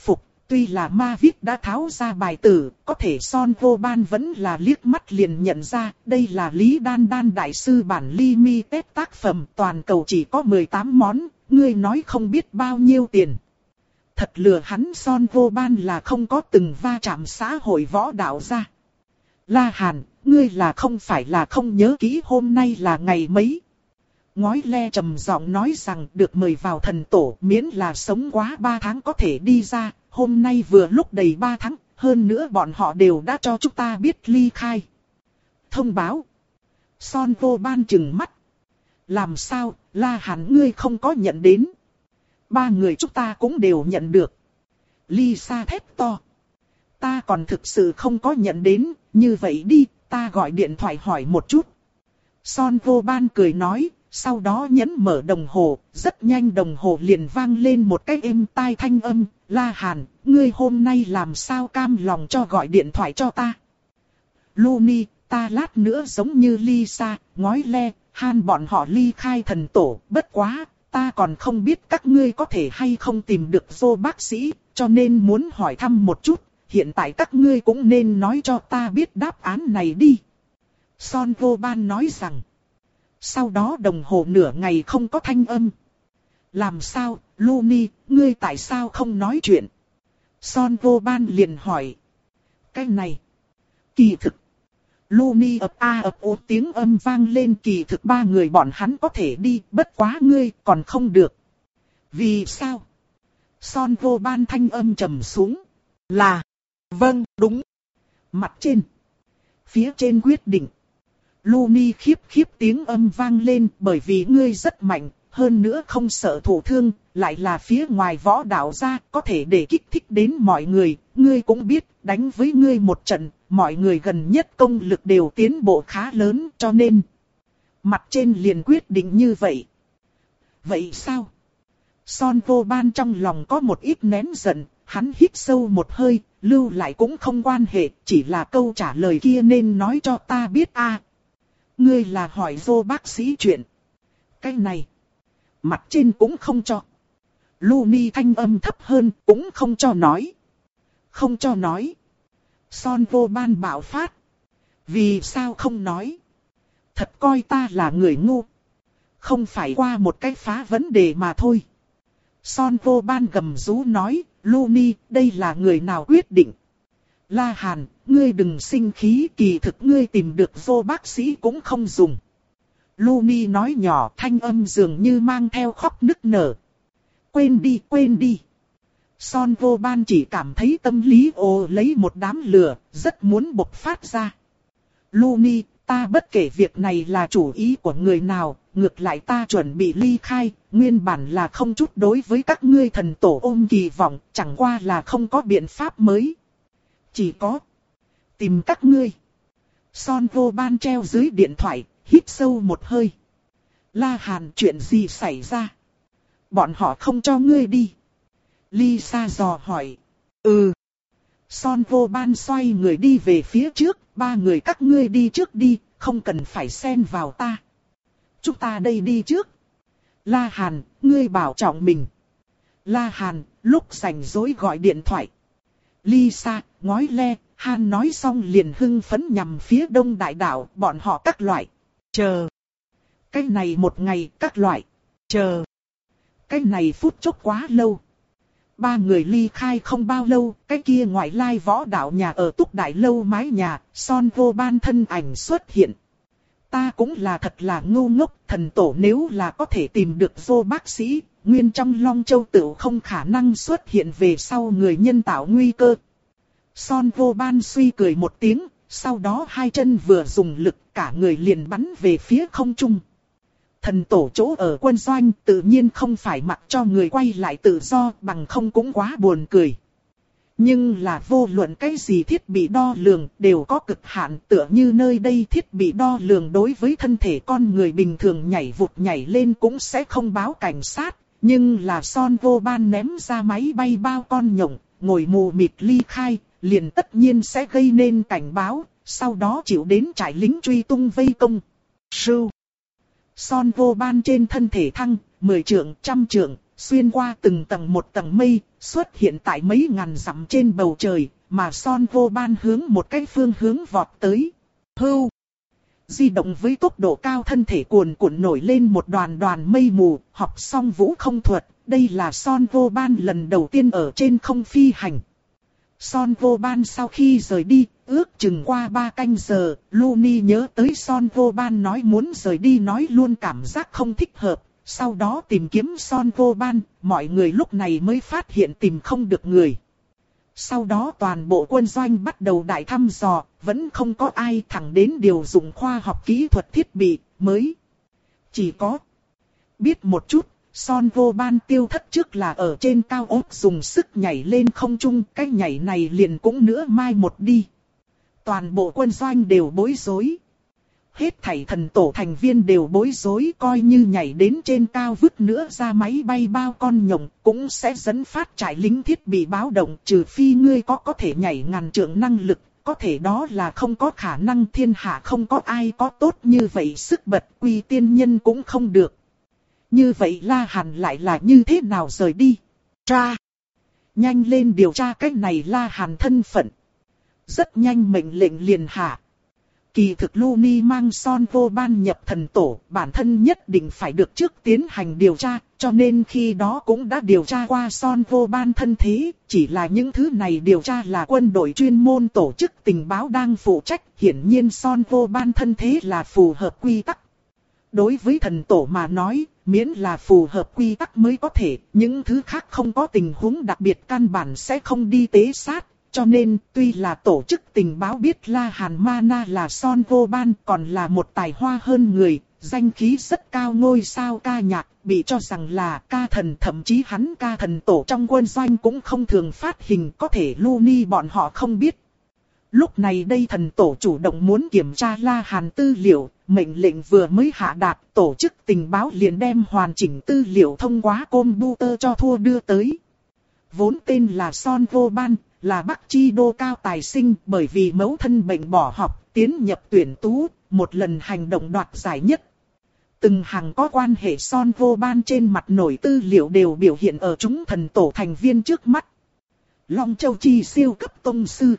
Tuy là ma viết đã tháo ra bài tử, có thể Son Vô Ban vẫn là liếc mắt liền nhận ra, đây là Lý Đan Đan đại sư bản limited tác phẩm, toàn cầu chỉ có mười tám món, ngươi nói không biết bao nhiêu tiền. Thật lừa hắn. Son Vô Ban là không có từng va chạm xã hội võ đạo ra. La Hàn, ngươi là không phải là không nhớ kỹ hôm nay là ngày mấy. Ngói le trầm giọng nói rằng được mời vào thần tổ, miễn là sống quá ba tháng có thể đi ra. Hôm nay vừa lúc đầy ba tháng, hơn nữa bọn họ đều đã cho chúng ta biết ly khai. Thông báo. Son Vô Ban trừng mắt. Làm sao, La Hàn ngươi không có nhận đến. Ba người chúng ta cũng đều nhận được. Lisa thét to. Ta còn thực sự không có nhận đến, như vậy đi, ta gọi điện thoại hỏi một chút. Son Vô Ban cười nói, sau đó nhấn mở đồng hồ, rất nhanh đồng hồ liền vang lên một cái êm tai thanh âm. La Hàn, ngươi hôm nay làm sao cam lòng cho gọi điện thoại cho ta. Luni, ta lát nữa giống như Lisa, Ngói le, Han bọn họ ly khai thần tổ, bất quá, ta còn không biết các ngươi có thể hay không tìm được Dô bác sĩ, cho nên muốn hỏi thăm một chút, hiện tại các ngươi cũng nên nói cho ta biết đáp án này đi. Son Vô Ban nói rằng, sau đó đồng hồ nửa ngày không có thanh âm. Làm sao, Luni, ngươi tại sao không nói chuyện? Son Vô Ban liền hỏi. Cái này, kỳ thực. Luni ập a ập ô tiếng âm vang lên, kỳ thực ba người bọn hắn có thể đi, bất quá ngươi còn không được. Vì sao? Son Vô Ban thanh âm trầm xuống. Là, vâng, đúng. Mặt trên, phía trên quyết định. Luni khiếp khiếp tiếng âm vang lên, bởi vì ngươi rất mạnh, hơn nữa không sợ thụ thương, lại là phía ngoài võ đạo ra, có thể để kích thích đến mọi người. Ngươi cũng biết, đánh với ngươi một trận, mọi người gần nhất công lực đều tiến bộ khá lớn, cho nên mặt trên liền quyết định như vậy. Vậy sao? Son Vô Ban trong lòng có một ít nén giận, hắn hít sâu một hơi, lưu lại cũng không quan hệ, chỉ là câu trả lời kia nên nói cho ta biết a. À, ngươi là hỏi Dô bác sĩ chuyện. Cái này, mặt trên cũng không cho. Luni thanh âm thấp hơn, cũng không cho nói. Không cho nói. Son Vô Ban bạo phát. Vì sao không nói? Thật coi ta là người ngu. Không phải qua một cái phá vấn đề mà thôi. Son Vô Ban gầm rú nói, Luni, đây là người nào quyết định? La Hàn, ngươi đừng sinh khí, kỳ thực ngươi tìm được Dô bác sĩ cũng không dùng. Luni nói nhỏ, thanh âm dường như mang theo khóc nức nở. Quên đi, quên đi. Son Vô Ban chỉ cảm thấy tâm lý ồ lấy một đám lửa, rất muốn bộc phát ra. Luni, ta bất kể việc này là chủ ý của người nào, ngược lại ta chuẩn bị ly khai, nguyên bản là không chút đối với các ngươi thần tổ ôm kỳ vọng, chẳng qua là không có biện pháp mới. Chỉ có tìm các ngươi. Son Vô Ban treo dưới điện thoại, hít sâu một hơi. La Hàn, chuyện gì xảy ra? Bọn họ không cho ngươi đi. Lisa dò hỏi. Ừ. Son Vô Ban xoay người đi về phía trước, ba người các ngươi đi trước đi, không cần phải xen vào ta. Chúng ta đây đi trước. La Hàn, ngươi bảo trọng mình. La Hàn, lúc rảnh rỗi gọi điện thoại. Lisa, Ngói le, Han nói xong liền hưng phấn nhằm phía đông đại đảo, bọn họ các loại. Chờ. Cái này một ngày, các loại. Chờ. Cái này phút chốc quá lâu. Ba người ly khai không bao lâu, cái kia ngoại lai võ đạo nhà ở Túc Đại Lâu mái nhà, Son Vô Ban thân ảnh xuất hiện. Ta cũng là thật là ngu ngốc, thần tổ nếu là có thể tìm được Dô bác sĩ, nguyên trong Long Châu Tửu không khả năng xuất hiện về sau người nhân tạo nguy cơ. Son Vô Ban suy cười một tiếng, sau đó hai chân vừa dùng lực, cả người liền bắn về phía không trung. Thần tổ chỗ ở quân doanh tự nhiên không phải mặc cho người quay lại tự do, bằng không cũng quá buồn cười. Nhưng là vô luận cái gì thiết bị đo lường đều có cực hạn, tựa như nơi đây thiết bị đo lường đối với thân thể con người bình thường nhảy vụt nhảy lên cũng sẽ không báo cảnh sát. Nhưng là Son Vô Ban ném ra máy bay bao con nhộng, ngồi mù mịt ly khai, liền tất nhiên sẽ gây nên cảnh báo, sau đó chịu đến trại lính truy tung vây công. Sưu. Son Vô Ban trên thân thể thăng, mười trượng, trăm trượng, xuyên qua từng tầng một tầng mây, xuất hiện tại mấy ngàn dặm trên bầu trời, mà Son Vô Ban hướng một cái phương hướng vọt tới. Hưu! Di động với tốc độ cao, thân thể cuồn cuộn nổi lên một đoàn đoàn mây mù, học xong vũ không thuật, đây là Son Vô Ban lần đầu tiên ở trên không phi hành. Son Vô Ban sau khi rời đi, ước chừng qua ba canh giờ, Luni nhớ tới Son Vô Ban nói muốn rời đi, nói luôn cảm giác không thích hợp, sau đó tìm kiếm Son Vô Ban, mọi người lúc này mới phát hiện tìm không được người. Sau đó toàn bộ quân doanh bắt đầu đại thăm dò, vẫn không có ai, thẳng đến điều dụng khoa học kỹ thuật thiết bị mới. Chỉ có biết một chút, Son Vô Ban tiêu thất trước là ở trên cao ốc dùng sức nhảy lên không trung, cái nhảy này liền cũng nữa mai một đi. Toàn bộ quân doanh đều bối rối. Hết thảy thần tổ thành viên đều bối rối, coi như nhảy đến trên cao vứt nữa ra máy bay bao con nhộng, cũng sẽ dẫn phát trại lính thiết bị báo động, trừ phi ngươi có có thể nhảy ngàn trượng năng lực, có thể đó là không có khả năng, thiên hạ không có ai có tốt như vậy sức bật, quy tiên nhân cũng không được. Như vậy La Hàn lại là như thế nào rời đi? Tra! Nhanh lên điều tra cái này La Hàn thân phận. Rất nhanh mệnh lệnh liền hạ. Kỳ thực Luni mang Son Vô Ban nhập thần tổ, bản thân nhất định phải được trước tiến hành điều tra, cho nên khi đó cũng đã điều tra qua Son Vô Ban thân thế, chỉ là những thứ này điều tra là quân đội chuyên môn tổ chức tình báo đang phụ trách, hiển nhiên Son Vô Ban thân thế là phù hợp quy tắc. Đối với thần tổ mà nói, miễn là phù hợp quy tắc mới có thể, những thứ khác không có tình huống đặc biệt căn bản sẽ không đi tế sát. Cho nên, tuy là tổ chức tình báo biết La Hàn Ma Na là Son Vô Ban, còn là một tài hoa hơn người, danh khí rất cao, ngôi sao ca nhạc, bị cho rằng là ca thần, thậm chí hắn ca thần tổ trong quân doanh cũng không thường phát hình, có thể Luni bọn họ không biết. Lúc này đây thần tổ chủ động muốn kiểm tra La Hàn tư liệu, mệnh lệnh vừa mới hạ đạt, tổ chức tình báo liền đem hoàn chỉnh tư liệu thông qua computer cho thua đưa tới. Vốn tên là Son Vô Ban, là Bắc Chi Đô cao tài sinh, bởi vì mẫu thân bệnh bỏ học, tiến nhập tuyển tú, một lần hành động đoạt giải nhất. Từng hàng có quan hệ Son Vô Ban trên mặt nổi tư liệu đều biểu hiện ở chúng thần tổ thành viên trước mắt. Long Châu Chi siêu cấp tông sư.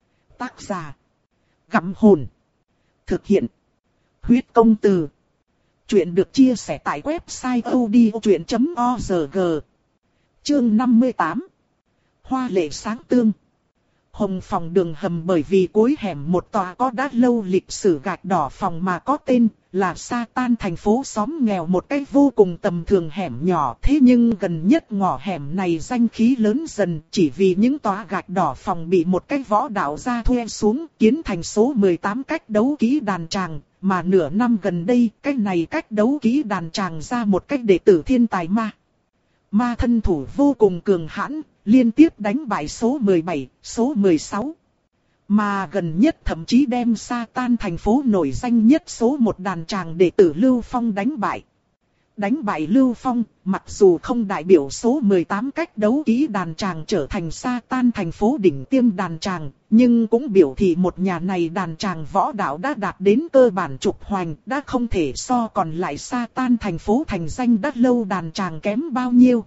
Tác giả: Gặm Hồn. Thực hiện: Huyết Công Từ. Chuyện được chia sẻ tại website odchuyện chấm org. Chương năm mươi tám. Hoa lệ sáng tương. Hồng phòng đường hầm bởi vì cuối hẻm một tòa có đã lâu lịch sử gạch đỏ phòng mà có tên là Satan thành phố xóm nghèo, một cái vô cùng tầm thường hẻm nhỏ. Thế nhưng gần nhất ngõ hẻm này danh khí lớn dần, chỉ vì những tòa gạch đỏ phòng bị một cái võ đạo gia thuê xuống kiến thành số mười tám cách đấu kỹ đàn tràng. Mà nửa năm gần đây, cái này cách đấu kỹ đàn tràng ra một cách đệ tử thiên tài ma. Ma thân thủ vô cùng cường hãn, liên tiếp đánh bại số mười bảy, số mười sáu. Mà gần nhất thậm chí đem Satan thành phố nổi danh nhất số một đàn tràng đệ tử Lưu Phong đánh bại. Đánh bại Lưu Phong, mặc dù không đại biểu số mười tám cách đấu kỹ đàn tràng trở thành Satan thành phố đỉnh tiêm đàn tràng, nhưng cũng biểu thị một nhà này đàn tràng võ đạo đã đạt đến cơ bản trục hoành, đã không thể so còn lại Satan thành phố thành danh đã lâu đàn tràng kém bao nhiêu.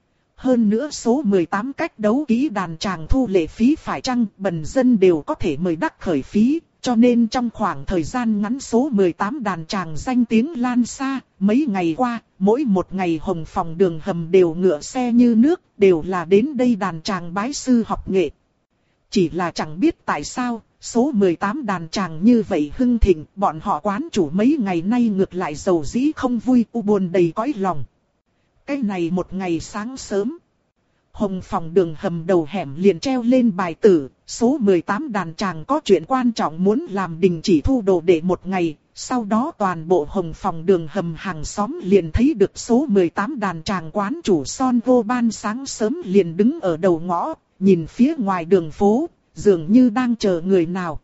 Hơn nữa số mười tám cách đấu kỹ đàn tràng thu lệ phí phải chăng, bần dân đều có thể mời đắc khởi phí, cho nên trong khoảng thời gian ngắn số mười tám đàn tràng danh tiếng lan xa. Mấy ngày qua, mỗi một ngày Hồng phòng đường hầm đều ngựa xe như nước, đều là đến đây đàn tràng bái sư học nghệ. Chỉ là chẳng biết tại sao, số mười tám đàn tràng như vậy hưng thịnh, bọn họ quán chủ mấy ngày nay ngược lại giàu dĩ không vui, u buồn đầy cõi lòng. Cái này một ngày sáng sớm, Hồng phòng đường hầm đầu hẻm liền treo lên bài tử, số mười tám đàn tràng có chuyện quan trọng muốn làm, đình chỉ thu đồ để một ngày. Sau đó toàn bộ Hồng phòng đường hầm hàng xóm liền thấy được số mười tám đàn tràng quán chủ Son Vô Ban sáng sớm liền đứng ở đầu ngõ, nhìn phía ngoài đường phố, dường như đang chờ người nào.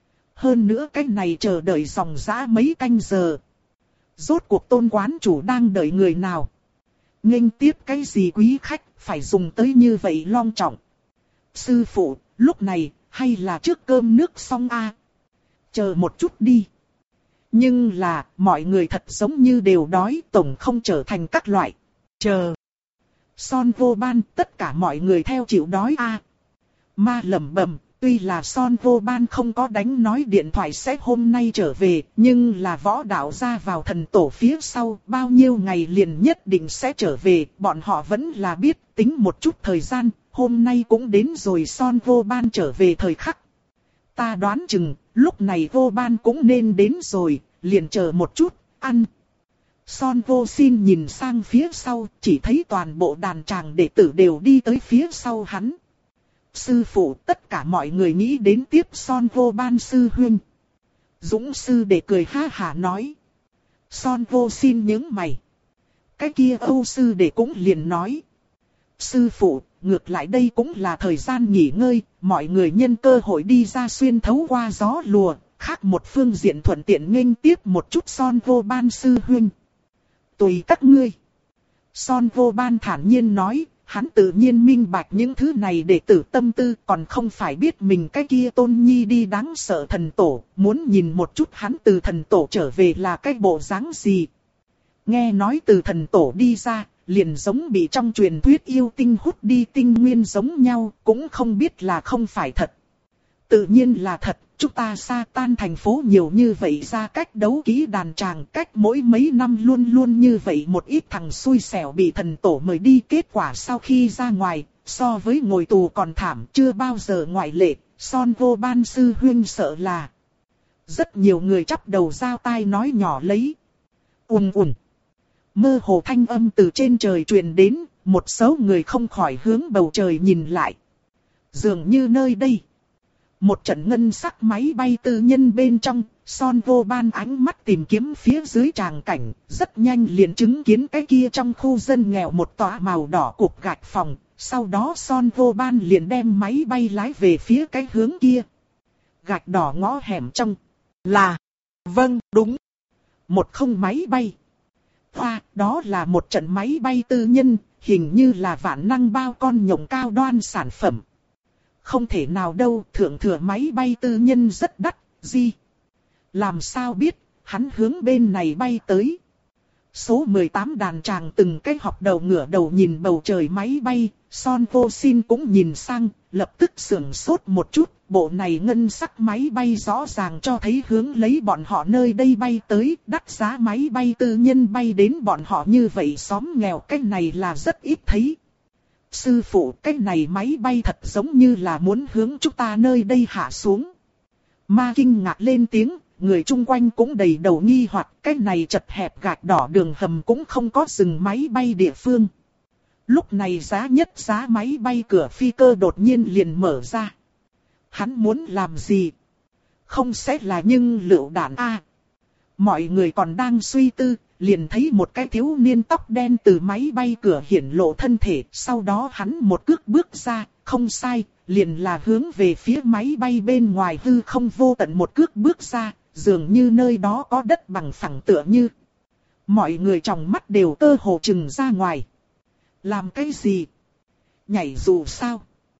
Hơn nữa cái này chờ đợi dòng dã mấy canh giờ. Rốt cuộc Tôn quán chủ đang đợi người nào? Nghênh tiếp cái gì quý khách, phải dùng tới như vậy long trọng. Sư phụ, lúc này, hay là trước cơm nước xong a? À? Chờ một chút đi. Nhưng là, mọi người thật giống như đều đói, tổng không trở thành các loại. Chờ. Son vô ban, tất cả mọi người theo chịu đói a. À. Ma lẩm bẩm, tuy là Son vô ban không có đánh nói điện thoại sẽ hôm nay trở về, nhưng là võ đạo ra vào thần tổ phía sau, bao nhiêu ngày liền nhất định sẽ trở về, bọn họ vẫn là biết, tính một chút thời gian, hôm nay cũng đến rồi Son vô ban trở về thời khắc. Ta đoán chừng, lúc này vô ban cũng nên đến rồi, liền chờ một chút, ăn. Son vô xin nhìn sang phía sau, chỉ thấy toàn bộ đàn tràng đệ tử đều đi tới phía sau hắn. Sư phụ, tất cả mọi người nghĩ đến tiếp Son vô ban sư huynh. Dũng sư đệ cười ha hả nói. Son vô xin nhướng mày. Cái kia Âu sư đệ cũng liền nói. Sư phụ, ngược lại đây cũng là thời gian nghỉ ngơi, mọi người nhân cơ hội đi ra xuyên thấu qua gió lùa, khác một phương diện thuận tiện nghênh tiếp một chút Son vô ban sư huynh. Tùy các ngươi. Son vô ban thản nhiên nói, hắn tự nhiên minh bạch những thứ này để tử tâm tư, còn không phải biết mình cái kia tôn nhi đi đáng sợ thần tổ, muốn nhìn một chút hắn từ thần tổ trở về là cái bộ dáng gì. Nghe nói từ thần tổ đi ra, liền giống bị trong truyền thuyết yêu tinh hút đi tinh nguyên giống nhau, cũng không biết là không phải thật. Tự nhiên là thật, chúng ta sa tan thành phố nhiều như vậy ra cách đấu kỹ đàn tràng, cách mỗi mấy năm luôn luôn như vậy một ít thằng xui xẻo bị thần tổ mời đi, kết quả sau khi ra ngoài, so với ngồi tù còn thảm, chưa bao giờ ngoại lệ. Son vô ban sư huynh sợ là. Rất nhiều người chắp đầu giao tai nói nhỏ lấy. Ùn ùn. Mơ hồ thanh âm từ trên trời truyền đến, một số người không khỏi hướng bầu trời nhìn lại. Dường như nơi đây. Một trận ngân sắc máy bay tư nhân bên trong, Son vô ban ánh mắt tìm kiếm phía dưới tràng cảnh, rất nhanh liền chứng kiến cái kia trong khu dân nghèo một tòa màu đỏ cục gạch phòng, sau đó Son vô ban liền đem máy bay lái về phía cái hướng kia. Gạch đỏ ngõ hẻm trong, là, vâng, đúng, một không máy bay. Hoa, đó là một trận máy bay tư nhân, hình như là vạn năng bao con nhộng cao đoan sản phẩm. Không thể nào đâu, thượng thừa máy bay tư nhân rất đắt, gì? Làm sao biết, hắn hướng bên này bay tới. Số mười tám đàn tràng từng cái học đầu ngửa đầu nhìn bầu trời máy bay, Son vô xin cũng nhìn sang, lập tức sưởng sốt một chút, bộ này ngân sắc máy bay rõ ràng cho thấy hướng lấy bọn họ nơi đây bay tới, đắt giá máy bay tư nhân bay đến bọn họ như vậy xóm nghèo, cái này là rất ít thấy. Sư phụ, cái này máy bay thật giống như là muốn hướng chúng ta nơi đây hạ xuống. Ma kinh ngạc lên tiếng, người chung quanh cũng đầy đầu nghi hoặc, cái này chật hẹp gạch đỏ đường hầm cũng không có dừng máy bay địa phương. Lúc này giá nhất giá máy bay cửa phi cơ đột nhiên liền mở ra. Hắn muốn làm gì? Không sẽ là nhưng lựu đạn a? Mọi người còn đang suy tư, liền thấy một cái thiếu niên tóc đen từ máy bay cửa hiển lộ thân thể, sau đó hắn một cước bước ra, không sai, liền là hướng về phía máy bay bên ngoài hư không vô tận một cước bước ra, dường như nơi đó có đất bằng phẳng tựa như. Mọi người trong mắt đều cơ hồ trừng ra ngoài. Làm cái gì? Nhảy dù sao?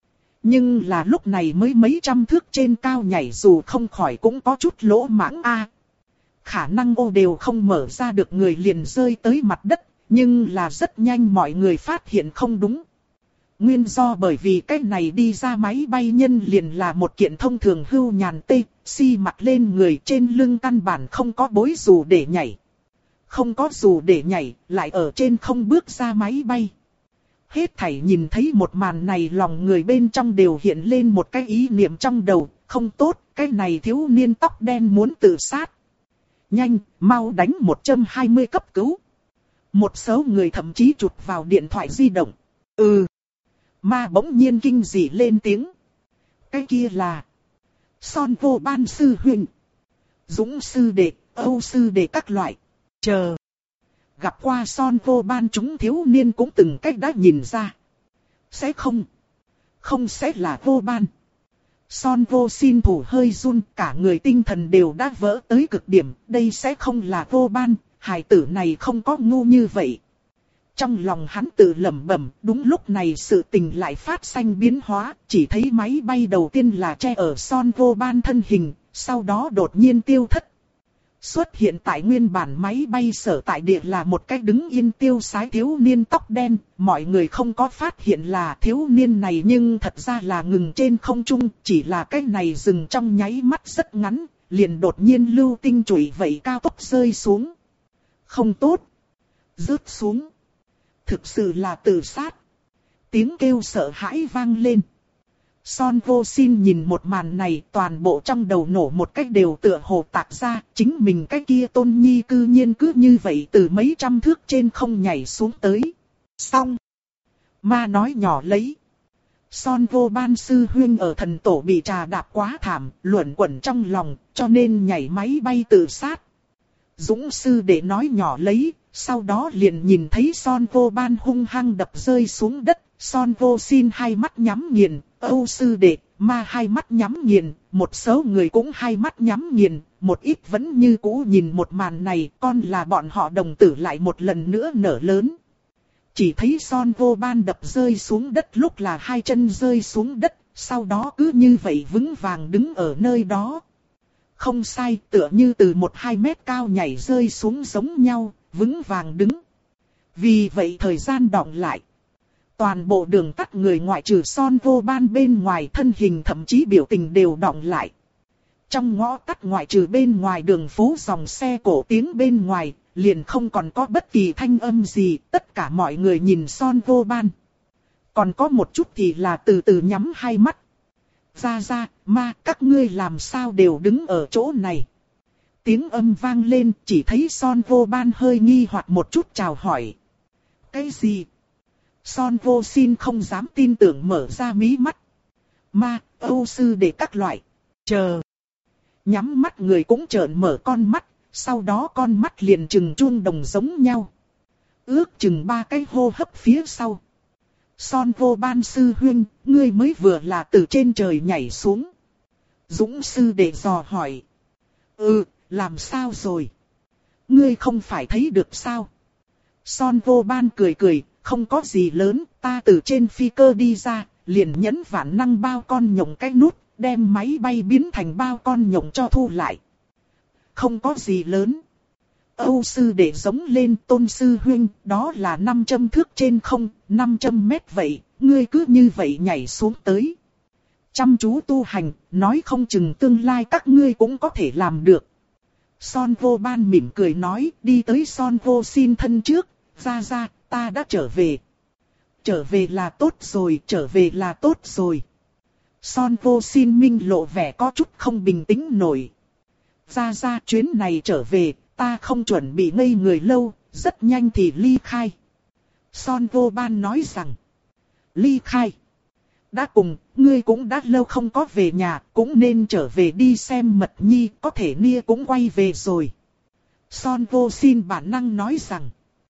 Nhưng là lúc này mới mấy trăm thước trên cao nhảy dù không khỏi cũng có chút lỗ mãng a. Khả năng ô đều không mở ra được người liền rơi tới mặt đất, nhưng là rất nhanh mọi người phát hiện không đúng. Nguyên do bởi vì cái này đi ra máy bay nhân liền là một kiện thông thường hưu nhàn tê, xi mặt lên người, trên lưng căn bản không có bối dù để nhảy. Không có dù để nhảy, lại ở trên không bước ra máy bay. Hết thảy nhìn thấy một màn này, lòng người bên trong đều hiện lên một cái ý niệm trong đầu, không tốt, cái này thiếu niên tóc đen muốn tự sát. Nhanh, mau đánh một trăm hai mươi cấp cứu. Một số người thậm chí chụp vào điện thoại di động. Ừ. Ma bỗng nhiên kinh dị lên tiếng. Cái kia là Son vô ban sư huynh, Dũng sư đệ, Âu sư đệ các loại. Chờ. Gặp qua Son vô ban chúng thiếu niên cũng từng cách đã nhìn ra. Sẽ không. Không sẽ là vô ban. Son vô xin thủ hơi run, cả người tinh thần đều đã vỡ tới cực điểm. Đây sẽ không là vô ban, hài tử này không có ngu như vậy. Trong lòng hắn tự lẩm bẩm, đúng lúc này sự tình lại phát sinh biến hóa, chỉ thấy máy bay đầu tiên là che ở Son vô ban thân hình, sau đó đột nhiên tiêu thất. Xuất hiện tại nguyên bản máy bay sở tại địa là một cái đứng yên tiêu sái thiếu niên tóc đen, mọi người không có phát hiện là thiếu niên này nhưng thật ra là ngừng trên không trung, chỉ là cái này dừng trong nháy mắt rất ngắn, liền đột nhiên lưu tinh chùy vậy cao tốc rơi xuống. Không tốt. Rớt xuống. Thực sự là tự sát. Tiếng kêu sợ hãi vang lên. Son Vô Sin nhìn một màn này, toàn bộ trong đầu nổ một cách đều tựa hồ tạc ra, chính mình cái kia Tôn Nhi cư nhiên cứ như vậy từ mấy trăm thước trên không nhảy xuống tới. Xong. Ma nói nhỏ lấy. Son Vô Ban sư huynh ở thần tổ bị trà đạp quá thảm, luẩn quẩn trong lòng, cho nên nhảy máy bay tự sát. Dũng sư để nói nhỏ lấy, sau đó liền nhìn thấy Son Vô Ban hung hăng đập rơi xuống đất, Son Vô Sin hai mắt nhắm nghiền, Âu sư đệ, ma hai mắt nhắm nghiền, một số người cũng hai mắt nhắm nghiền, một ít vẫn như cũ nhìn một màn này, con là bọn họ đồng tử lại một lần nữa nở lớn. Chỉ thấy Son Vô Ban đập rơi xuống đất lúc là hai chân rơi xuống đất, sau đó cứ như vậy vững vàng đứng ở nơi đó. Không sai, tựa như từ một hai mét cao nhảy rơi xuống giống nhau, vững vàng đứng. Vì vậy thời gian đọng lại. Toàn bộ đường tắt người ngoại trừ Son Vô Ban bên ngoài thân hình thậm chí biểu tình đều đọng lại. Trong ngõ tắt ngoại trừ bên ngoài đường phố dòng xe cổ tiếng bên ngoài, liền không còn có bất kỳ thanh âm gì, tất cả mọi người nhìn Son Vô Ban. Còn có một chút thì là từ từ nhắm hai mắt. Ra ra, ma, các ngươi làm sao đều đứng ở chỗ này. Tiếng âm vang lên, chỉ thấy Son Vô Ban hơi nghi hoặc một chút chào hỏi. Cái gì? Son Vô Sin không dám tin tưởng mở ra mí mắt. Ma, Âu sư để các loại. Chờ. Nhắm mắt người cũng trợn mở con mắt, sau đó con mắt liền chừng chuông đồng giống nhau. Ước chừng ba cái hô hấp phía sau. Son Vô Ban sư huynh, ngươi mới vừa là từ trên trời nhảy xuống. Dũng sư để dò hỏi. Ừ, làm sao rồi? Ngươi không phải thấy được sao? Son Vô Ban cười cười, không có gì lớn, ta từ trên phi cơ đi ra, liền nhấn vạn năng bao con nhộng cái nút, đem máy bay biến thành bao con nhộng cho thu lại. Không có gì lớn. Âu sư để giống lên Tôn sư huynh, đó là năm trăm thước trên không, năm trăm mét vậy, ngươi cứ như vậy nhảy xuống tới. Chăm chú tu hành, nói không chừng tương lai các ngươi cũng có thể làm được. Son Vô Ban mỉm cười nói, đi tới Son Vô Sin thân trước, ra ra, ta đã trở về. Trở về là tốt rồi, trở về là tốt rồi. Son Vô Sin minh lộ vẻ có chút không bình tĩnh nổi. Ra ra, chuyến này trở về, ta không chuẩn bị ngây người lâu, rất nhanh thì ly khai. Son Vô Ban nói rằng, ly khai. Đã cùng, ngươi cũng đã lâu không có về nhà, cũng nên trở về đi xem Mật Nhi, có thể Nia cũng quay về rồi. Son Vô Sin bản năng nói rằng,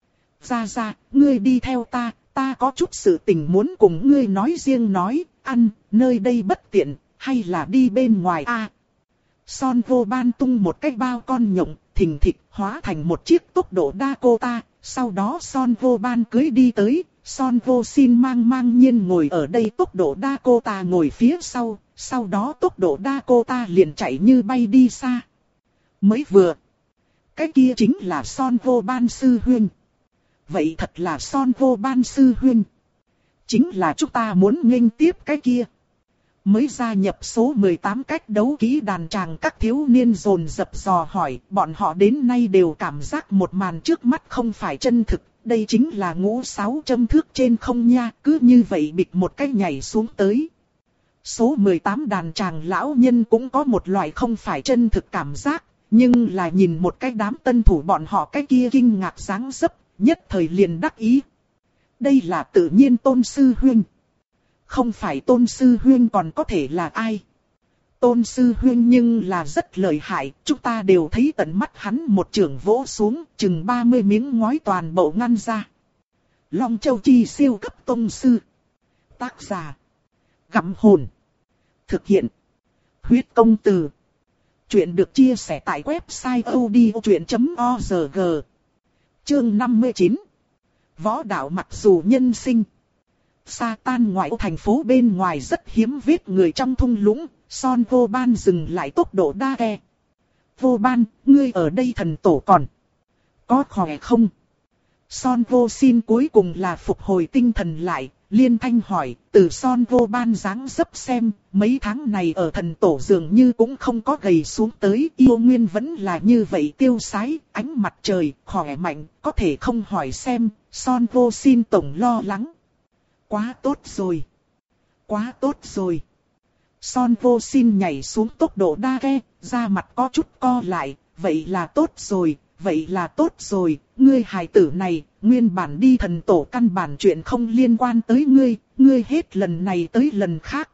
ra ra, ngươi đi theo ta, ta có chút sự tình muốn cùng ngươi nói riêng nói, ăn, nơi đây bất tiện, hay là đi bên ngoài a? À, Son Vô Ban tung một cái bao con nhộng, thình thịch hóa thành một chiếc tốc độ Dakota, sau đó Son Vô Ban cưới đi tới, Son Vô Sin mang mang nhiên ngồi ở đây tốc độ Dakota ngồi phía sau, sau đó tốc độ Dakota liền chạy như bay đi xa. Mới vừa, cái kia chính là Son Vô Ban sư huynh. Vậy thật là Son Vô Ban sư huynh. Chính là chúng ta muốn nghênh tiếp cái kia. Mới gia nhập số mười tám cách đấu kỹ đàn tràng các thiếu niên dồn dập dò hỏi, bọn họ đến nay đều cảm giác một màn trước mắt không phải chân thực, đây chính là ngũ sáu trăm thước trên không nha, cứ như vậy bịch một cái nhảy xuống tới. Số mười tám đàn tràng lão nhân cũng có một loại không phải chân thực cảm giác, nhưng là nhìn một cái đám tân thủ bọn họ cái kia kinh ngạc dáng dấp, nhất thời liền đắc ý. Đây là tự nhiên Tôn sư huynh. Không phải Tôn sư huynh còn có thể là ai? Tôn sư huynh nhưng là rất lợi hại, chúng ta đều thấy tận mắt hắn một chưởng vỗ xuống, chừng ba mươi miếng ngói toàn bộ ngăn ra. Long Châu Chi siêu cấp tôn sư. Tác giả: Gặm Hồn. Thực hiện: Huyết Công Từ. Chuyện được chia sẻ tại website odchuyện chấm org. Chương năm mươi chín. Võ đạo mặc dù nhân sinh. Sa tan ngoại ô thành phố bên ngoài rất hiếm vết người trong thung lũng, Son Vô Ban dừng lại tốc độ đa ghe. Vô Ban, ngươi ở đây thần tổ còn có khỏe không? Son Vô Sin cuối cùng là phục hồi tinh thần lại, liên thanh hỏi, từ Son Vô Ban dáng dấp xem, mấy tháng này ở thần tổ dường như cũng không có gầy xuống tới, yêu nguyên vẫn là như vậy tiêu sái, ánh mặt trời, khỏe mạnh, có thể không hỏi xem, Son Vô Sin tổng lo lắng. Quá tốt rồi, quá tốt rồi. Son Vô Sin nhảy xuống tốc độ đa ghe, da mặt có chút co lại, vậy là tốt rồi, vậy là tốt rồi, ngươi hài tử này, nguyên bản đi thần tổ căn bản chuyện không liên quan tới ngươi, ngươi hết lần này tới lần khác.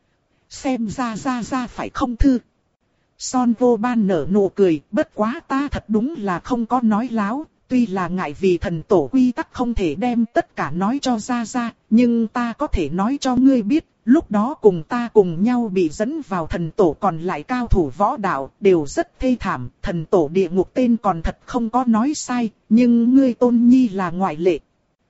Xem ra ra ra phải không thư. Son Vô Ban nở nụ cười, bất quá ta thật đúng là không có nói láo, tuy là ngại vì thần tổ quy tắc không thể đem tất cả nói cho ra ra, nhưng ta có thể nói cho ngươi biết, lúc đó cùng ta cùng nhau bị dẫn vào thần tổ còn lại cao thủ võ đạo, đều rất thê thảm, thần tổ địa ngục tên còn thật không có nói sai, nhưng ngươi Tôn Nhi là ngoại lệ.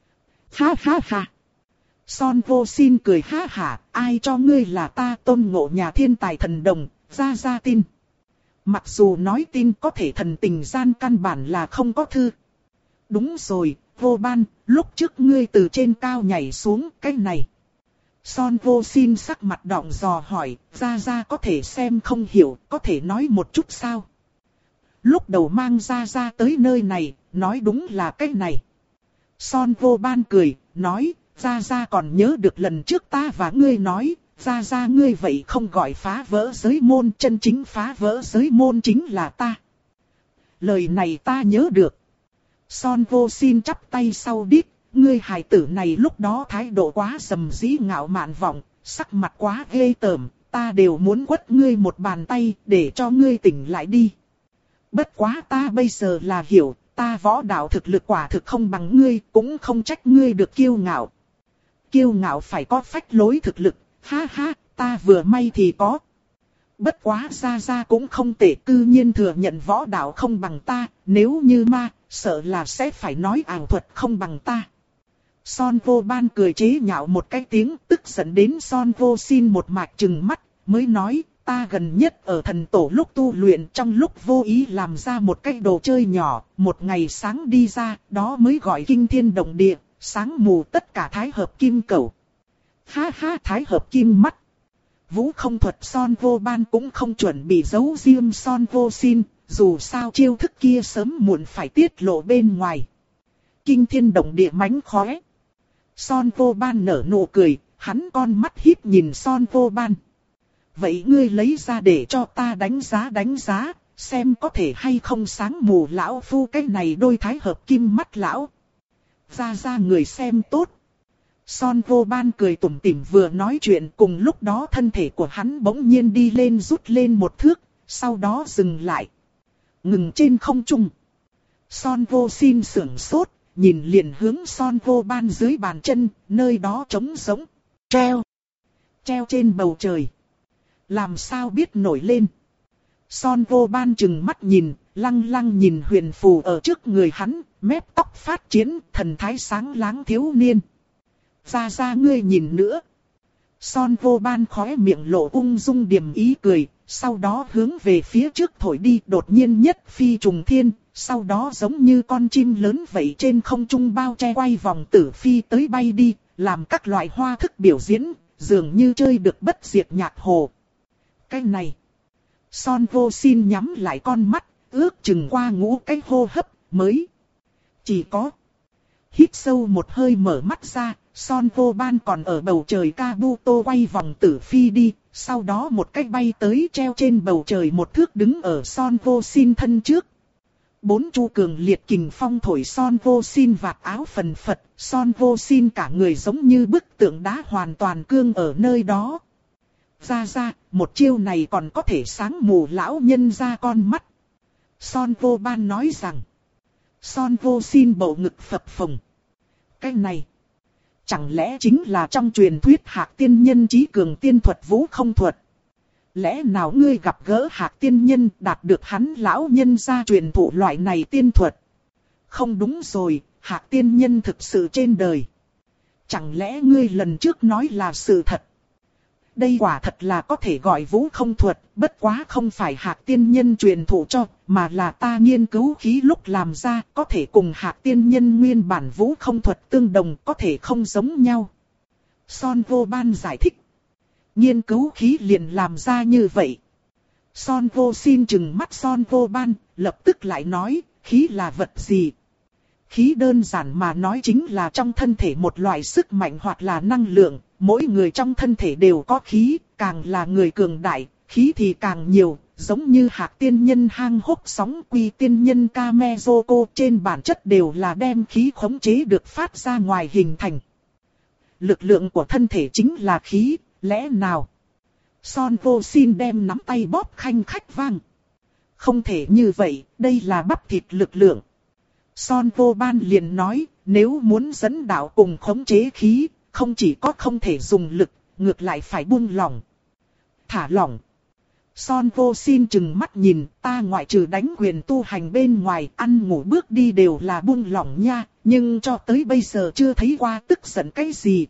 Ha ha ha. Son Vô Sin cười ha hả, ai cho ngươi là ta Tôn Ngộ nhà thiên tài thần đồng, ra ra tin. Mặc dù nói tin có thể thần tình gian căn bản là không có thư. Đúng rồi, Vô Ban, lúc trước ngươi từ trên cao nhảy xuống, cái này. Son Vô Sin sắc mặt đọng dò hỏi, ra ra có thể xem không hiểu, có thể nói một chút sao? Lúc đầu mang ra ra tới nơi này, nói đúng là cái này. Son Vô Ban cười, nói, ra ra còn nhớ được lần trước ta và ngươi nói, ra ra ngươi vậy không gọi phá vỡ giới môn, chân chính phá vỡ giới môn chính là ta. Lời này ta nhớ được. Son Vô Sin chắp tay sau đít, ngươi hài tử này lúc đó thái độ quá sầm dĩ ngạo mạn vọng, sắc mặt quá ghê tởm, ta đều muốn quất ngươi một bàn tay để cho ngươi tỉnh lại đi. Bất quá ta bây giờ là hiểu, ta võ đạo thực lực quả thực không bằng ngươi, cũng không trách ngươi được kiêu ngạo. Kiêu ngạo phải có phách lối thực lực, ha ha, ta vừa may thì có. Bất quá ra ra cũng không tệ, cư nhiên thừa nhận võ đạo không bằng ta, nếu như ma, sợ là sẽ phải nói ảo thuật không bằng ta. Son Vô Ban cười chế nhạo một cái tiếng, tức giận đến Son Vô Sin một mạch trừng mắt, mới nói, ta gần nhất ở thần tổ lúc tu luyện trong lúc vô ý làm ra một cái đồ chơi nhỏ, một ngày sáng đi ra, đó mới gọi kinh thiên động địa, sáng mù tất cả thái hợp kim cẩu. Ha ha, thái hợp kim mắt. Vũ không thuật Son Vô Ban cũng không chuẩn bị giấu riêng Son Vô Sin, dù sao chiêu thức kia sớm muộn phải tiết lộ bên ngoài. Kinh thiên động địa mánh khóe. Son Vô Ban nở nụ cười, hắn con mắt híp nhìn Son Vô Ban. Vậy ngươi lấy ra để cho ta đánh giá đánh giá, xem có thể hay không sáng mù lão phu cái này đôi thái hợp kim mắt lão. Ra ra người xem tốt. Son Vô Ban cười tủm tỉm vừa nói chuyện, cùng lúc đó thân thể của hắn bỗng nhiên đi lên rút lên một thước, sau đó dừng lại. Ngừng trên không trung. Son Vô Sin sửng sốt, nhìn liền hướng Son Vô Ban dưới bàn chân, nơi đó trống giống. Treo. Treo trên bầu trời. Làm sao biết nổi lên. Son Vô Ban chừng mắt nhìn, lăng lăng nhìn huyền phù ở trước người hắn, mép tóc phát chiến, thần thái sáng láng thiếu niên. Ra ra ngươi nhìn nữa. Son Vô Ban khóe miệng lộ ung dung điềm ý cười, sau đó hướng về phía trước thổi đi, đột nhiên nhất phi trùng thiên, sau đó giống như con chim lớn vậy trên không trung bao che quay vòng tử phi tới bay đi, làm các loại hoa thức biểu diễn, dường như chơi được bất diệt nhạc hồ. Cái này. Son Vô Sin nhắm lại con mắt, ước chừng qua ngũ cái hô hấp, mới. Chỉ có. Hít sâu một hơi mở mắt ra, Son Vô Ban còn ở bầu trời Kabuto quay vòng tử phi đi, sau đó một cách bay tới treo trên bầu trời một thước đứng ở Son Vô Sin thân trước. Bốn chu cường liệt kình phong thổi Son Vô Sin vạt áo phần phật, Son Vô Sin cả người giống như bức tượng đá hoàn toàn cương ở nơi đó. Ra ra, một chiêu này còn có thể sáng mù lão nhân ra con mắt. Son Vô Ban nói rằng. Son Vô Sin bầu ngực phập phồng. Cái này. Chẳng lẽ chính là trong truyền thuyết Hạc tiên nhân trí cường tiên thuật vũ không thuật? Lẽ nào ngươi gặp gỡ Hạc tiên nhân đạt được hắn lão nhân ra truyền thụ loại này tiên thuật? Không đúng rồi, Hạc tiên nhân thực sự trên đời. Chẳng lẽ ngươi lần trước nói là sự thật? đây quả thật là có thể gọi vũ không thuật, bất quá không phải Hạc tiên nhân truyền thụ cho, mà là ta nghiên cứu khí lúc làm ra, có thể cùng Hạc tiên nhân nguyên bản vũ không thuật tương đồng, có thể không giống nhau. Son Vô Ban giải thích. Nghiên cứu khí liền làm ra như vậy. Son Vô Xin chừng mắt Son Vô Ban, lập tức lại nói, khí là vật gì? Khí đơn giản mà nói chính là trong thân thể một loại sức mạnh hoặc là năng lượng, mỗi người trong thân thể đều có khí, càng là người cường đại, khí thì càng nhiều, giống như Hạc tiên nhân hang hốc sóng Quy tiên nhân Kamezoko trên bản chất đều là đem khí khống chế được phát ra ngoài hình thành. Lực lượng của thân thể chính là khí, lẽ nào? Son Vô Xin đem nắm tay bóp khanh khách vang. Không thể như vậy, đây là bắp thịt lực lượng. Son Vô Ban liền nói, nếu muốn dẫn đạo cùng khống chế khí, không chỉ có không thể dùng lực, ngược lại phải buông lỏng. Thả lỏng. Son Vô Xin chừng mắt nhìn, ta ngoại trừ đánh quyền tu hành bên ngoài, ăn ngủ bước đi đều là buông lỏng nha, nhưng cho tới bây giờ chưa thấy qua tức giận cái gì.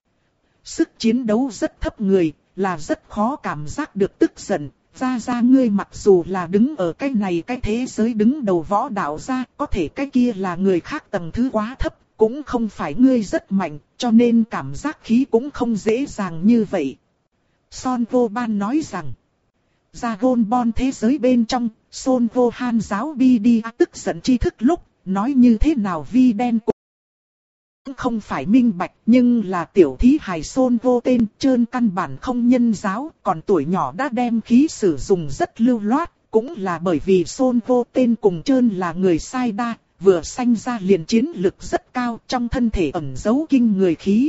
Sức chiến đấu rất thấp người, là rất khó cảm giác được tức giận. Ra ra ngươi mặc dù là đứng ở cái này cái thế giới đứng đầu võ đạo ra, có thể cái kia là người khác tầng thứ quá thấp, cũng không phải ngươi rất mạnh, cho nên cảm giác khí cũng không dễ dàng như vậy. Son Vô Ban nói rằng, Dragon Ball thế giới bên trong, Son Vô Han giáo bi đi tức giận tri thức lúc, nói như thế nào vi đen cũng không phải minh bạch, nhưng là tiểu thí hài Son Vô tên trơn căn bản không nhân giáo, còn tuổi nhỏ đã đem khí sử dụng rất lưu loát, cũng là bởi vì Son Vô tên cùng trơn là người sai đa, vừa sanh ra liền chiến lực rất cao, trong thân thể ẩn giấu kinh người khí.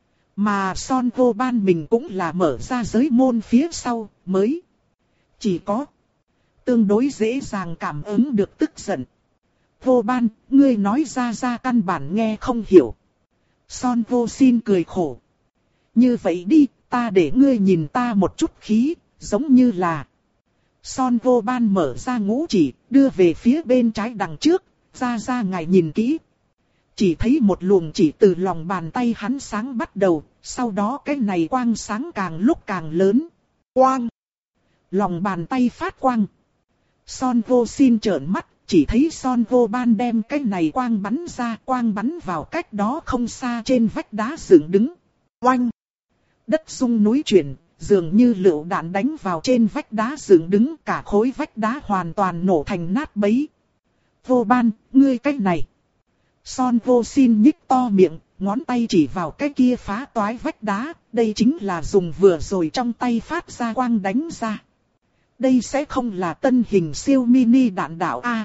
Mà Son Vô Ban mình cũng là mở ra giới môn phía sau, mới chỉ có tương đối dễ dàng cảm ứng được tức giận. Vô Ban, ngươi nói ra ra căn bản nghe không hiểu. Son Vô Xin cười khổ. Như vậy đi, ta để ngươi nhìn ta một chút khí, giống như là. Son Vô Ban mở ra ngũ chỉ, đưa về phía bên trái đằng trước, ra ra ngài nhìn kỹ. Chỉ thấy một luồng chỉ từ lòng bàn tay hắn sáng bắt đầu, sau đó cái này quang sáng càng lúc càng lớn. Quang! Lòng bàn tay phát quang. Son Vô Xin trợn mắt, chỉ thấy Son Vô Ban đem cái này quang bắn ra, quang bắn vào cách đó không xa trên vách đá dựng đứng. Oanh! Đất rung núi chuyển, dường như lựu đạn đánh vào trên vách đá dựng đứng, cả khối vách đá hoàn toàn nổ thành nát bấy. Vô Ban, ngươi cách này. Son Vô Xin nhích to miệng, ngón tay chỉ vào cái kia phá toái vách đá, đây chính là dùng vừa rồi trong tay phát ra quang đánh ra. Đây sẽ không là tân hình siêu mini đạn đạo A.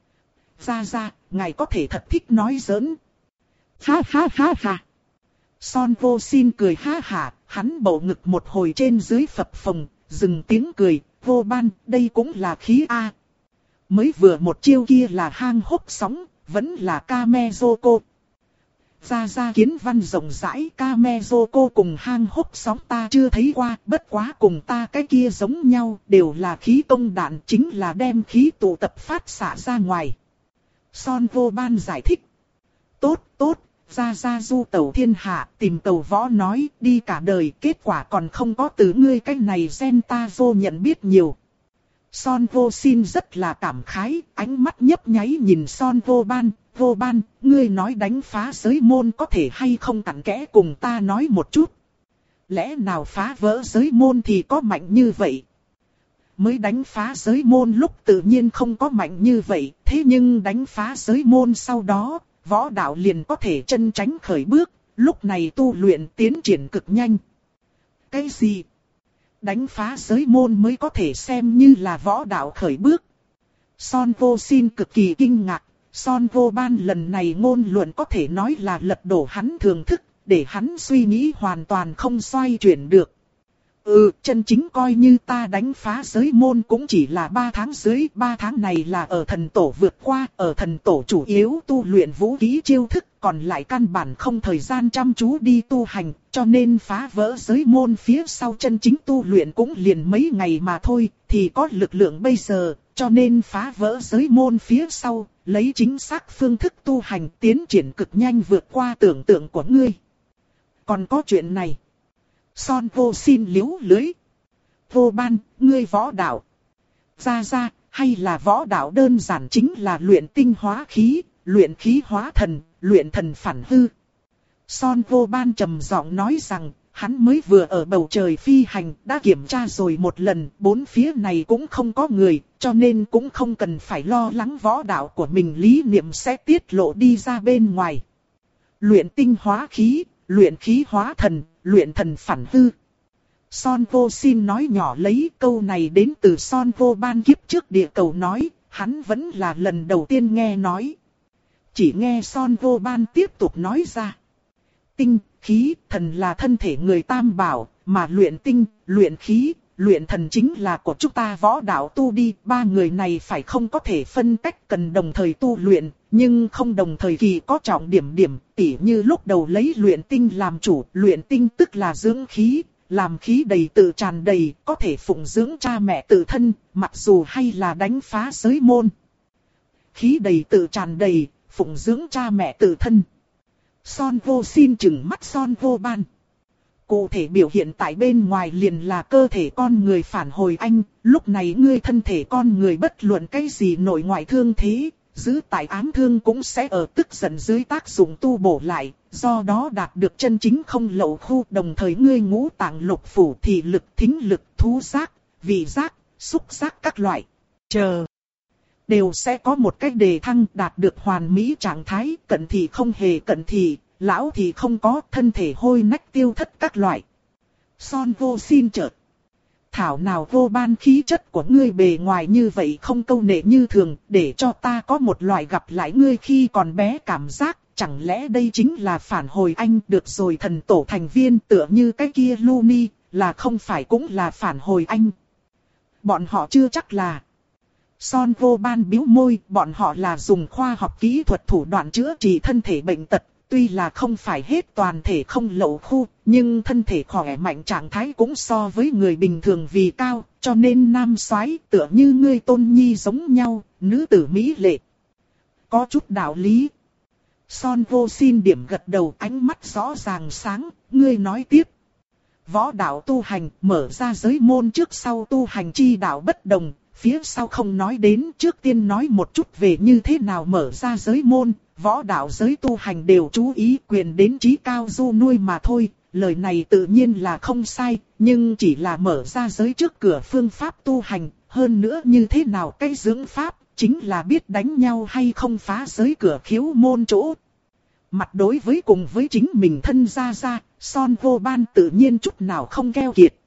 Ra ra, ngài có thể thật thích nói giỡn. Ha ha ha ha. Son Vô Xin cười ha hả, hắn bầu ngực một hồi trên dưới phập phồng, dừng tiếng cười, Vô Ban, đây cũng là khí A. Mới vừa một chiêu kia là hang hốc sóng, vẫn là Kamezoko. Ra ra kiến văn rộng rãi, Kamezoko cùng hang hốc sóng ta chưa thấy qua, bất quá cùng ta cái kia giống nhau, đều là khí công đạn, chính là đem khí tụ tập phát xạ ra ngoài. Son Vô Ban giải thích. Tốt, tốt, ra ra du tẩu thiên hạ, tìm tàu võ nói, đi cả đời, kết quả còn không có từ ngươi cách này gen ta vô nhận biết nhiều. Son Vô Xin rất là cảm khái, ánh mắt nhấp nháy nhìn Son Vô Ban. Vô Ban, ngươi nói đánh phá giới môn có thể hay không cặn kẽ cùng ta nói một chút. Lẽ nào phá vỡ giới môn thì có mạnh như vậy? Mới đánh phá giới môn lúc tự nhiên không có mạnh như vậy, thế nhưng đánh phá giới môn sau đó, võ đạo liền có thể chân tránh khởi bước, lúc này tu luyện tiến triển cực nhanh. Cái gì? Đánh phá giới môn mới có thể xem như là võ đạo khởi bước. Son Vô Xin cực kỳ kinh ngạc. Son Vô Ban lần này ngôn luận có thể nói là lật đổ hắn thường thức, để hắn suy nghĩ hoàn toàn không xoay chuyển được. Ừ, chân chính coi như ta đánh phá giới môn cũng chỉ là ba tháng dưới, ba tháng này là ở thần tổ vượt qua, ở thần tổ chủ yếu tu luyện vũ khí chiêu thức, còn lại căn bản không thời gian chăm chú đi tu hành, cho nên phá vỡ giới môn phía sau chân chính tu luyện cũng liền mấy ngày mà thôi, thì có lực lượng bây giờ, cho nên phá vỡ giới môn phía sau, lấy chính xác phương thức tu hành tiến triển cực nhanh vượt qua tưởng tượng của ngươi. Còn có chuyện này. Son vô xin liếu lưới. Vô ban, ngươi võ đạo. Ra ra, hay là võ đạo đơn giản chính là luyện tinh hóa khí, luyện khí hóa thần, luyện thần phản hư. Son vô ban trầm giọng nói rằng, hắn mới vừa ở bầu trời phi hành, đã kiểm tra rồi một lần, bốn phía này cũng không có người, cho nên cũng không cần phải lo lắng võ đạo của mình lý niệm sẽ tiết lộ đi ra bên ngoài. Luyện tinh hóa khí, luyện khí hóa thần, luyện thần phản hư. Son vô xin nói nhỏ lấy câu này đến từ Son vô ban kiếp trước địa cầu nói, hắn vẫn là lần đầu tiên nghe nói. Chỉ nghe Son vô ban tiếp tục nói ra. Tinh, khí, thần là thân thể người tam bảo, mà luyện tinh, luyện khí, luyện thần chính là của chúng ta võ đạo tu đi. Ba người này phải không có thể phân cách, cần đồng thời tu luyện, nhưng không đồng thời kỳ có trọng điểm điểm. Tỉ như lúc đầu lấy luyện tinh làm chủ, luyện tinh tức là dưỡng khí, làm khí đầy tự tràn đầy, có thể phụng dưỡng cha mẹ tự thân, mặc dù hay là đánh phá giới môn. Khí đầy tự tràn đầy, phụng dưỡng cha mẹ tự thân. Son vô xin chừng mắt Son vô ban. Cụ thể biểu hiện tại bên ngoài liền là cơ thể con người phản hồi anh, lúc này ngươi thân thể con người bất luận cái gì nội ngoại thương thế, giữ tại ám thương cũng sẽ ở tức giận dưới tác dụng tu bổ lại, do đó đạt được chân chính không lậu khu. Đồng thời ngươi ngũ tạng lục phủ thị lực, thính lực, thú giác, vị giác, xúc giác các loại, chờ. Đều sẽ có một cách đề thăng đạt được hoàn mỹ trạng thái, cận thì không hề cận thì, lão thì không có, thân thể hôi nách tiêu thất các loại. Son vô xin chợt. Thảo nào vô ban khí chất của ngươi bề ngoài như vậy không câu nệ như thường, để cho ta có một loại gặp lại ngươi khi còn bé cảm giác, chẳng lẽ đây chính là phản hồi anh. Được rồi, thần tổ thành viên tựa như cái kia Luni, là không phải cũng là phản hồi anh. Bọn họ chưa chắc là. Son vô ban bĩu môi, bọn họ là dùng khoa học kỹ thuật thủ đoạn chữa trị thân thể bệnh tật, tuy là không phải hết toàn thể không lậu khu, nhưng thân thể khỏe mạnh trạng thái cũng so với người bình thường vì cao, cho nên nam soái tựa như ngươi tôn nhi giống nhau, nữ tử mỹ lệ. Có chút đạo lý. Son vô xin điểm gật đầu, ánh mắt rõ ràng sáng, ngươi nói tiếp. Võ đạo tu hành, mở ra giới môn trước sau tu hành chi đạo bất đồng. Phía sau không nói đến, trước tiên nói một chút về như thế nào mở ra giới môn. Võ đạo giới tu hành đều chú ý quyền đến trí cao du nuôi mà thôi. Lời này tự nhiên là không sai, nhưng chỉ là mở ra giới trước cửa phương pháp tu hành. Hơn nữa như thế nào cái dưỡng pháp, chính là biết đánh nhau hay không phá giới cửa khiếu môn chỗ. Mặt đối với cùng với chính mình thân ra ra, Son vô ban tự nhiên chút nào không keo kiệt.